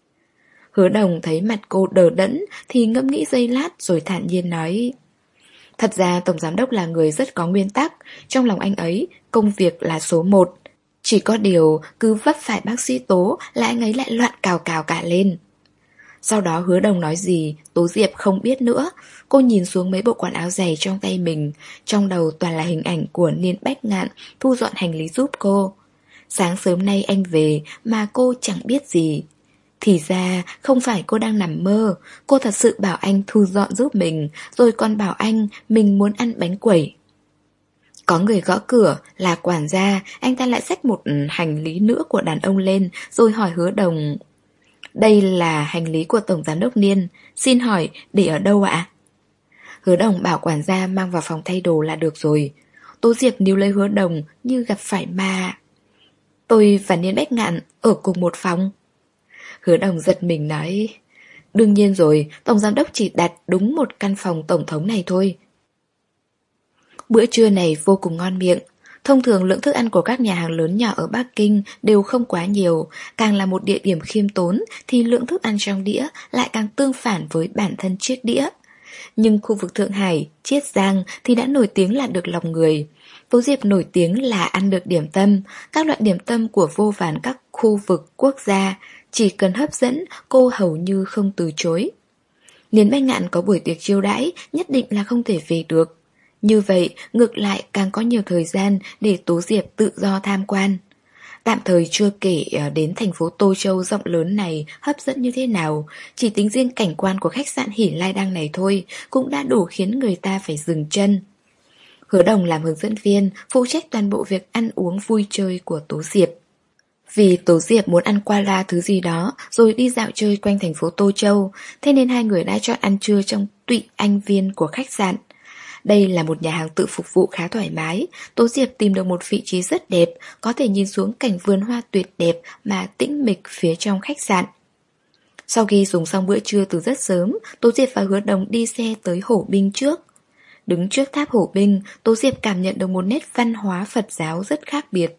Hứa Đồng thấy mặt cô đờ đẫn thì ngẫm nghĩ giây lát rồi thản nhiên nói. Thật ra Tổng Giám Đốc là người rất có nguyên tắc, trong lòng anh ấy, công việc là số một. Chỉ có điều cứ vấp phải bác sĩ Tố là anh ấy lại loạn cào cào cả lên. Sau đó Hứa Đồng nói gì, Tố Diệp không biết nữa. Cô nhìn xuống mấy bộ quần áo giày trong tay mình, trong đầu toàn là hình ảnh của Niên Bách Ngạn thu dọn hành lý giúp cô. Sáng sớm nay anh về mà cô chẳng biết gì. Thì ra không phải cô đang nằm mơ, cô thật sự bảo anh thu dọn giúp mình, rồi còn bảo anh mình muốn ăn bánh quẩy. Có người gõ cửa, là quản gia, anh ta lại xách một hành lý nữa của đàn ông lên, rồi hỏi Hứa Đồng. Đây là hành lý của Tổng Giám Đốc Niên, xin hỏi để ở đâu ạ? Hứa Đồng bảo quản gia mang vào phòng thay đồ là được rồi. Tố Diệp níu lấy Hứa Đồng như gặp phải ma. Tôi và Niên Bách Ngạn ở cùng một phòng. Hứa Đồng giật mình nói. Đương nhiên rồi, Tổng Giám Đốc chỉ đặt đúng một căn phòng tổng thống này thôi. Bữa trưa này vô cùng ngon miệng. Thông thường lượng thức ăn của các nhà hàng lớn nhỏ ở Bắc Kinh đều không quá nhiều. Càng là một địa điểm khiêm tốn thì lượng thức ăn trong đĩa lại càng tương phản với bản thân chiếc đĩa. Nhưng khu vực Thượng Hải, Chiết Giang thì đã nổi tiếng là được lòng người. Tố Diệp nổi tiếng là ăn được điểm tâm. Các loại điểm tâm của vô vàn các khu vực quốc gia, chỉ cần hấp dẫn cô hầu như không từ chối. Niên Bách Ngạn có buổi tiệc chiêu đãi, nhất định là không thể về được. Như vậy, ngược lại càng có nhiều thời gian để Tố Diệp tự do tham quan. Tạm thời chưa kể đến thành phố Tô Châu rộng lớn này hấp dẫn như thế nào, chỉ tính riêng cảnh quan của khách sạn Hỉ Lai Đăng này thôi cũng đã đủ khiến người ta phải dừng chân. Hứa Đồng làm hướng dẫn viên, phụ trách toàn bộ việc ăn uống vui chơi của Tố Diệp. Vì Tố Diệp muốn ăn qua la thứ gì đó rồi đi dạo chơi quanh thành phố Tô Châu, thế nên hai người đã chọn ăn trưa trong Tụy Anh Viên của khách sạn. Đây là một nhà hàng tự phục vụ khá thoải mái. Tố Diệp tìm được một vị trí rất đẹp, có thể nhìn xuống cảnh vườn hoa tuyệt đẹp mà tĩnh mịch phía trong khách sạn. Sau khi dùng xong bữa trưa từ rất sớm, Tố Diệp và Hứa Đồng đi xe tới Hổ Binh trước. Đứng trước tháp Hổ Binh, Tố Diệp cảm nhận được một nét văn hóa Phật giáo rất khác biệt.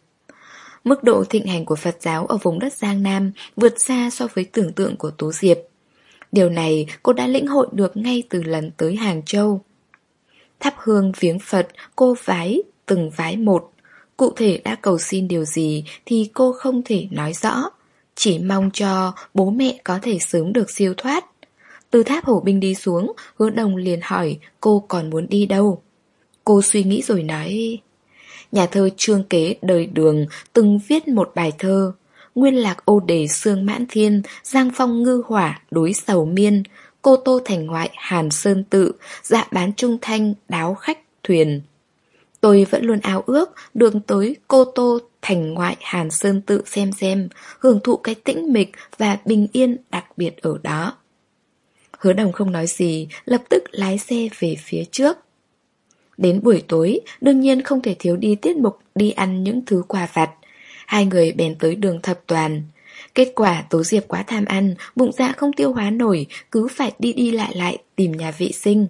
Mức độ thịnh hành của Phật giáo ở vùng đất Giang Nam vượt xa so với tưởng tượng của Tố Diệp. Điều này cô đã lĩnh hội được ngay từ lần tới Hàng Châu. Thắp hương viếng Phật, cô vái từng vái một. Cụ thể đã cầu xin điều gì thì cô không thể nói rõ, chỉ mong cho bố mẹ có thể sớm được siêu thoát. Từ tháp Hổ Binh đi xuống, Hứa Đồng liền hỏi cô còn muốn đi đâu. Cô suy nghĩ rồi nói. Nhà thơ Trương Kế đời Đường từng viết một bài thơ. Nguyên lạc ô đề sương mãn thiên, giang phong ngư hỏa đối sầu miên. Cô tô thành ngoại hàn sơn tự, dạ bán trung thanh đáo khách thuyền. Tôi vẫn luôn ao ước đường tới Cô Tô thành ngoại Hàn Sơn Tự xem xem, hưởng thụ cái tĩnh mịch và bình yên đặc biệt ở đó. Hứa Đồng không nói gì, lập tức lái xe về phía trước. Đến buổi tối, đương nhiên không thể thiếu đi tiết mục đi ăn những thứ quà vặt. Hai người bèn tới đường Thập Toàn. Kết quả Tố Diệp quá tham ăn, bụng dạ không tiêu hóa nổi, cứ phải đi đi lại lại tìm nhà vệ sinh.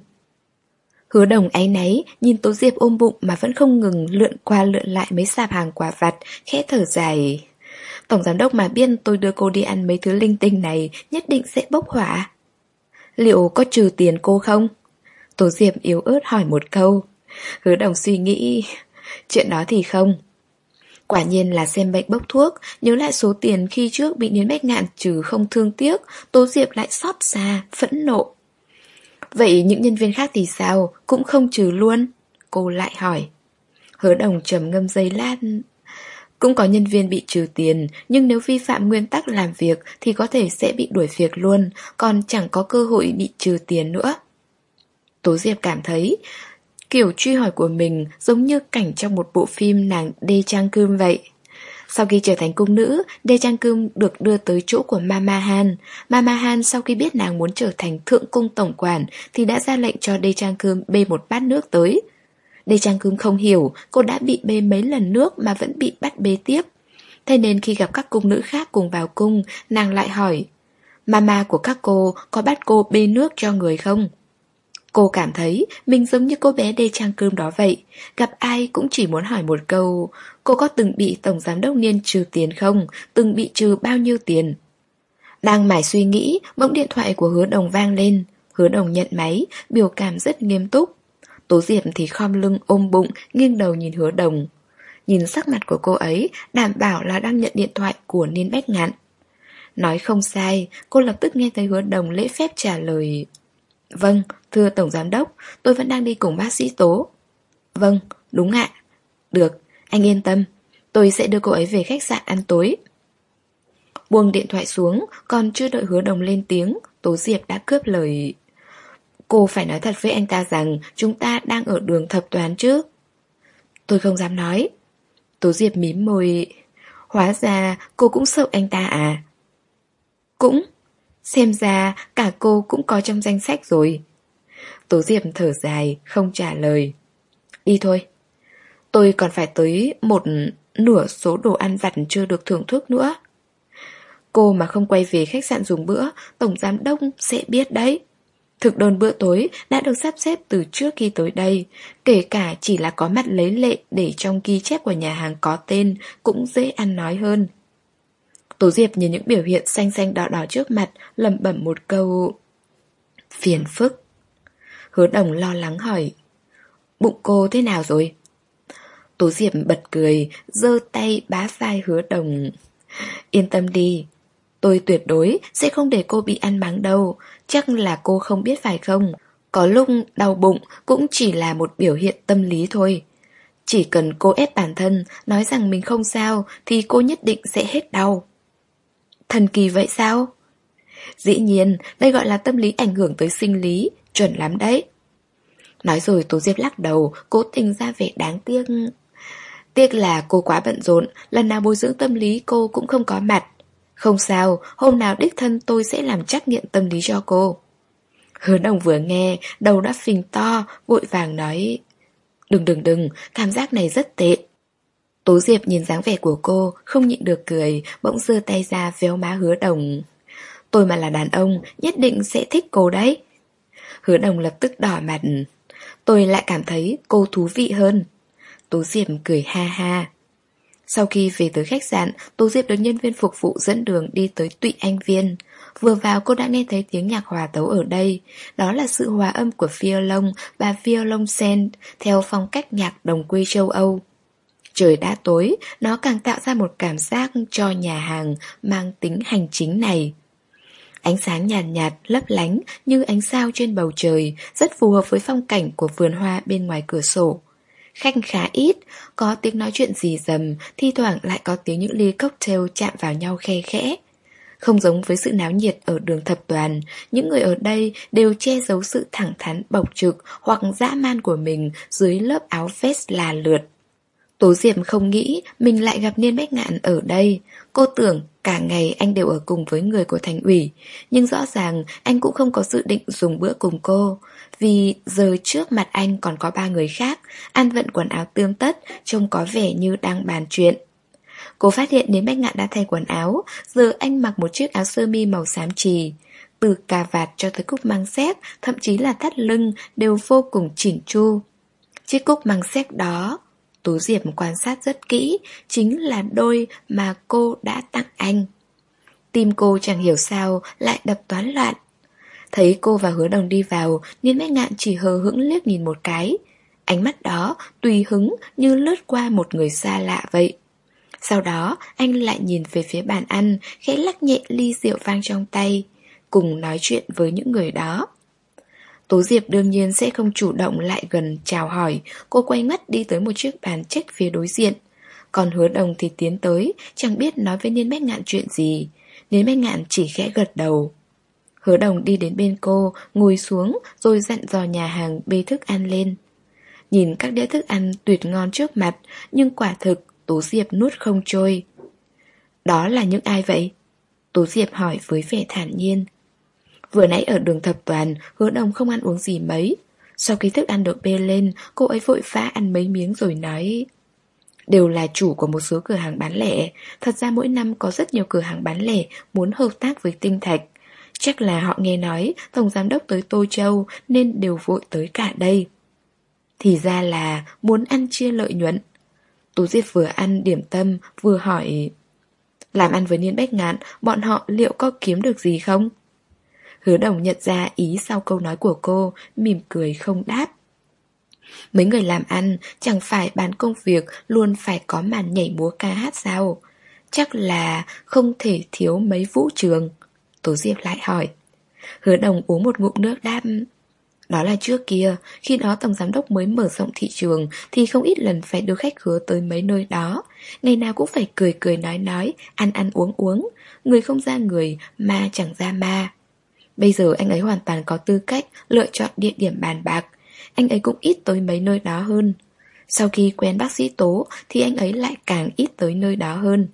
Hứa Đồng áy náy, nhìn Tố Diệp ôm bụng mà vẫn không ngừng lượn qua lượn lại mấy sạp hàng quà vặt, khẽ thở dài. Tổng giám đốc mà biết tôi đưa cô đi ăn mấy thứ linh tinh này, nhất định sẽ bốc hỏa. Liệu có trừ tiền cô không? Tố Diệp yếu ớt hỏi một câu. Hứa Đồng suy nghĩ, chuyện đó thì không. Quả nhiên là xem bệnh bốc thuốc, nhớ lại số tiền khi trước bị Niến Bách Ngạn trừ không thương tiếc, Tố Diệp lại xót xa, phẫn nộ. Vậy những nhân viên khác thì sao, cũng không trừ luôn? Cô lại hỏi. Hứa Đồng trầm ngâm giây lát. Cũng có nhân viên bị trừ tiền, nhưng nếu vi phạm nguyên tắc làm việc thì có thể sẽ bị đuổi việc luôn, còn chẳng có cơ hội bị trừ tiền nữa. Tố Diệp cảm thấy kiểu truy hỏi của mình giống như cảnh trong một bộ phim nàng Đê Trang Cơm vậy. Sau khi trở thành cung nữ, Đê Trang Cơm được đưa tới chỗ của Mama Han. Mama Han sau khi biết nàng muốn trở thành thượng cung tổng quản thì đã ra lệnh cho Đê Trang Cơm bê một bát nước tới. Đê Trang Cơm không hiểu cô đã bị bê mấy lần nước mà vẫn bị bắt bê tiếp. Thế nên khi gặp các cung nữ khác cùng vào cung, nàng lại hỏi: Mama của các cô có bắt cô bê nước cho người không? Cô cảm thấy mình giống như cô bé Đê Trang Cơm đó vậy. Gặp ai cũng chỉ muốn hỏi một câu: cô có từng bị tổng giám đốc Niên trừ tiền không? Từng bị trừ bao nhiêu tiền? Đang mải suy nghĩ, bỗng điện thoại của Hứa Đồng vang lên. Hứa Đồng nhận máy, biểu cảm rất nghiêm túc. Tố Diệp thì khom lưng ôm bụng, nghiêng đầu nhìn Hứa Đồng. Nhìn sắc mặt của cô ấy, đảm bảo là đang nhận điện thoại của Niên Bách Ngạn. Nói không sai, cô lập tức nghe thấy Hứa Đồng lễ phép trả lời: Vâng, thưa Tổng Giám Đốc, tôi vẫn đang đi cùng bác sĩ Tố. Vâng, đúng ạ. Được, anh yên tâm, tôi sẽ đưa cô ấy về khách sạn ăn tối. Buông điện thoại xuống, còn chưa đợi Hứa Đồng lên tiếng, Tố Diệp đã cướp lời. Cô phải nói thật với anh ta rằng chúng ta đang ở đường Thập Toàn chứ. Tôi không dám nói. Tố Diệp mím môi. Hóa ra cô cũng sợ anh ta à? Cũng. Xem ra cả cô cũng có trong danh sách rồi. Tố Diệp thở dài, không trả lời. Đi thôi. Tôi còn phải tới một nửa số đồ ăn vặt chưa được thưởng thức nữa. Cô mà không quay về khách sạn dùng bữa, Tổng Giám Đốc sẽ biết đấy. Thực đơn bữa tối đã được sắp xếp từ trước khi tới đây, kể cả chỉ là có mặt lấy lệ để trong ghi chép của nhà hàng có tên cũng dễ ăn nói hơn. Tố Diệp nhìn những biểu hiện xanh xanh đỏ đỏ trước mặt, lẩm bẩm một câu: phiền phức. Hứa Đồng lo lắng hỏi: bụng cô thế nào rồi? Tố Diệp bật cười, giơ tay bá vai Hứa Đồng. Yên tâm đi, tôi tuyệt đối sẽ không để cô bị ăn mắng đâu. Chắc là cô không biết phải không? Có lúc đau bụng cũng chỉ là một biểu hiện tâm lý thôi. Chỉ cần cô ép bản thân, nói rằng mình không sao, thì cô nhất định sẽ hết đau. Thần kỳ vậy sao? Dĩ nhiên, đây gọi là tâm lý ảnh hưởng tới sinh lý, chuẩn lắm đấy. Nói rồi Tố Diệp lắc đầu, cố tình ra vẻ đáng tiếc. Tiếc là cô quá bận rộn, lần nào bồi dưỡng tâm lý cô cũng không có mặt. Không sao, hôm nào đích thân tôi sẽ làm trắc nghiệm tâm lý cho cô. Hứa Đồng vừa nghe, đầu đã phình to, vội vàng nói: Đừng đừng đừng, cảm giác này rất tệ. Tố Diệp nhìn dáng vẻ của cô, không nhịn được cười, bỗng giơ tay ra véo má Hứa Đồng. Tôi mà là đàn ông, nhất định sẽ thích cô đấy. Hứa Đồng lập tức đỏ mặt. Tôi lại cảm thấy cô thú vị hơn. Tố Diệp cười ha ha. Sau khi về tới khách sạn, Tố Diệp được nhân viên phục vụ dẫn đường đi tới Tụy Anh Viên. Vừa vào cô đã nghe thấy tiếng nhạc hòa tấu ở đây. Đó là sự hòa âm của violon và violoncelle theo phong cách nhạc đồng quê châu Âu. Trời đã tối, nó càng tạo ra một cảm giác cho nhà hàng mang tính hành chính này. Ánh sáng nhàn nhạt, nhạt, lấp lánh như ánh sao trên bầu trời, rất phù hợp với phong cảnh của vườn hoa bên ngoài cửa sổ. Khách khá ít, có tiếng nói chuyện rì rầm, thi thoảng lại có tiếng những ly cocktail chạm vào nhau khe khẽ. Không giống với sự náo nhiệt ở đường thập toàn, những người ở đây đều che giấu sự thẳng thắn bộc trực hoặc dã man của mình dưới lớp áo vest là lượt. Tố Diệp không nghĩ mình lại gặp Niên Bách Ngạn ở đây. Cô tưởng cả ngày anh đều ở cùng với người của thành ủy, nhưng rõ ràng anh cũng không có dự định dùng bữa cùng cô. Vì giờ trước mặt anh còn có ba người khác, ăn vận quần áo tươm tất, trông có vẻ như đang bàn chuyện. Cô phát hiện Niên Bách Ngạn đã thay quần áo, giờ anh mặc một chiếc áo sơ mi màu xám chì. Từ cà vạt cho tới cúc măng xếp, thậm chí là thắt lưng đều vô cùng chỉn chu. Chiếc cúc măng xếp đó, Tố Diệp quan sát rất kỹ, chính là đôi mà cô đã tặng anh. Tim cô chẳng hiểu sao lại đập toán loạn. Thấy cô và Hứa Đồng đi vào, Niên Bách Ngạn chỉ hờ hững liếc nhìn một cái. Ánh mắt đó tùy hứng như lướt qua một người xa lạ vậy. Sau đó anh lại nhìn về phía bàn ăn, khẽ lắc nhẹ ly rượu vang trong tay, cùng nói chuyện với những người đó. Tố Diệp đương nhiên sẽ không chủ động lại gần chào hỏi. Cô quay mắt đi tới một chiếc bàn trách phía đối diện. Còn Hứa Đồng thì tiến tới, chẳng biết nói với Niên Bách Ngạn chuyện gì. Niên Bách Ngạn chỉ khẽ gật đầu. Hứa Đồng đi đến bên cô, ngồi xuống rồi dặn dò nhà hàng bê thức ăn lên. Nhìn các đĩa thức ăn tuyệt ngon trước mặt, nhưng quả thực Tố Diệp nuốt không trôi. Đó là những ai vậy? Tố Diệp hỏi với vẻ thản nhiên. Vừa nãy ở đường thập toàn, Hứa Đồng không ăn uống gì mấy. Sau khi thức ăn được bê lên, cô ấy vội vã ăn mấy miếng rồi nói: đều là chủ của một số cửa hàng bán lẻ. Thật ra mỗi năm có rất nhiều cửa hàng bán lẻ muốn hợp tác với Tinh Thạch. Chắc là họ nghe nói Tổng Giám Đốc tới Tô Châu nên đều vội tới cả đây. Thì ra là muốn ăn chia lợi nhuận. Tú Diệp vừa ăn điểm tâm vừa hỏi: làm ăn với Niên Bách Ngạn, bọn họ liệu có kiếm được gì không? Hứa Đồng nhận ra ý sau câu nói của cô, mỉm cười không đáp. Mấy người làm ăn chẳng phải bán công việc luôn phải có màn nhảy múa ca hát sao? Chắc là không thể thiếu mấy vũ trường. Tố Diệp lại hỏi. Hứa Đồng uống một ngụm nước đáp: đó là trước kia, khi đó Tổng Giám Đốc mới mở rộng thị trường thì không ít lần phải đưa khách hứa tới mấy nơi đó. Ngày nào cũng phải cười cười nói nói, ăn ăn uống uống. Người không ra người, ma chẳng ra ma. Bây giờ anh ấy hoàn toàn có tư cách lựa chọn địa điểm bàn bạc. Anh ấy cũng ít tới mấy nơi đó hơn. Sau khi quen bác sĩ Tố thì anh ấy lại càng ít tới nơi đó hơn.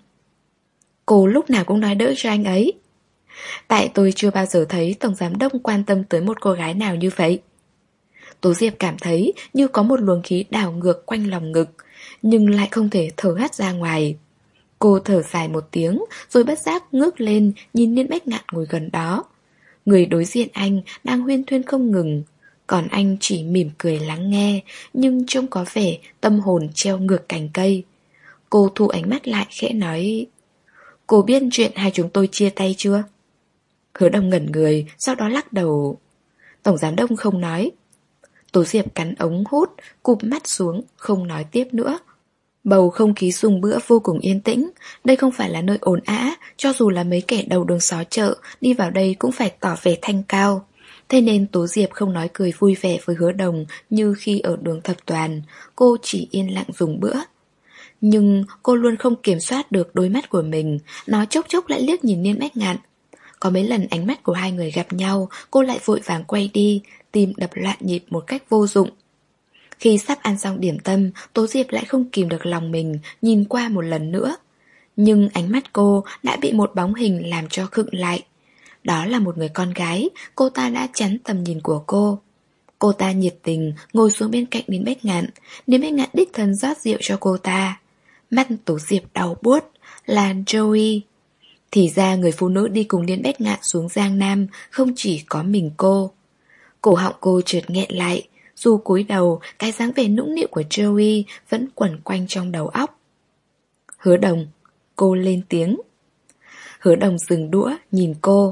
Cô lúc nào cũng nói đỡ cho anh ấy. Tại tôi chưa bao giờ thấy Tổng Giám Đốc quan tâm tới một cô gái nào như vậy. Tố Diệp cảm thấy như có một luồng khí đảo ngược quanh lòng ngực, nhưng lại không thể thở hắt ra ngoài. Cô thở dài một tiếng, rồi bất giác ngước lên nhìn Niên Bách Ngạn ngồi gần đó. Người đối diện anh đang huyên thuyên không ngừng, còn anh chỉ mỉm cười lắng nghe, nhưng trông có vẻ tâm hồn treo ngược cành cây. Cô thu ánh mắt lại khẽ nói: cô biết chuyện hai chúng tôi chia tay chưa? Hứa Đồng ngẩn người, sau đó lắc đầu. Tổng Giám Đốc không nói. Tố Diệp cắn ống hút, cụp mắt xuống, không nói tiếp nữa. Bầu không khí dùng bữa vô cùng yên tĩnh. Đây không phải là nơi ồn ào, cho dù là mấy kẻ đầu đường xó chợ đi vào đây cũng phải tỏ vẻ thanh cao. Thế nên Tố Diệp không nói cười vui vẻ với Hứa Đồng như khi ở đường thập toàn. Cô chỉ yên lặng dùng bữa. Nhưng cô luôn không kiểm soát được đôi mắt của mình. Nó chốc chốc lại liếc nhìn Niên Bách Ngạn. Có mấy lần ánh mắt của hai người gặp nhau, cô lại vội vàng quay đi, tim đập loạn nhịp một cách vô dụng. Khi sắp ăn xong điểm tâm, Tố Diệp lại không kìm được lòng mình, nhìn qua một lần nữa. Nhưng ánh mắt cô đã bị một bóng hình làm cho khựng lại. Đó là một người con gái, cô ta đã chắn tầm nhìn của cô. Cô ta nhiệt tình ngồi xuống bên cạnh Niên Bách Ngạn. Niên Bách Ngạn đích thân rót rượu cho cô ta. Mắt Tố Diệp đau buốt, là Joey. Thì ra người phụ nữ đi cùng Niên Bách Ngạn xuống Giang Nam không chỉ có mình cô. Cổ họng cô chợt nghẹn lại. Dù cúi đầu, cái dáng vẻ nũng nịu của Joey vẫn quẩn quanh trong đầu óc. Hứa Đồng, cô lên tiếng. Hứa Đồng dừng đũa, nhìn cô.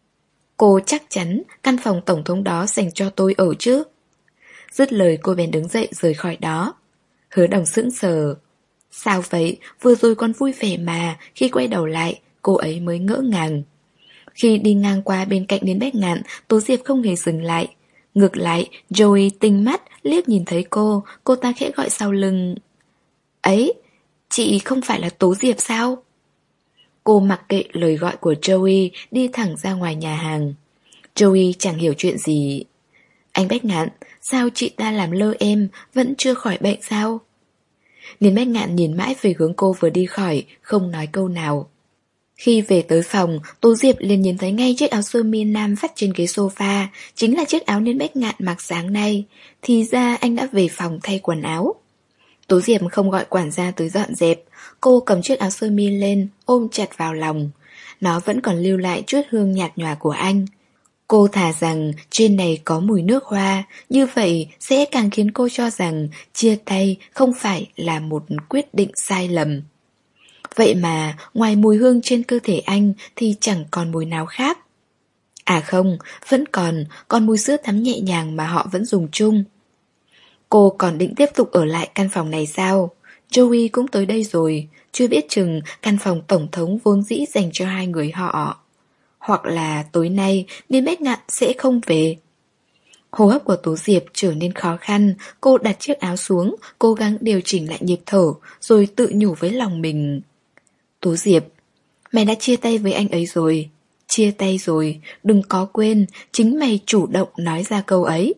Cô chắc chắn căn phòng tổng thống đó dành cho tôi ở chứ? Dứt lời cô bèn đứng dậy rời khỏi đó. Hứa Đồng sững sờ. Sao vậy? Vừa rồi còn vui vẻ mà. Khi quay đầu lại, cô ấy mới ngỡ ngàng. Khi đi ngang qua bên cạnh Niên Bách Ngạn, Tố Diệp không hề dừng lại. Ngược lại, Joey tinh mắt liếc nhìn thấy cô. Cô ta khẽ gọi sau lưng: ấy, chị không phải là Tố Diệp sao? Cô mặc kệ lời gọi của Joey, đi thẳng ra ngoài nhà hàng. Joey chẳng hiểu chuyện gì. Anh Bách Ngạn, sao chị ta làm lơ em, vẫn chưa khỏi bệnh sao? Nên Bách Ngạn nhìn mãi về hướng cô vừa đi khỏi, không nói câu nào. Khi về tới phòng, Tố Diệp liền nhìn thấy ngay chiếc áo sơ mi nam vắt trên ghế sofa, chính là chiếc áo nên Bách Ngạn mặc sáng nay. Thì ra anh đã về phòng thay quần áo. Tố Diệp không gọi quản gia tới dọn dẹp. Cô cầm chiếc áo sơ mi lên, ôm chặt vào lòng. Nó vẫn còn lưu lại chút hương nhạt nhòa của anh. Cô thà rằng trên này có mùi nước hoa, như vậy sẽ càng khiến cô cho rằng chia tay không phải là một quyết định sai lầm. Vậy mà ngoài mùi hương trên cơ thể anh thì chẳng còn mùi nào khác. À không, vẫn còn, còn mùi sữa tắm nhẹ nhàng mà họ vẫn dùng chung. Cô còn định tiếp tục ở lại căn phòng này sao? Joey cũng tới đây rồi, chưa biết chừng căn phòng tổng thống vốn dĩ dành cho hai người họ. Hoặc là tối nay nên Bách Ngạn sẽ không về. Hô hấp của Tố Diệp trở nên khó khăn. Cô đặt chiếc áo xuống, cố gắng điều chỉnh lại nhịp thở, rồi tự nhủ với lòng mình. Tố Diệp, mày đã chia tay với anh ấy rồi. Chia tay rồi, đừng có quên, chính mày chủ động nói ra câu ấy.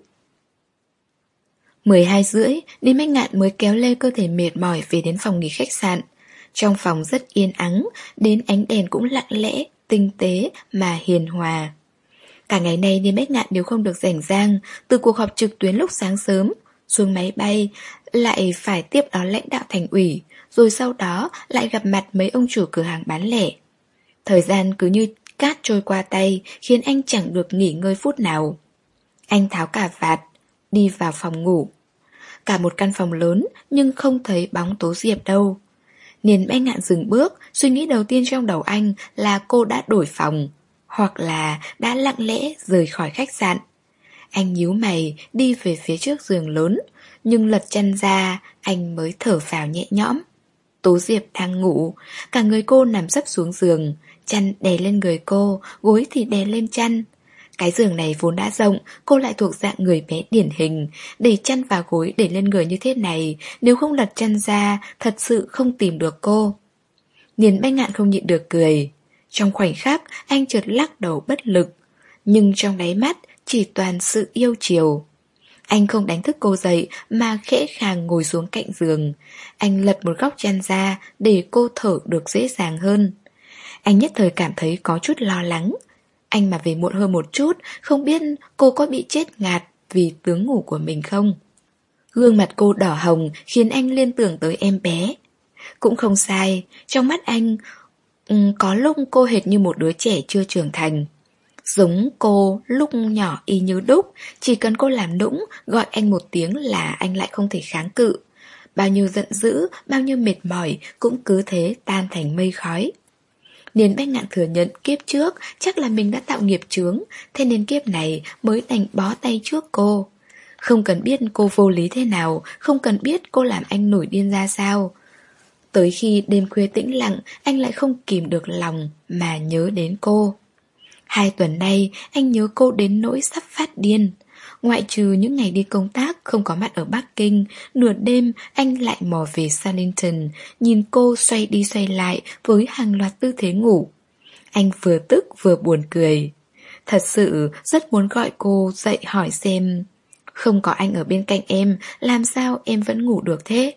mười hai rưỡi, Đinh Bách Ngạn mới kéo lê cơ thể mệt mỏi về đến phòng nghỉ khách sạn. Trong phòng rất yên ắng, đến ánh đèn cũng lặng lẽ, tinh tế mà hiền hòa. Cả ngày nay Đinh Bách Ngạn đều không được rảnh rang, từ cuộc họp trực tuyến lúc sáng sớm, xuống máy bay, lại phải tiếp đón lãnh đạo thành ủy, rồi sau đó lại gặp mặt mấy ông chủ cửa hàng bán lẻ. Thời gian cứ như cát trôi qua tay, khiến anh chẳng được nghỉ ngơi phút nào. Anh tháo cà vạt, đi vào phòng ngủ. Cả một căn phòng lớn nhưng không thấy bóng Tố Diệp đâu. Điền Bách Ngạn dừng bước, suy nghĩ đầu tiên trong đầu anh là cô đã đổi phòng, hoặc là đã lặng lẽ rời khỏi khách sạn. Anh nhíu mày đi về phía trước giường lớn, nhưng lật chăn ra anh mới thở phào nhẹ nhõm. Tố Diệp đang ngủ, cả người cô nằm sấp xuống giường, chăn đè lên người cô, gối thì đè lên chăn. Cái giường này vốn đã rộng, cô lại thuộc dạng người bé điển hình, để chăn và gối để lên người như thế này, nếu không lật chăn ra, thật sự không tìm được cô. Điền Bách Ngạn không nhịn được cười. Trong khoảnh khắc, anh chợt lắc đầu bất lực, nhưng trong đáy mắt chỉ toàn sự yêu chiều. Anh không đánh thức cô dậy mà khẽ khàng ngồi xuống cạnh giường. Anh lật một góc chăn ra để cô thở được dễ dàng hơn. Anh nhất thời cảm thấy có chút lo lắng. Anh mà về muộn hơn một chút, không biết cô có bị chết ngạt vì tướng ngủ của mình không? Gương mặt cô đỏ hồng khiến anh liên tưởng tới em bé. Cũng không sai, trong mắt anh, um, có lúc cô hệt như một đứa trẻ chưa trưởng thành. Giống cô lúc nhỏ y như đúc, chỉ cần cô làm nũng, gọi anh một tiếng là anh lại không thể kháng cự. Bao nhiêu giận dữ, bao nhiêu mệt mỏi cũng cứ thế tan thành mây khói. Điền Bách Ngạn thừa nhận kiếp trước chắc là mình đã tạo nghiệp chướng, thế nên kiếp này mới đành bó tay trước cô. Không cần biết cô vô lý thế nào, không cần biết cô làm anh nổi điên ra sao. Tới khi đêm khuya tĩnh lặng, anh lại không kìm được lòng mà nhớ đến cô. Hai tuần nay, anh nhớ cô đến nỗi sắp phát điên. Ngoại trừ những ngày đi công tác không có mặt ở Bắc Kinh, nửa đêm anh lại mò về Sunnington, nhìn cô xoay đi xoay lại với hàng loạt tư thế ngủ. Anh vừa tức vừa buồn cười. Thật sự rất muốn gọi cô dậy hỏi xem, không có anh ở bên cạnh em, làm sao em vẫn ngủ được thế?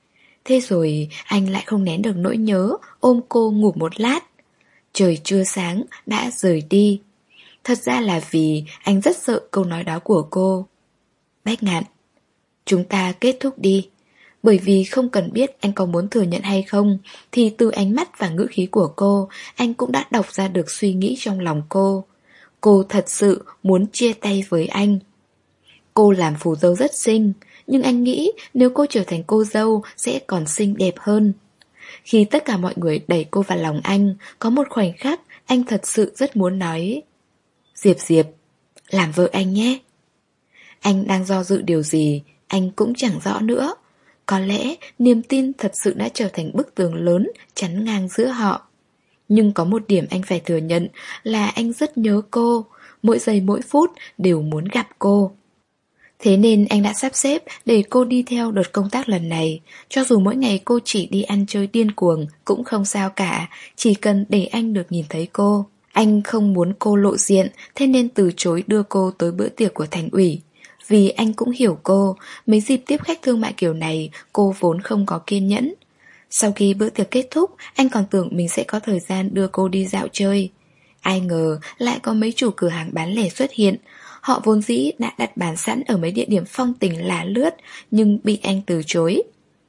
Thế rồi anh lại không nén được nỗi nhớ, ôm cô ngủ một lát. Trời chưa sáng đã rời đi. Thật ra là vì anh rất sợ câu nói đó của cô. Bách Ngạn, chúng ta kết thúc đi. Bởi vì không cần biết anh có muốn thừa nhận hay không, thì từ ánh mắt và ngữ khí của cô, anh cũng đã đọc ra được suy nghĩ trong lòng cô. Cô thật sự muốn chia tay với anh. Cô làm phù dâu rất xinh, nhưng anh nghĩ nếu cô trở thành cô dâu sẽ còn xinh đẹp hơn. Khi tất cả mọi người đẩy cô vào lòng anh, có một khoảnh khắc anh thật sự rất muốn nói: Diệp Diệp, làm vợ anh nhé. Anh đang do dự điều gì, anh cũng chẳng rõ nữa. Có lẽ niềm tin thật sự đã trở thành bức tường lớn chắn ngang giữa họ. Nhưng có một điểm anh phải thừa nhận là anh rất nhớ cô, mỗi giây mỗi phút đều muốn gặp cô. Thế nên anh đã sắp xếp để cô đi theo đợt công tác lần này. Cho dù mỗi ngày cô chỉ đi ăn chơi điên cuồng cũng không sao cả, chỉ cần để anh được nhìn thấy cô. Anh không muốn cô lộ diện, thế nên từ chối đưa cô tới bữa tiệc của thành ủy. Vì anh cũng hiểu cô, mấy dịp tiếp khách thương mại kiểu này cô vốn không có kiên nhẫn. Sau khi bữa tiệc kết thúc, anh còn tưởng mình sẽ có thời gian đưa cô đi dạo chơi. Ai ngờ lại có mấy chủ cửa hàng bán lẻ xuất hiện. Họ vốn dĩ đã đặt bàn sẵn ở mấy địa điểm phong tình lả lướt, nhưng bị anh từ chối.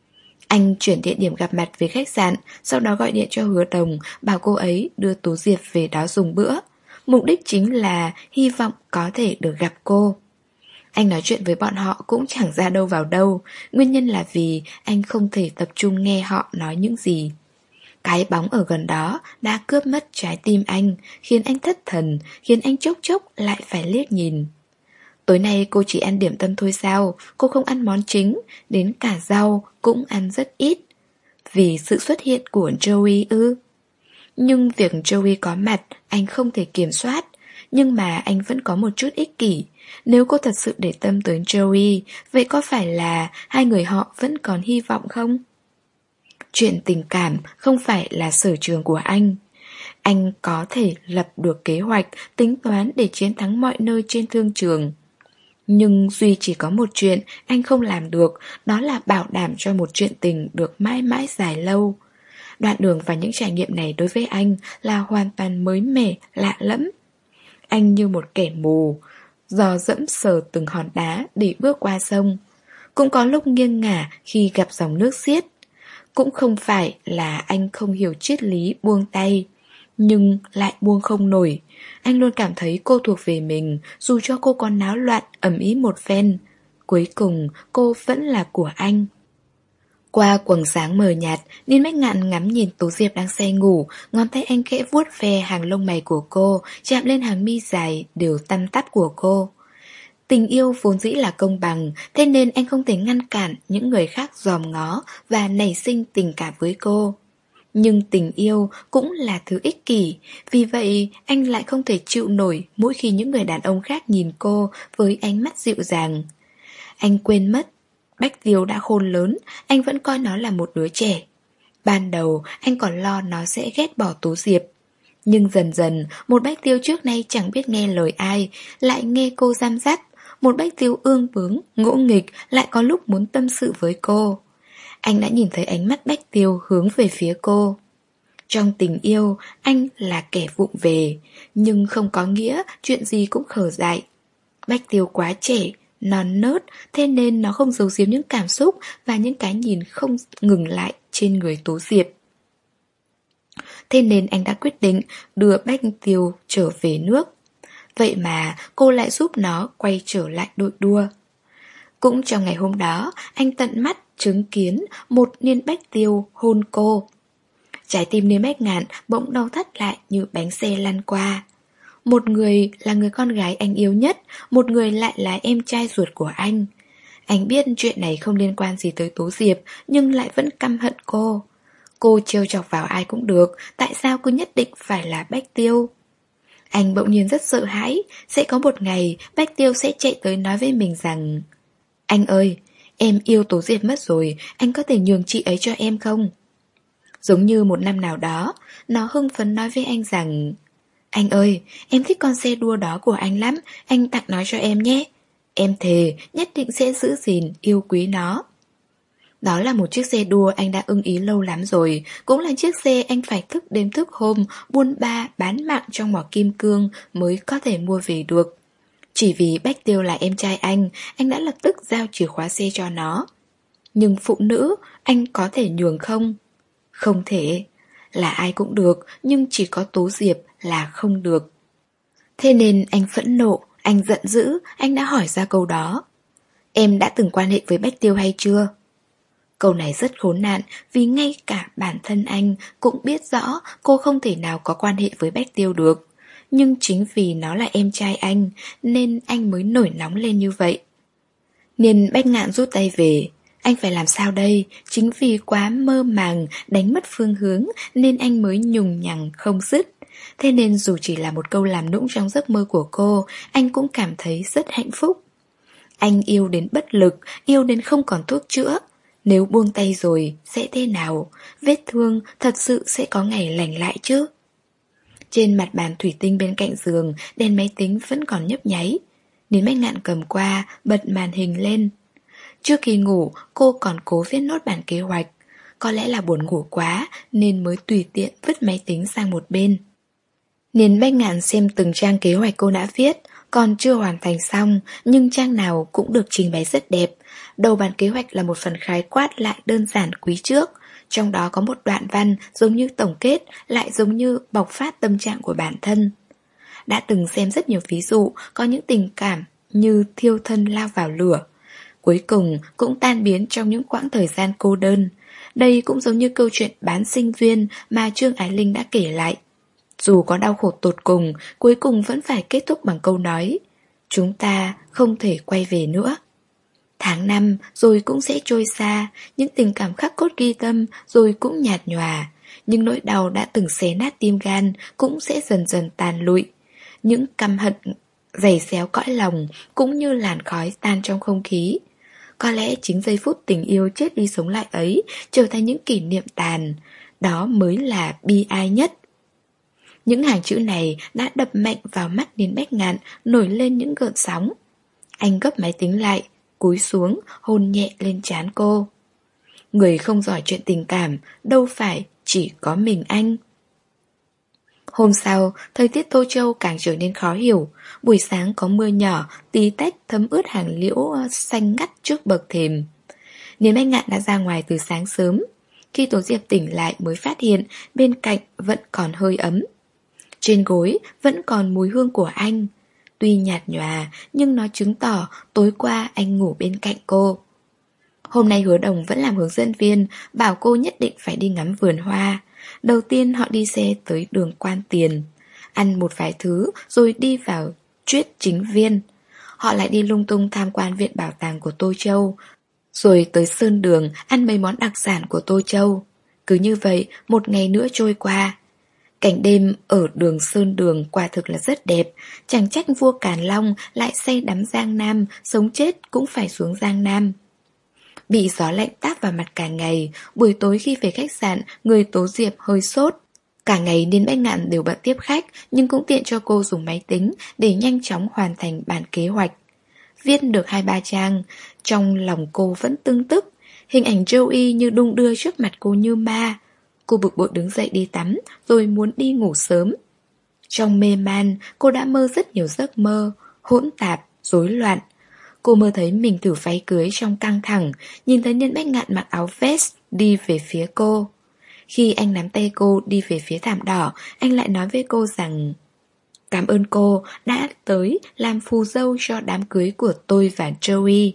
Anh chuyển địa điểm gặp mặt về khách sạn, sau đó gọi điện cho Hứa Đồng, bảo cô ấy đưa Tố Diệp về đó dùng bữa. Mục đích chính là hy vọng có thể được gặp cô. Anh nói chuyện với bọn họ cũng chẳng ra đâu vào đâu, nguyên nhân là vì anh không thể tập trung nghe họ nói những gì. Cái bóng ở gần đó đã cướp mất trái tim anh, khiến anh thất thần, khiến anh chốc chốc lại phải liếc nhìn. Tối nay cô chỉ ăn điểm tâm thôi sao? Cô không ăn món chính, đến cả rau cũng ăn rất ít. Vì sự xuất hiện của Joey ư? Nhưng việc Joey có mặt anh không thể kiểm soát. Nhưng mà anh vẫn có một chút ích kỷ. Nếu cô thật sự để tâm tới Joey, vậy có phải là hai người họ vẫn còn hy vọng không? Chuyện tình cảm không phải là sở trường của anh. Anh có thể lập được kế hoạch, tính toán để chiến thắng mọi nơi trên thương trường. Nhưng duy chỉ có một chuyện anh không làm được, đó là bảo đảm cho một chuyện tình được mãi mãi dài lâu. Đoạn đường và những trải nghiệm này đối với anh là hoàn toàn mới mẻ, lạ lẫm. Anh như một kẻ mù, dò dẫm sờ từng hòn đá để bước qua sông. Cũng có lúc nghiêng ngả khi gặp dòng nước xiết. Cũng không phải là anh không hiểu triết lý buông tay, nhưng lại buông không nổi. Anh luôn cảm thấy cô thuộc về mình, dù cho cô có náo loạn ầm ĩ một phen. Cuối cùng cô vẫn là của anh. Qua quầng sáng mờ nhạt, Ninh Bách Ngạn ngắm nhìn Tố Diệp đang say ngủ, ngón tay anh khẽ vuốt ve hàng lông mày của cô, chạm lên hàng mi dài đều tăm tắp của cô. Tình yêu vốn dĩ là công bằng, thế nên anh không thể ngăn cản những người khác dòm ngó và nảy sinh tình cảm với cô. Nhưng tình yêu cũng là thứ ích kỷ, vì vậy anh lại không thể chịu nổi mỗi khi những người đàn ông khác nhìn cô với ánh mắt dịu dàng. Anh quên mất, Bách Tiêu đã khôn lớn, anh vẫn coi nó là một đứa trẻ. Ban đầu anh còn lo nó sẽ ghét bỏ Tố Diệp. Nhưng dần dần, một Bách Tiêu trước nay chẳng biết nghe lời ai, lại nghe cô giam dắt. Một Bách Tiêu ương bướng, ngỗ nghịch, lại có lúc muốn tâm sự với cô. Anh đã nhìn thấy ánh mắt Bách Tiêu hướng về phía cô. Trong tình yêu, anh là kẻ vụng về, nhưng không có nghĩa chuyện gì cũng khờ dại. Bách Tiêu quá trẻ, non nớt, thế nên nó không giấu giếm những cảm xúc và những cái nhìn không ngừng lại trên người Tố Diệp. Thế nên anh đã quyết định đưa Bách Tiêu trở về nước. Vậy mà cô lại giúp nó quay trở lại đội đua. Cũng trong ngày hôm đó, anh tận mắt chứng kiến một Niên Bách Tiêu hôn cô. Trái tim Niên Bách Ngạn bỗng đau thắt lại như bánh xe lăn qua. Một người là người con gái anh yêu nhất, một người lại là em trai ruột của anh. Anh biết chuyện này không liên quan gì tới Tố Diệp, nhưng lại vẫn căm hận cô. Cô trêu chọc vào ai cũng được, tại sao cứ nhất định phải là Bách Tiêu? Anh bỗng nhiên rất sợ hãi, sẽ có một ngày Bách Tiêu sẽ chạy tới nói với mình rằng: anh ơi, em yêu Tố Diệp mất rồi, anh có thể nhường chị ấy cho em không? Giống như một năm nào đó, nó hưng phấn nói với anh rằng: anh ơi, em thích con xe đua đó của anh lắm, anh tặng nó cho em nhé. Em thề nhất định sẽ giữ gìn, yêu quý nó. Đó là một chiếc xe đua anh đã ưng ý lâu lắm rồi, cũng là chiếc xe anh phải thức đêm thức hôm, buôn ba bán mạng trong mỏ kim cương mới có thể mua về được. Chỉ vì Bách Tiêu là em trai anh, anh đã lập tức giao chìa khóa xe cho nó. Nhưng phụ nữ, anh có thể nhường không? Không thể. Là ai cũng được, nhưng chỉ có Tố Diệp là không được. Thế nên anh phẫn nộ, anh giận dữ, anh đã hỏi ra câu đó: em đã từng quan hệ với Bách Tiêu hay chưa? Câu này rất khốn nạn, vì ngay cả bản thân anh cũng biết rõ cô không thể nào có quan hệ với Bách Tiêu được. Nhưng chính vì nó là em trai anh, nên anh mới nổi nóng lên như vậy. Niên Bách Ngạn rút tay về. Anh phải làm sao đây? Chính vì quá mơ màng, đánh mất phương hướng, nên anh mới nhùng nhằng không dứt. Thế nên dù chỉ là một câu làm nũng trong giấc mơ của cô, anh cũng cảm thấy rất hạnh phúc. Anh yêu đến bất lực, yêu đến không còn thuốc chữa. Nếu buông tay rồi, sẽ thế nào? Vết thương thật sự sẽ có ngày lành lại chứ? Trên mặt bàn thủy tinh bên cạnh giường, đèn máy tính vẫn còn nhấp nháy. Nín Bách Ngạn cầm qua, bật màn hình lên. Trước khi ngủ, cô còn cố viết nốt bản kế hoạch. Có lẽ là buồn ngủ quá, nên mới tùy tiện vứt máy tính sang một bên. Nín Bách Ngạn xem từng trang kế hoạch cô đã viết, còn chưa hoàn thành xong, nhưng trang nào cũng được trình bày rất đẹp. Đầu bản kế hoạch là một phần khái quát lại đơn giản quý trước. Trong đó có một đoạn văn giống như tổng kết, lại giống như bộc phát tâm trạng của bản thân. Đã từng xem rất nhiều ví dụ, có những tình cảm như thiêu thân lao vào lửa, cuối cùng cũng tan biến trong những quãng thời gian cô đơn. Đây cũng giống như câu chuyện bán sinh viên mà Trương Ái Linh đã kể lại. Dù có đau khổ tột cùng, cuối cùng vẫn phải kết thúc bằng câu nói: chúng ta không thể quay về nữa. Tháng năm rồi cũng sẽ trôi xa, những tình cảm khắc cốt ghi tâm rồi cũng nhạt nhòa. Nhưng nỗi đau đã từng xé nát tim gan cũng sẽ dần dần tàn lụi. Những căm hận giày xéo cõi lòng cũng như làn khói tan trong không khí. Có lẽ chính giây phút tình yêu chết đi sống lại ấy trở thành những kỷ niệm tàn. Đó mới là bi ai nhất. Những hàng chữ này đã đập mạnh vào mắt Nín Bách Ngạn, nổi lên những gợn sóng. Anh gấp máy tính lại, cúi xuống, hôn nhẹ lên trán cô. Người không giỏi chuyện tình cảm, đâu phải chỉ có mình anh. Hôm sau, thời tiết Tô Châu càng trở nên khó hiểu. Buổi sáng có mưa nhỏ, tí tách thấm ướt hàng liễu xanh ngắt trước bậc thềm. Nín Bách Ngạn đã ra ngoài từ sáng sớm. Khi Tố Diệp tỉnh lại mới phát hiện bên cạnh vẫn còn hơi ấm. Trên gối vẫn còn mùi hương của anh. Tuy nhạt nhòa nhưng nó chứng tỏ tối qua anh ngủ bên cạnh cô. Hôm nay Hứa Đồng vẫn làm hướng dẫn viên, bảo cô nhất định phải đi ngắm vườn hoa. Đầu tiên họ đi xe tới đường Quan Tiền, ăn một vài thứ rồi đi vào Truyết Chính Viên. Họ lại đi lung tung tham quan viện bảo tàng của Tô Châu, rồi tới Sơn Đường ăn mấy món đặc sản của Tô Châu. Cứ như vậy một ngày nữa trôi qua. Cảnh đêm ở đường Sơn Đường quả thực là rất đẹp. Chẳng trách vua Càn Long lại say đắm Giang Nam, sống chết cũng phải xuống Giang Nam. Bị gió lạnh táp vào mặt cả ngày, buổi tối khi về khách sạn, người Tố Diệp hơi sốt. Cả ngày Nín Bách Ngạn đều bận tiếp khách, nhưng cũng tiện cho cô dùng máy tính để nhanh chóng hoàn thành bản kế hoạch. Viết được hai ba trang, trong lòng cô vẫn tưng tức. Hình ảnh Joey như đung đưa trước mặt cô như ma. Cô bực bội đứng dậy đi tắm, rồi muốn đi ngủ sớm. Trong mê man, cô đã mơ rất nhiều giấc mơ, hỗn tạp, rối loạn. Cô mơ thấy mình thử váy cưới trong căng thẳng, nhìn thấy Nín Bách Ngạn mặc áo vest đi về phía cô. Khi anh nắm tay cô đi về phía thảm đỏ, anh lại nói với cô rằng: cảm ơn cô đã tới làm phù dâu cho đám cưới của tôi và Joey.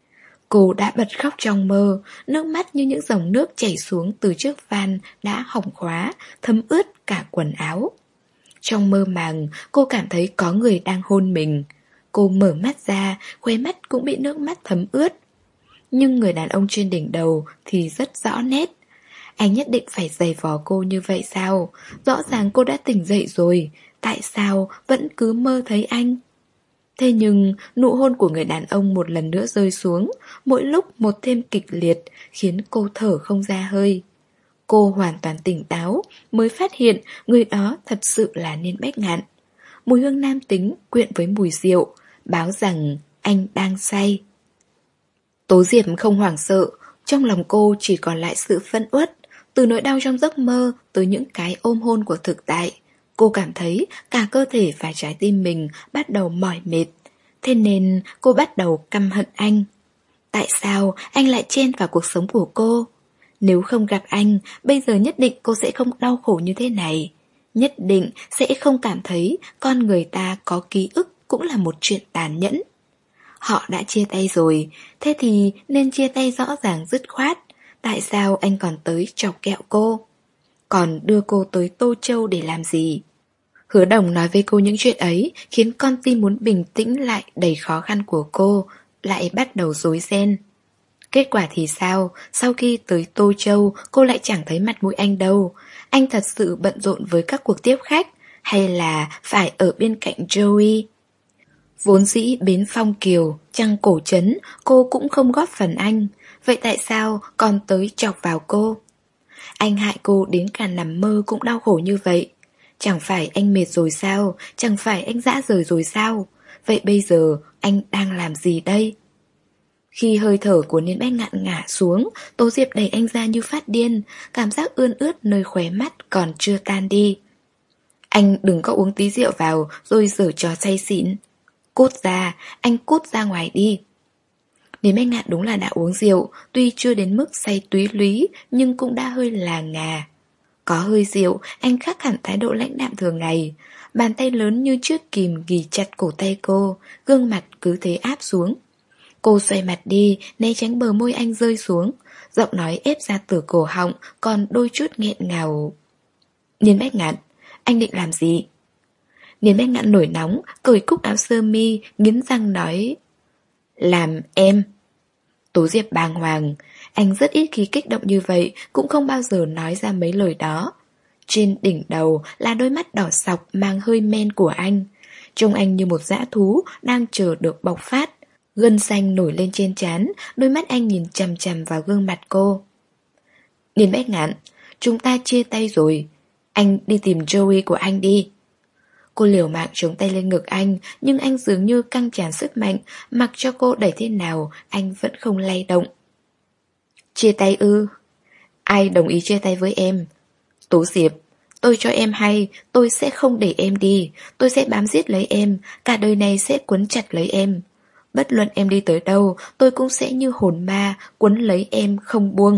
Cô đã bật khóc trong mơ, nước mắt như những dòng nước chảy xuống từ chiếc van đã hỏng khóa, thấm ướt cả quần áo. Trong mơ màng, cô cảm thấy có người đang hôn mình. Cô mở mắt ra, khóe mắt cũng bị nước mắt thấm ướt. Nhưng người đàn ông trên đỉnh đầu thì rất rõ nét. Anh nhất định phải giày vò cô như vậy sao? Rõ ràng cô đã tỉnh dậy rồi, tại sao vẫn cứ mơ thấy anh? Thế nhưng nụ hôn của người đàn ông một lần nữa rơi xuống, mỗi lúc một thêm kịch liệt, khiến cô thở không ra hơi. Cô hoàn toàn tỉnh táo, mới phát hiện người đó thật sự là Nín Bách Ngạn. Mùi hương nam tính quyện với mùi rượu, báo rằng anh đang say. Tố Diệp không hoảng sợ, trong lòng cô chỉ còn lại sự phẫn uất. Từ nỗi đau trong giấc mơ tới những cái ôm hôn của thực tại, cô cảm thấy cả cơ thể và trái tim mình bắt đầu mỏi mệt. Thế nên cô bắt đầu căm hận anh. Tại sao anh lại chen vào cuộc sống của cô? Nếu không gặp anh, bây giờ nhất định cô sẽ không đau khổ như thế này. Nhất định sẽ không cảm thấy con người ta có ký ức cũng là một chuyện tàn nhẫn. Họ đã chia tay rồi, thế thì nên chia tay rõ ràng dứt khoát. Tại sao anh còn tới chọc kẹo cô? Còn đưa cô tới Tô Châu để làm gì? Hứa Đồng nói với cô những chuyện ấy khiến con tim muốn bình tĩnh lại đầy khó khăn của cô lại bắt đầu rối ren. Kết quả thì sao? Sau khi tới Tô Châu, cô lại chẳng thấy mặt mũi anh đâu. Anh thật sự bận rộn với các cuộc tiếp khách, hay là phải ở bên cạnh Joey? Vốn dĩ bến Phong Kiều, Trăng Cổ Trấn, cô cũng không góp phần anh. Vậy tại sao còn tới chọc vào cô? Anh hại cô đến cả nằm mơ cũng đau khổ như vậy. Chẳng phải anh mệt rồi sao? Chẳng phải anh dã rời rồi sao? Vậy bây giờ anh đang làm gì đây? Khi hơi thở của Niên Bách Ngạn ngả xuống, Tố Diệp đẩy anh ra như phát điên. Cảm giác ươn ướt nơi khóe mắt còn chưa tan đi. Anh đừng có uống tí rượu vào rồi giở trò say xỉn. Cút ra, anh cút ra ngoài đi. Niên Bách Ngạn đúng là đã uống rượu, tuy chưa đến mức say túy lúy nhưng cũng đã hơi là ngà. Có hơi rượu, anh khác hẳn thái độ lãnh đạm thường ngày. Bàn tay lớn như chiếc kìm ghì chặt cổ tay cô, gương mặt cứ thế áp xuống. Cô xoay mặt đi, né tránh bờ môi anh rơi xuống. Giọng nói ép ra từ cổ họng, còn đôi chút nghẹn ngào. Niên Bách Ngạn, anh định làm gì? Niên Bách Ngạn nổi nóng, cởi cúc áo sơ mi, nghiến răng nói: làm em. Tố Diệp bàng hoàng. Anh rất ít khi kích động như vậy, cũng không bao giờ nói ra mấy lời đó. Trên đỉnh đầu là đôi mắt đỏ sọc mang hơi men của anh. Trông anh như một dã thú đang chờ được bộc phát. Gân xanh nổi lên trên trán, đôi mắt anh nhìn chằm chằm vào gương mặt cô. Niên Bách Ngạn, chúng ta chia tay rồi. Anh đi tìm Joey của anh đi. Cô liều mạng chống tay lên ngực anh, nhưng anh dường như căng tràn sức mạnh, mặc cho cô đẩy thế nào, anh vẫn không lay động. Chia tay ư? Ai đồng ý chia tay với em? Tố Diệp, tôi cho em hay, tôi sẽ không để em đi, tôi sẽ bám giết lấy em, cả đời này sẽ quấn chặt lấy em. Bất luận em đi tới đâu, tôi cũng sẽ như hồn ma, quấn lấy em không buông.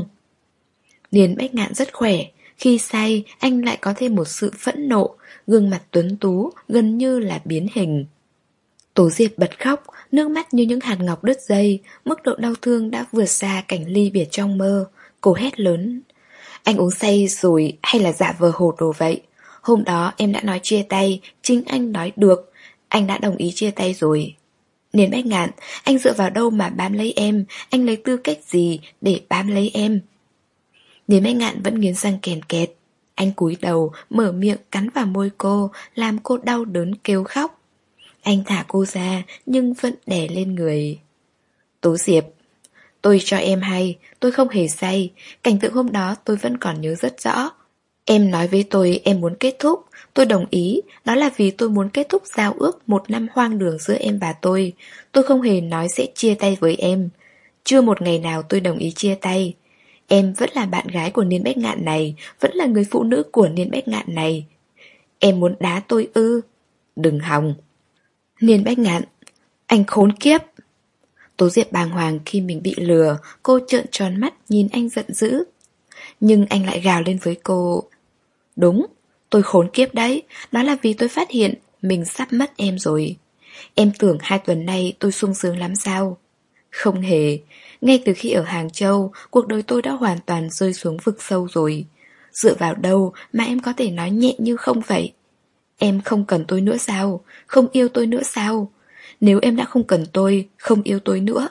Niên Bách Ngạn rất khỏe, khi say anh lại có thêm một sự phẫn nộ, gương mặt tuấn tú gần như là biến hình. Tố Diệp bật khóc, nước mắt như những hạt ngọc đứt dây, mức độ đau thương đã vượt xa cảnh ly biệt trong mơ. Cô hét lớn: anh uống say rồi hay là giả vờ hồ đồ vậy? Hôm đó em đã nói chia tay, chính anh nói được, anh đã đồng ý chia tay rồi. Niên Bách Ngạn, anh dựa vào đâu mà bám lấy em, anh lấy tư cách gì để bám lấy em? Niên Bách Ngạn vẫn nghiến răng kèn kẹt. Anh cúi đầu, mở miệng cắn vào môi cô, làm cô đau đớn kêu khóc. Anh thả cô ra, nhưng vẫn đè lên người. Tố Diệp, tôi cho em hay, tôi không hề say. Cảnh tượng hôm đó tôi vẫn còn nhớ rất rõ. Em nói với tôi em muốn kết thúc, tôi đồng ý, đó là vì tôi muốn kết thúc giao ước một năm hoang đường giữa em và tôi. Tôi không hề nói sẽ chia tay với em. Chưa một ngày nào tôi đồng ý chia tay. Em vẫn là bạn gái của Niên Bách Ngạn này, vẫn là người phụ nữ của Niên Bách Ngạn này. Em muốn đá tôi ư? Đừng hòng. Niên Bách Ngạn, anh khốn kiếp. Tố Diệp bàng hoàng khi mình bị lừa, cô trợn tròn mắt nhìn anh giận dữ. Nhưng anh lại gào lên với cô: đúng, tôi khốn kiếp đấy, đó là vì tôi phát hiện mình sắp mất em rồi. Em tưởng hai tuần nay tôi sung sướng lắm sao? Không hề. Ngay từ khi ở Hàng Châu, cuộc đời tôi đã hoàn toàn rơi xuống vực sâu rồi. Dựa vào đâu mà em có thể nói nhẹ như không vậy? Em không cần tôi nữa sao? Không yêu tôi nữa sao? Nếu em đã không cần tôi, không yêu tôi nữa,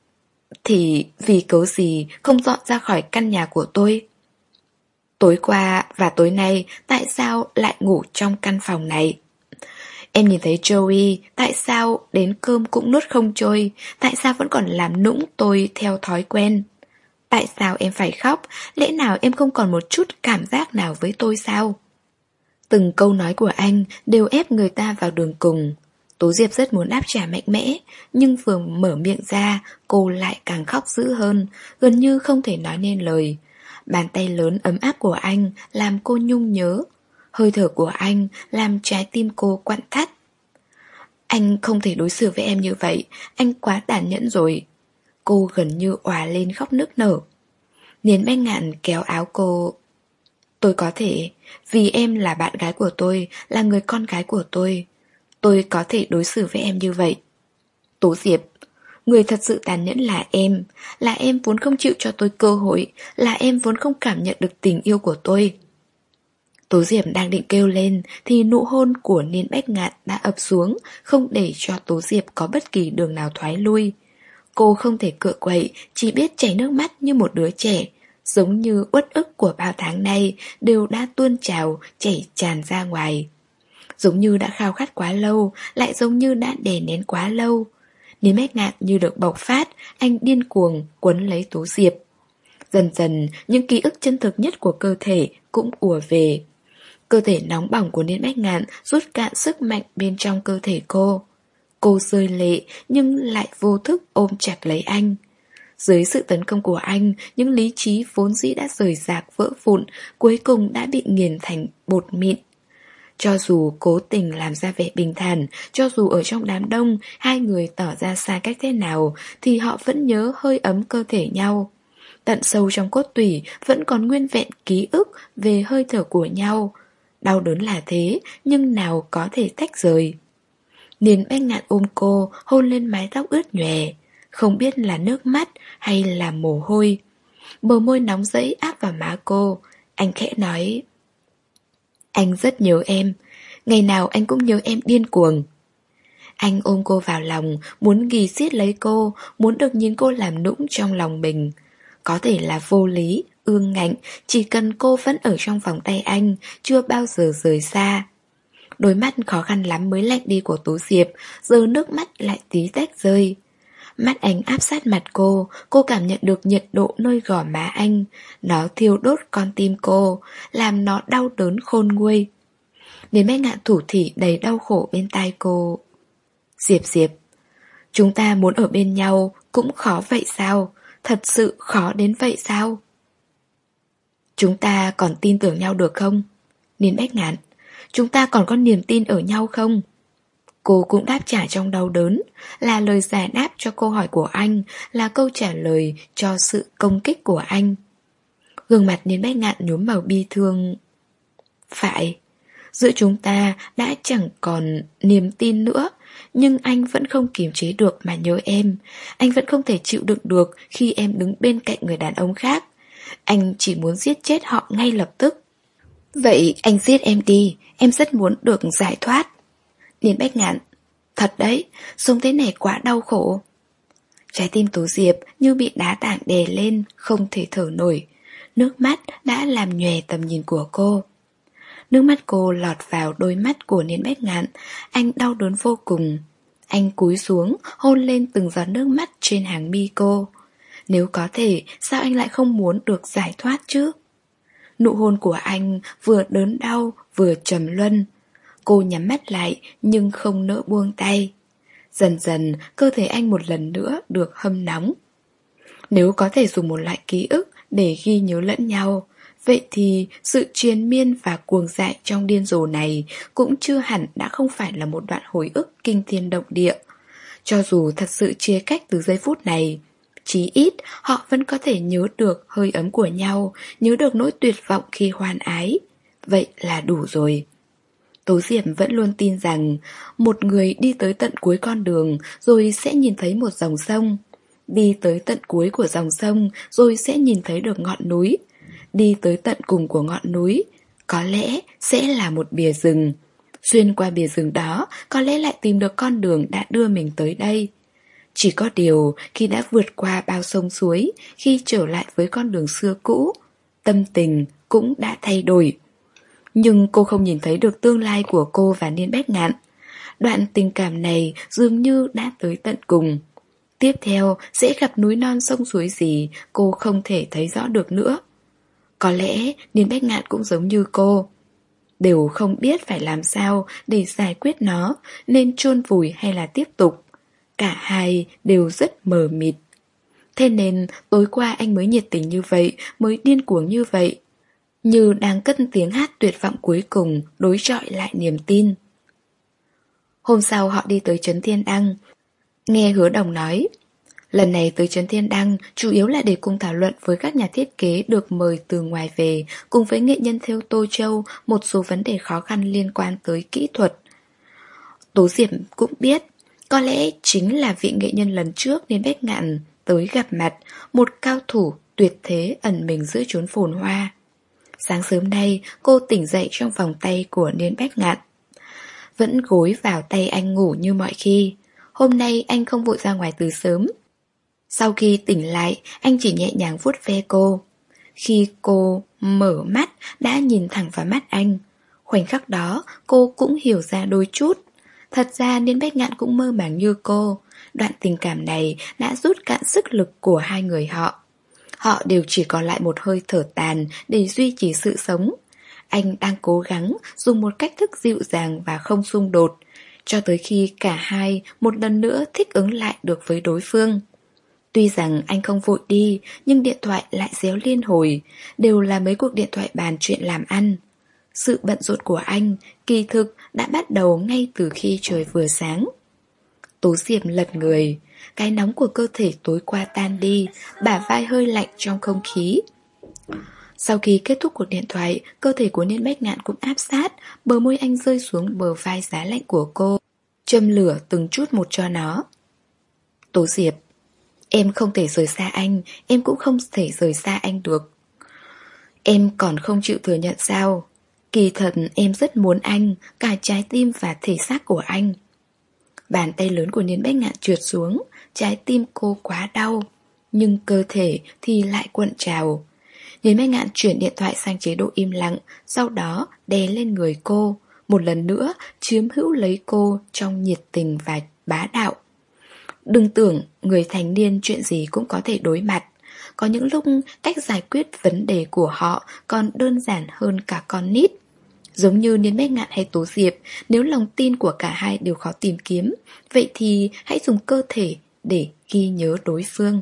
thì vì cớ gì không dọn ra khỏi căn nhà của tôi? Tối qua và tối nay, tại sao lại ngủ trong căn phòng này? Em nhìn thấy Joey, tại sao đến cơm cũng nuốt không trôi? Tại sao vẫn còn làm nũng tôi theo thói quen? Tại sao em phải khóc? Lẽ nào em không còn một chút cảm giác nào với tôi sao? Từng câu nói của anh đều ép người ta vào đường cùng. Tố Diệp rất muốn đáp trả mạnh mẽ, nhưng vừa mở miệng ra, cô lại càng khóc dữ hơn, gần như không thể nói nên lời. Bàn tay lớn ấm áp của anh làm cô nhung nhớ. Hơi thở của anh làm trái tim cô quặn thắt. Anh không thể đối xử với em như vậy, anh quá tàn nhẫn rồi. Cô gần như òa lên khóc nức nở. Niên Bách Ngạn kéo áo cô. Tôi có thể, vì em là bạn gái của tôi, là người con gái của tôi. Tôi có thể đối xử với em như vậy. Tố Diệp, người thật sự tàn nhẫn là em. Là em vốn không chịu cho tôi cơ hội. Là em vốn không cảm nhận được tình yêu của tôi. Tố Diệp đang định kêu lên thì nụ hôn của Niên Bách Ngạn đã ập xuống, không để cho Tố Diệp có bất kỳ đường nào thoái lui. Cô không thể cựa quậy, chỉ biết chảy nước mắt như một đứa trẻ, giống như uất ức của bao tháng nay đều đã tuôn trào, chảy tràn ra ngoài. Giống như đã khao khát quá lâu, lại giống như đã đè nén quá lâu. Niên Bách Ngạn như được bộc phát, anh điên cuồng quấn lấy Tố Diệp. Dần dần, những ký ức chân thực nhất của cơ thể cũng ùa về. Cơ thể nóng bỏng của Niên Bách Ngạn rút cạn sức mạnh bên trong cơ thể cô. Cô rơi lệ nhưng lại vô thức ôm chặt lấy anh. Dưới sự tấn công của anh, những lý trí vốn dĩ đã rời rạc vỡ vụn, cuối cùng đã bị nghiền thành bột mịn. Cho dù cố tình làm ra vẻ bình thản, cho dù ở trong đám đông hai người tỏ ra xa cách thế nào, thì họ vẫn nhớ hơi ấm cơ thể nhau. Tận sâu trong cốt tủy vẫn còn nguyên vẹn ký ức về hơi thở của nhau. Đau đớn là thế, nhưng nào có thể tách rời. Niên Bách Ngạn ôm cô, hôn lên mái tóc ướt nhòe, không biết là nước mắt hay là mồ hôi. Bờ môi nóng rẫy áp vào má cô, anh khẽ nói: anh rất nhớ em, ngày nào anh cũng nhớ em điên cuồng. Anh ôm cô vào lòng, muốn ghì xiết lấy cô, muốn được nhìn cô làm nũng trong lòng mình. Có thể là vô lý, ương ngạnh, chỉ cần cô vẫn ở trong vòng tay anh, chưa bao giờ rời xa. Đôi mắt khó khăn lắm mới lạnh đi của Tố Diệp, giờ nước mắt lại tí tách rơi. Mắt anh áp sát mặt cô, cô cảm nhận được nhiệt độ nơi gò má anh. Nó thiêu đốt con tim cô, làm nó đau đớn khôn nguôi. Niên Bách Ngạn thủ thỉ đầy đau khổ bên tai cô: Diệp Diệp, chúng ta muốn ở bên nhau cũng khó vậy sao? Thật sự khó đến vậy sao? Chúng ta còn tin tưởng nhau được không? Niên Bách Ngạn, chúng ta còn có niềm tin ở nhau không? Cô cũng đáp trả trong đau đớn, là lời giải đáp cho câu hỏi của anh, là câu trả lời cho sự công kích của anh. Gương mặt Niên Bách Ngạn nhuốm màu bi thương. Phải, giữa chúng ta đã chẳng còn niềm tin nữa, nhưng anh vẫn không kiềm chế được mà nhớ em. Anh vẫn không thể chịu đựng được khi em đứng bên cạnh người đàn ông khác. Anh chỉ muốn giết chết họ ngay lập tức. Vậy anh giết em đi, em rất muốn được giải thoát. Niên Bách Ngạn, thật đấy, sống thế này quá đau khổ. Trái tim Tố Diệp như bị đá tảng đè lên, không thể thở nổi. Nước mắt đã làm nhòe tầm nhìn của cô. Nước mắt cô lọt vào đôi mắt của Niên Bách Ngạn, anh đau đớn vô cùng. Anh cúi xuống, hôn lên từng giọt nước mắt trên hàng mi cô. Nếu có thể, sao anh lại không muốn được giải thoát chứ? Nụ hôn của anh vừa đớn đau, vừa trầm luân. Cô nhắm mắt lại nhưng không nỡ buông tay. Dần dần, cơ thể anh một lần nữa được hâm nóng. Nếu có thể dùng một loại ký ức để ghi nhớ lẫn nhau, vậy thì sự triền miên và cuồng dại trong điên rồ này cũng chưa hẳn đã không phải là một đoạn hồi ức kinh thiên động địa. Cho dù thật sự chia cách từ giây phút này, chí ít họ vẫn có thể nhớ được hơi ấm của nhau, nhớ được nỗi tuyệt vọng khi hoan ái. Vậy là đủ rồi. Tố Diệp vẫn luôn tin rằng một người đi tới tận cuối con đường rồi sẽ nhìn thấy một dòng sông. Đi tới tận cuối của dòng sông rồi sẽ nhìn thấy được ngọn núi. Đi tới tận cùng của ngọn núi có lẽ sẽ là một bìa rừng. Xuyên qua bìa rừng đó có lẽ lại tìm được con đường đã đưa mình tới đây. Chỉ có điều khi đã vượt qua bao sông suối, khi trở lại với con đường xưa cũ, tâm tình cũng đã thay đổi. Nhưng cô không nhìn thấy được tương lai của cô và Niên Bách Ngạn. Đoạn tình cảm này dường như đã tới tận cùng. Tiếp theo sẽ gặp núi non sông suối gì cô không thể thấy rõ được nữa. Có lẽ Niên Bách Ngạn cũng giống như cô, đều không biết phải làm sao để giải quyết nó, nên chôn vùi hay là tiếp tục. Cả hai đều rất mờ mịt. Thế nên tối qua anh mới nhiệt tình như vậy, mới điên cuồng như vậy, như đang cất tiếng hát tuyệt vọng cuối cùng đối chọi lại niềm tin. Hôm sau họ đi tới Trấn Thiên Đăng. Nghe Hứa Đồng nói, lần này tới Trấn Thiên Đăng chủ yếu là để cùng thảo luận với các nhà thiết kế được mời từ ngoài về, cùng với nghệ nhân thêu Tô Châu một số vấn đề khó khăn liên quan tới kỹ thuật. Tố Diệp cũng biết, có lẽ chính là vị nghệ nhân lần trước nên Bách Ngạn tới gặp mặt, một cao thủ tuyệt thế ẩn mình giữa chốn phồn hoa. Sáng sớm nay, cô tỉnh dậy trong vòng tay của Niên Bách Ngạn, vẫn gối vào tay anh ngủ như mọi khi. Hôm nay anh không vội ra ngoài từ sớm. Sau khi tỉnh lại, anh chỉ nhẹ nhàng vuốt ve cô. Khi cô mở mắt, đã nhìn thẳng vào mắt anh. Khoảnh khắc đó, cô cũng hiểu ra đôi chút. Thật ra Niên Bách Ngạn cũng mơ màng như cô. Đoạn tình cảm này đã rút cạn sức lực của hai người họ. Họ đều chỉ còn lại một hơi thở tàn để duy trì sự sống. Anh đang cố gắng dùng một cách thức dịu dàng và không xung đột, cho tới khi cả hai một lần nữa thích ứng lại được với đối phương. Tuy rằng anh không vội đi, nhưng điện thoại lại réo liên hồi, đều là mấy cuộc điện thoại bàn chuyện làm ăn. Sự bận rộn của anh, kỳ thực, đã bắt đầu ngay từ khi trời vừa sáng. Tố Diệp lật người, cái nóng của cơ thể tối qua tan đi, bả vai hơi lạnh trong không khí. Sau khi kết thúc cuộc điện thoại, cơ thể của Niên Bách Ngạn cũng áp sát, bờ môi anh rơi xuống bờ vai giá lạnh của cô, châm lửa từng chút một cho nó. Tố Diệp, em không thể rời xa anh, em cũng không thể rời xa anh được. Em còn không chịu thừa nhận sao? Kỳ thật em rất muốn anh, cả trái tim và thể xác của anh. Bàn tay lớn của Niên Bách Ngạn trượt xuống, trái tim cô quá đau, nhưng cơ thể thì lại cuộn trào. Niên Bách Ngạn chuyển điện thoại sang chế độ im lặng, sau đó đè lên người cô, một lần nữa chiếm hữu lấy cô trong nhiệt tình và bá đạo. Đừng tưởng người thành niên chuyện gì cũng có thể đối mặt. Có những lúc cách giải quyết vấn đề của họ còn đơn giản hơn cả con nít. Giống như Niên Bách Ngạn hay Tố Diệp, nếu lòng tin của cả hai đều khó tìm kiếm, vậy thì hãy dùng cơ thể để ghi nhớ đối phương.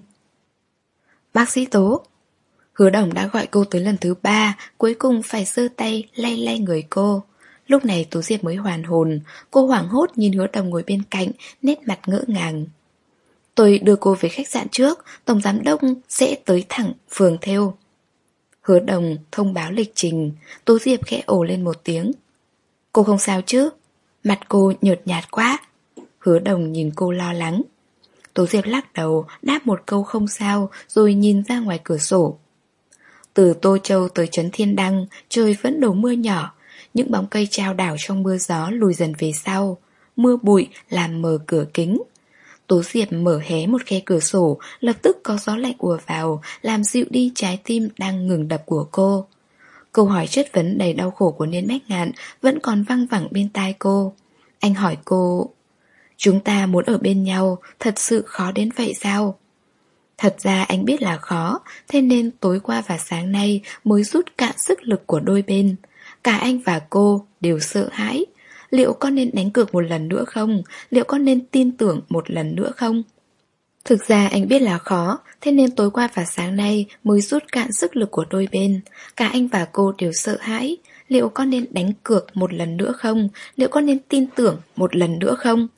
Bác sĩ Tố. Hứa Đồng đã gọi cô tới lần thứ ba, cuối cùng phải giơ tay lay lay người cô. Lúc này Tố Diệp mới hoàn hồn, cô hoảng hốt nhìn Hứa Đồng ngồi bên cạnh, nét mặt ngỡ ngàng. Tôi đưa cô về khách sạn trước, tổng giám đốc sẽ tới thẳng phường Thêu. Hứa Đồng thông báo lịch trình, Tố Diệp khẽ ồ lên một tiếng. Cô không sao chứ? Mặt cô nhợt nhạt quá. Hứa Đồng nhìn cô lo lắng. Tố Diệp lắc đầu, đáp một câu không sao, rồi nhìn ra ngoài cửa sổ. Từ Tô Châu tới Trấn Thiên Đăng, trời vẫn đổ mưa nhỏ, những bóng cây chao đảo trong mưa gió lùi dần về sau. Mưa bụi làm mờ cửa kính. Tố Diệp mở hé một khe cửa sổ, lập tức có gió lạnh ùa vào, làm dịu đi trái tim đang ngừng đập của cô. Câu hỏi chất vấn đầy đau khổ của Niên Bách Ngạn vẫn còn văng vẳng bên tai cô. Anh hỏi cô, chúng ta muốn ở bên nhau, thật sự khó đến vậy sao? Thật ra anh biết là khó, thế nên tối qua và sáng nay mới rút cạn sức lực của đôi bên. Cả anh và cô đều sợ hãi. Liệu có nên đánh cược một lần nữa không? Liệu có nên tin tưởng một lần nữa không? Thực ra anh biết là khó, thế nên tối qua và sáng nay mới rút cạn sức lực của đôi bên. Cả anh và cô đều sợ hãi. Liệu có nên đánh cược một lần nữa không? Liệu có nên tin tưởng một lần nữa không?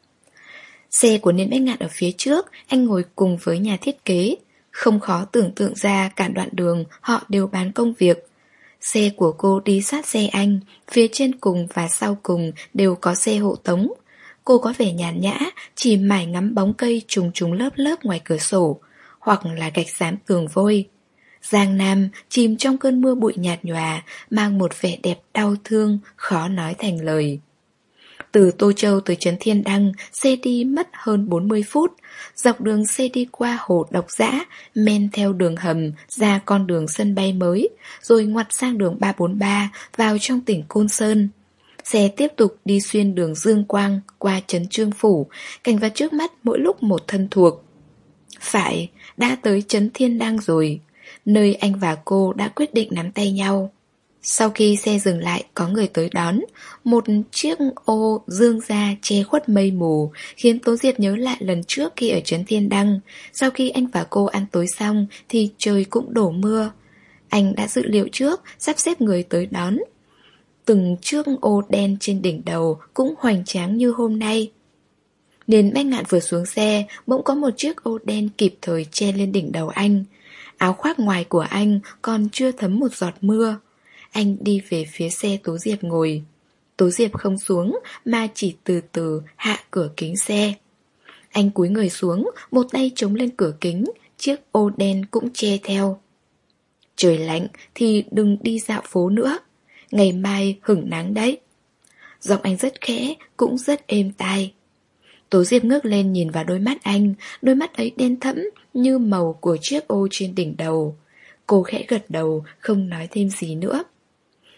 Xe của Niên Bách Ngạn ở phía trước, anh ngồi cùng với nhà thiết kế. Không khó tưởng tượng ra cả đoạn đường họ đều bán công việc. Xe của cô đi sát xe anh, phía trên cùng và sau cùng đều có xe hộ tống. Cô có vẻ nhàn nhã, chỉ mải ngắm bóng cây trùng trùng lớp lớp ngoài cửa sổ, hoặc là gạch xám tường vôi. Giang Nam chìm trong cơn mưa bụi nhạt nhòa, mang một vẻ đẹp đau thương, khó nói thành lời. Từ Tô Châu tới Trấn Thiên Đăng, xe đi mất hơn bốn mươi phút. Dọc đường xe đi qua hồ Độc Dã, men theo đường hầm ra con đường sân bay mới, rồi ngoặt sang đường ba bốn ba vào trong tỉnh Côn Sơn. Xe tiếp tục đi xuyên đường Dương Quang qua trấn Trương Phủ, cảnh vật trước mắt mỗi lúc một thân thuộc. Phải, đã tới Trấn Thiên Đăng rồi, nơi anh và cô đã quyết định nắm tay nhau. Sau khi xe dừng lại có người tới đón. Một chiếc ô dương ra che khuất mây mù, khiến Tố Diệp nhớ lại lần trước khi ở Trấn Thiên Đăng. Sau khi anh và cô ăn tối xong thì trời cũng đổ mưa. Anh đã dự liệu trước, sắp xếp người tới đón. Từng chiếc ô đen trên đỉnh đầu cũng hoành tráng như hôm nay. Niên Bách Ngạn vừa xuống xe, bỗng có một chiếc ô đen kịp thời che lên đỉnh đầu anh. Áo khoác ngoài của anh còn chưa thấm một giọt mưa. Anh đi về phía xe Tố Diệp ngồi. Tố Diệp không xuống mà chỉ từ từ hạ cửa kính xe. Anh cúi người xuống, một tay chống lên cửa kính, chiếc ô đen cũng che theo. Trời lạnh thì đừng đi dạo phố nữa, ngày mai hửng nắng đấy. Giọng anh rất khẽ, cũng rất êm tai. Tố Diệp ngước lên nhìn vào đôi mắt anh, đôi mắt ấy đen thẫm như màu của chiếc ô trên đỉnh đầu. Cô khẽ gật đầu, không nói thêm gì nữa.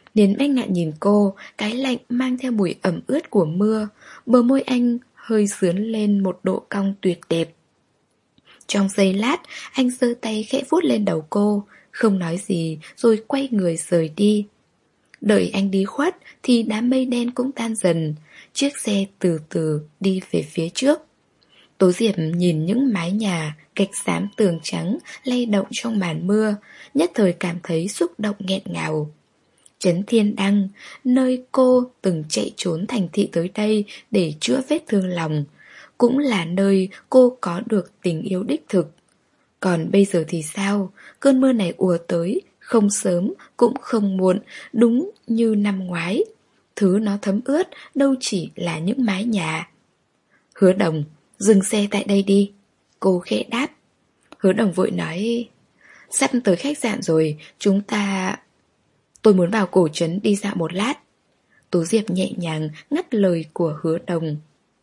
Niên Bách Ngạn nhìn cô, cái lạnh mang theo mùi ẩm ướt của mưa. Bờ môi anh hơi sướn lên một độ cong tuyệt đẹp. Trong giây lát, anh giơ tay khẽ vuốt lên đầu cô, không nói gì rồi quay người rời đi. Đợi anh đi khuất thì đám mây đen cũng tan dần. Chiếc xe từ từ đi về phía trước. Tố Diệp nhìn những mái nhà gạch xám tường trắng lay động trong màn mưa, nhất thời cảm thấy xúc động nghẹn ngào. Trấn Thiên Đăng, nơi cô từng chạy trốn thành thị tới đây để chữa vết thương lòng, cũng là nơi cô có được tình yêu đích thực. Còn bây giờ thì sao? Cơn mưa này ùa tới, không sớm cũng không muộn, đúng như năm ngoái. Thứ nó thấm ướt đâu chỉ là những mái nhà. Hứa Đồng, dừng xe tại đây đi. Cô khẽ đáp. Hứa Đồng vội nói, sắp tới khách sạn rồi, chúng ta... Tôi muốn vào cổ trấn đi dạo một lát. Tố Diệp nhẹ nhàng ngắt lời của Hứa Đồng.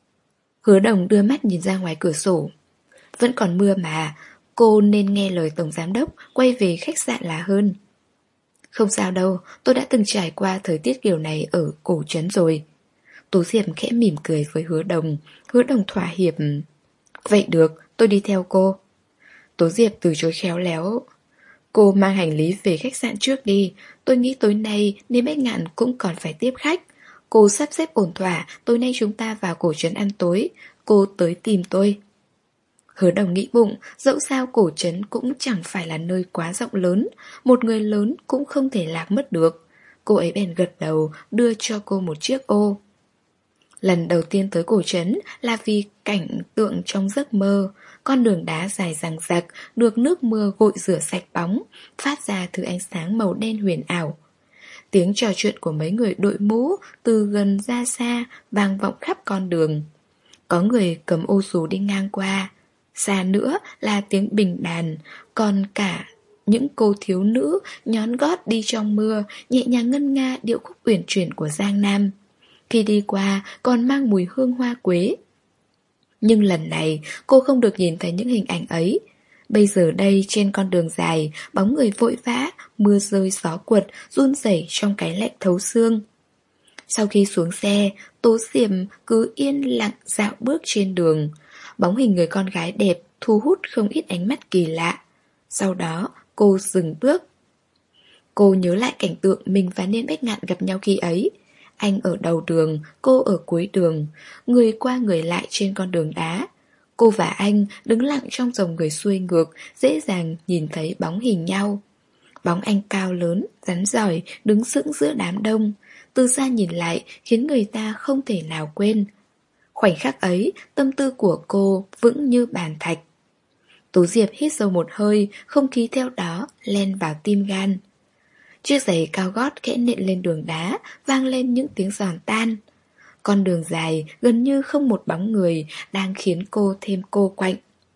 Hứa Đồng đưa mắt nhìn ra ngoài cửa sổ. Vẫn còn mưa mà, cô nên nghe lời tổng giám đốc, quay về khách sạn là hơn. Không sao đâu, tôi đã từng trải qua thời tiết kiểu này ở cổ trấn rồi. Tố Diệp khẽ mỉm cười với Hứa Đồng. Hứa Đồng thỏa hiệp. Vậy được, tôi đi theo cô. Tố Diệp từ chối khéo léo. Cô mang hành lý về khách sạn trước đi. Tôi nghĩ tối nay Niên Bách Ngạn cũng còn phải tiếp khách. Cô sắp xếp ổn thỏa, tối nay chúng ta vào cổ trấn ăn tối. Cô tới tìm tôi. Hứa Đồng nghĩ bụng, dẫu sao cổ trấn cũng chẳng phải là nơi quá rộng lớn, một người lớn cũng không thể lạc mất được. Cô ấy bèn gật đầu, đưa cho cô một chiếc ô. Lần đầu tiên tới cổ trấn là vì cảnh tượng trong giấc mơ. Con đường đá dài dằng dặc, được nước mưa gội rửa sạch bóng, phát ra thứ ánh sáng màu đen huyền ảo. Tiếng trò chuyện của mấy người đội mũ từ gần ra xa vang vọng khắp con đường. Có người cầm ô dù đi ngang qua. Xa nữa là tiếng bình đàn, còn cả những cô thiếu nữ nhón gót đi trong mưa, nhẹ nhàng ngân nga điệu khúc uyển chuyển của Giang Nam. Khi đi qua còn mang mùi hương hoa quế. Nhưng lần này cô không được nhìn thấy những hình ảnh ấy. Bây giờ đây trên con đường dài, bóng người vội vã, mưa rơi gió quật, run rẩy trong cái lạnh thấu xương. Sau khi xuống xe, Tố Diệp cứ yên lặng dạo bước trên đường. Bóng hình người con gái đẹp thu hút không ít ánh mắt kỳ lạ. Sau đó cô dừng bước. Cô nhớ lại cảnh tượng mình và Niên Bách Ngạn gặp nhau khi ấy. Anh ở đầu đường, cô ở cuối đường, người qua người lại trên con đường đá. Cô và anh đứng lặng trong dòng người xuôi ngược, dễ dàng nhìn thấy bóng hình nhau. Bóng anh cao lớn, rắn giỏi, đứng sững giữa đám đông. Từ xa nhìn lại khiến người ta không thể nào quên. Khoảnh khắc ấy, tâm tư của cô vững như bàn thạch. Tố Diệp hít sâu một hơi, không khí theo đó len vào tim gan. Chiếc giày cao gót khẽ nện lên đường đá, vang lên những tiếng giòn tan. Con đường dài gần như không một bóng người đang khiến cô thêm cô quạnh.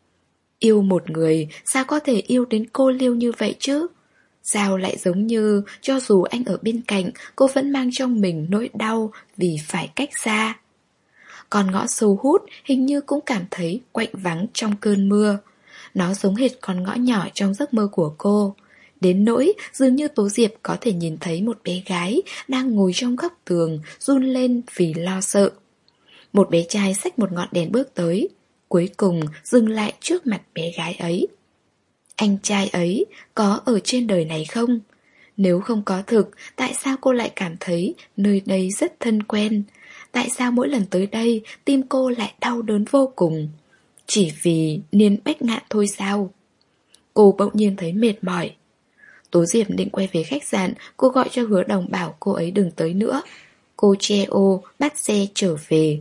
Yêu một người, sao có thể yêu đến cô liêu như vậy chứ? Sao lại giống như cho dù anh ở bên cạnh, cô vẫn mang trong mình nỗi đau vì phải cách xa. Con ngõ sâu hút hình như cũng cảm thấy quạnh vắng trong cơn mưa. Nó giống hệt con ngõ nhỏ trong giấc mơ của cô. Đến nỗi dường như Tố Diệp có thể nhìn thấy một bé gái đang ngồi trong góc tường, run lên vì lo sợ. Một bé trai xách một ngọn đèn bước tới, cuối cùng dừng lại trước mặt bé gái ấy. Anh trai ấy có ở trên đời này không? Nếu không có thực, tại sao cô lại cảm thấy nơi đây rất thân quen? Tại sao mỗi lần tới đây, tim cô lại đau đớn vô cùng? Chỉ vì Niên Bách Ngạn thôi sao? Cô bỗng nhiên thấy mệt mỏi. Tố Diệp định quay về khách sạn, cô gọi cho Hứa Đồng bảo cô ấy đừng tới nữa. Cô che ô, bắt xe trở về.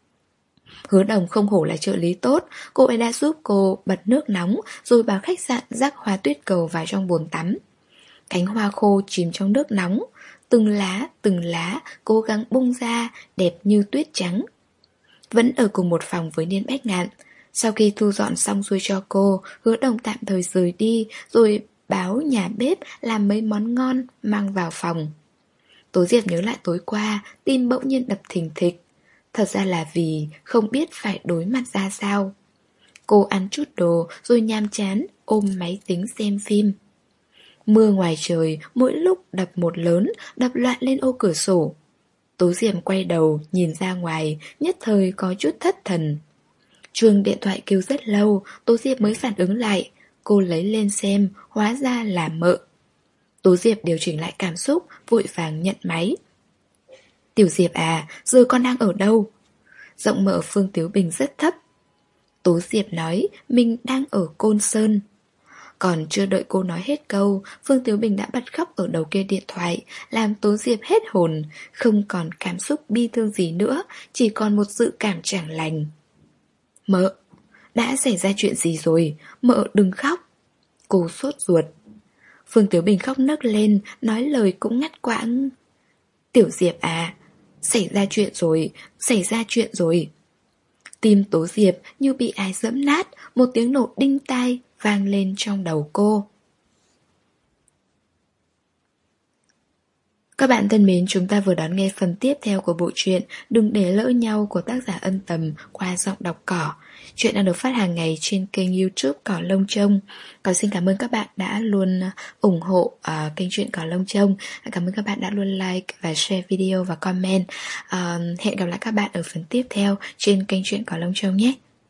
Hứa Đồng không hổ là trợ lý tốt, cô ấy đã giúp cô bật nước nóng rồi bảo khách sạn rắc hoa tuyết cầu vào trong bồn tắm. Cánh hoa khô chìm trong nước nóng, từng lá, từng lá cố gắng bung ra, đẹp như tuyết trắng. Vẫn ở cùng một phòng với Niên Bách Ngạn. Sau khi thu dọn xong xuôi cho cô, Hứa Đồng tạm thời rời đi rồi báo nhà bếp làm mấy món ngon mang vào phòng. Tố Diệp nhớ lại tối qua, tim bỗng nhiên đập thình thịch. Thật ra là vì không biết phải đối mặt ra sao. Cô ăn chút đồ rồi nhàm chán ôm máy tính xem phim. Mưa ngoài trời mỗi lúc đập một lớn, đập loạn lên ô cửa sổ. Tố Diệm quay đầu, nhìn ra ngoài, nhất thời có chút thất thần. Chuông điện thoại kêu rất lâu, Tố Diệp mới phản ứng lại. Cô lấy lên xem, hóa ra là mợ. Tố Diệp điều chỉnh lại cảm xúc, vội vàng nhận máy. Tiểu Diệp à, giờ con đang ở đâu? Giọng mợ Phương Tiếu Bình rất thấp. Tố Diệp nói mình đang ở Côn Sơn. Còn chưa đợi cô nói hết câu, Phương Tiếu Bình đã bật khóc ở đầu kia điện thoại, làm Tố Diệp hết hồn, không còn cảm xúc bi thương gì nữa, chỉ còn một dự cảm chẳng lành. Mợ, đã xảy ra chuyện gì rồi? Mợ đừng khóc. Cô sốt ruột. Phương Tiếu Bình khóc nấc lên, nói lời cũng ngắt quãng. Tiểu Diệp à, xảy ra chuyện rồi, xảy ra chuyện rồi. Tim Tố Diệp như bị ai giẫm nát, một tiếng nổ đinh tai vang lên trong đầu cô. Các bạn thân mến, chúng ta vừa đón nghe phần tiếp theo của bộ truyện Đừng để lỡ nhau của tác giả Ân Tầm qua giọng đọc Cỏ. Chuyện đang được phát hàng ngày trên kênh YouTube Cỏ Lông Trông. Còn xin cảm ơn các bạn đã luôn ủng hộ uh, kênh truyện Cỏ Lông Trông. Cảm ơn các bạn đã luôn like và share video và comment. uh, Hẹn gặp lại các bạn ở phần tiếp theo trên kênh truyện Cỏ Lông Trông nhé.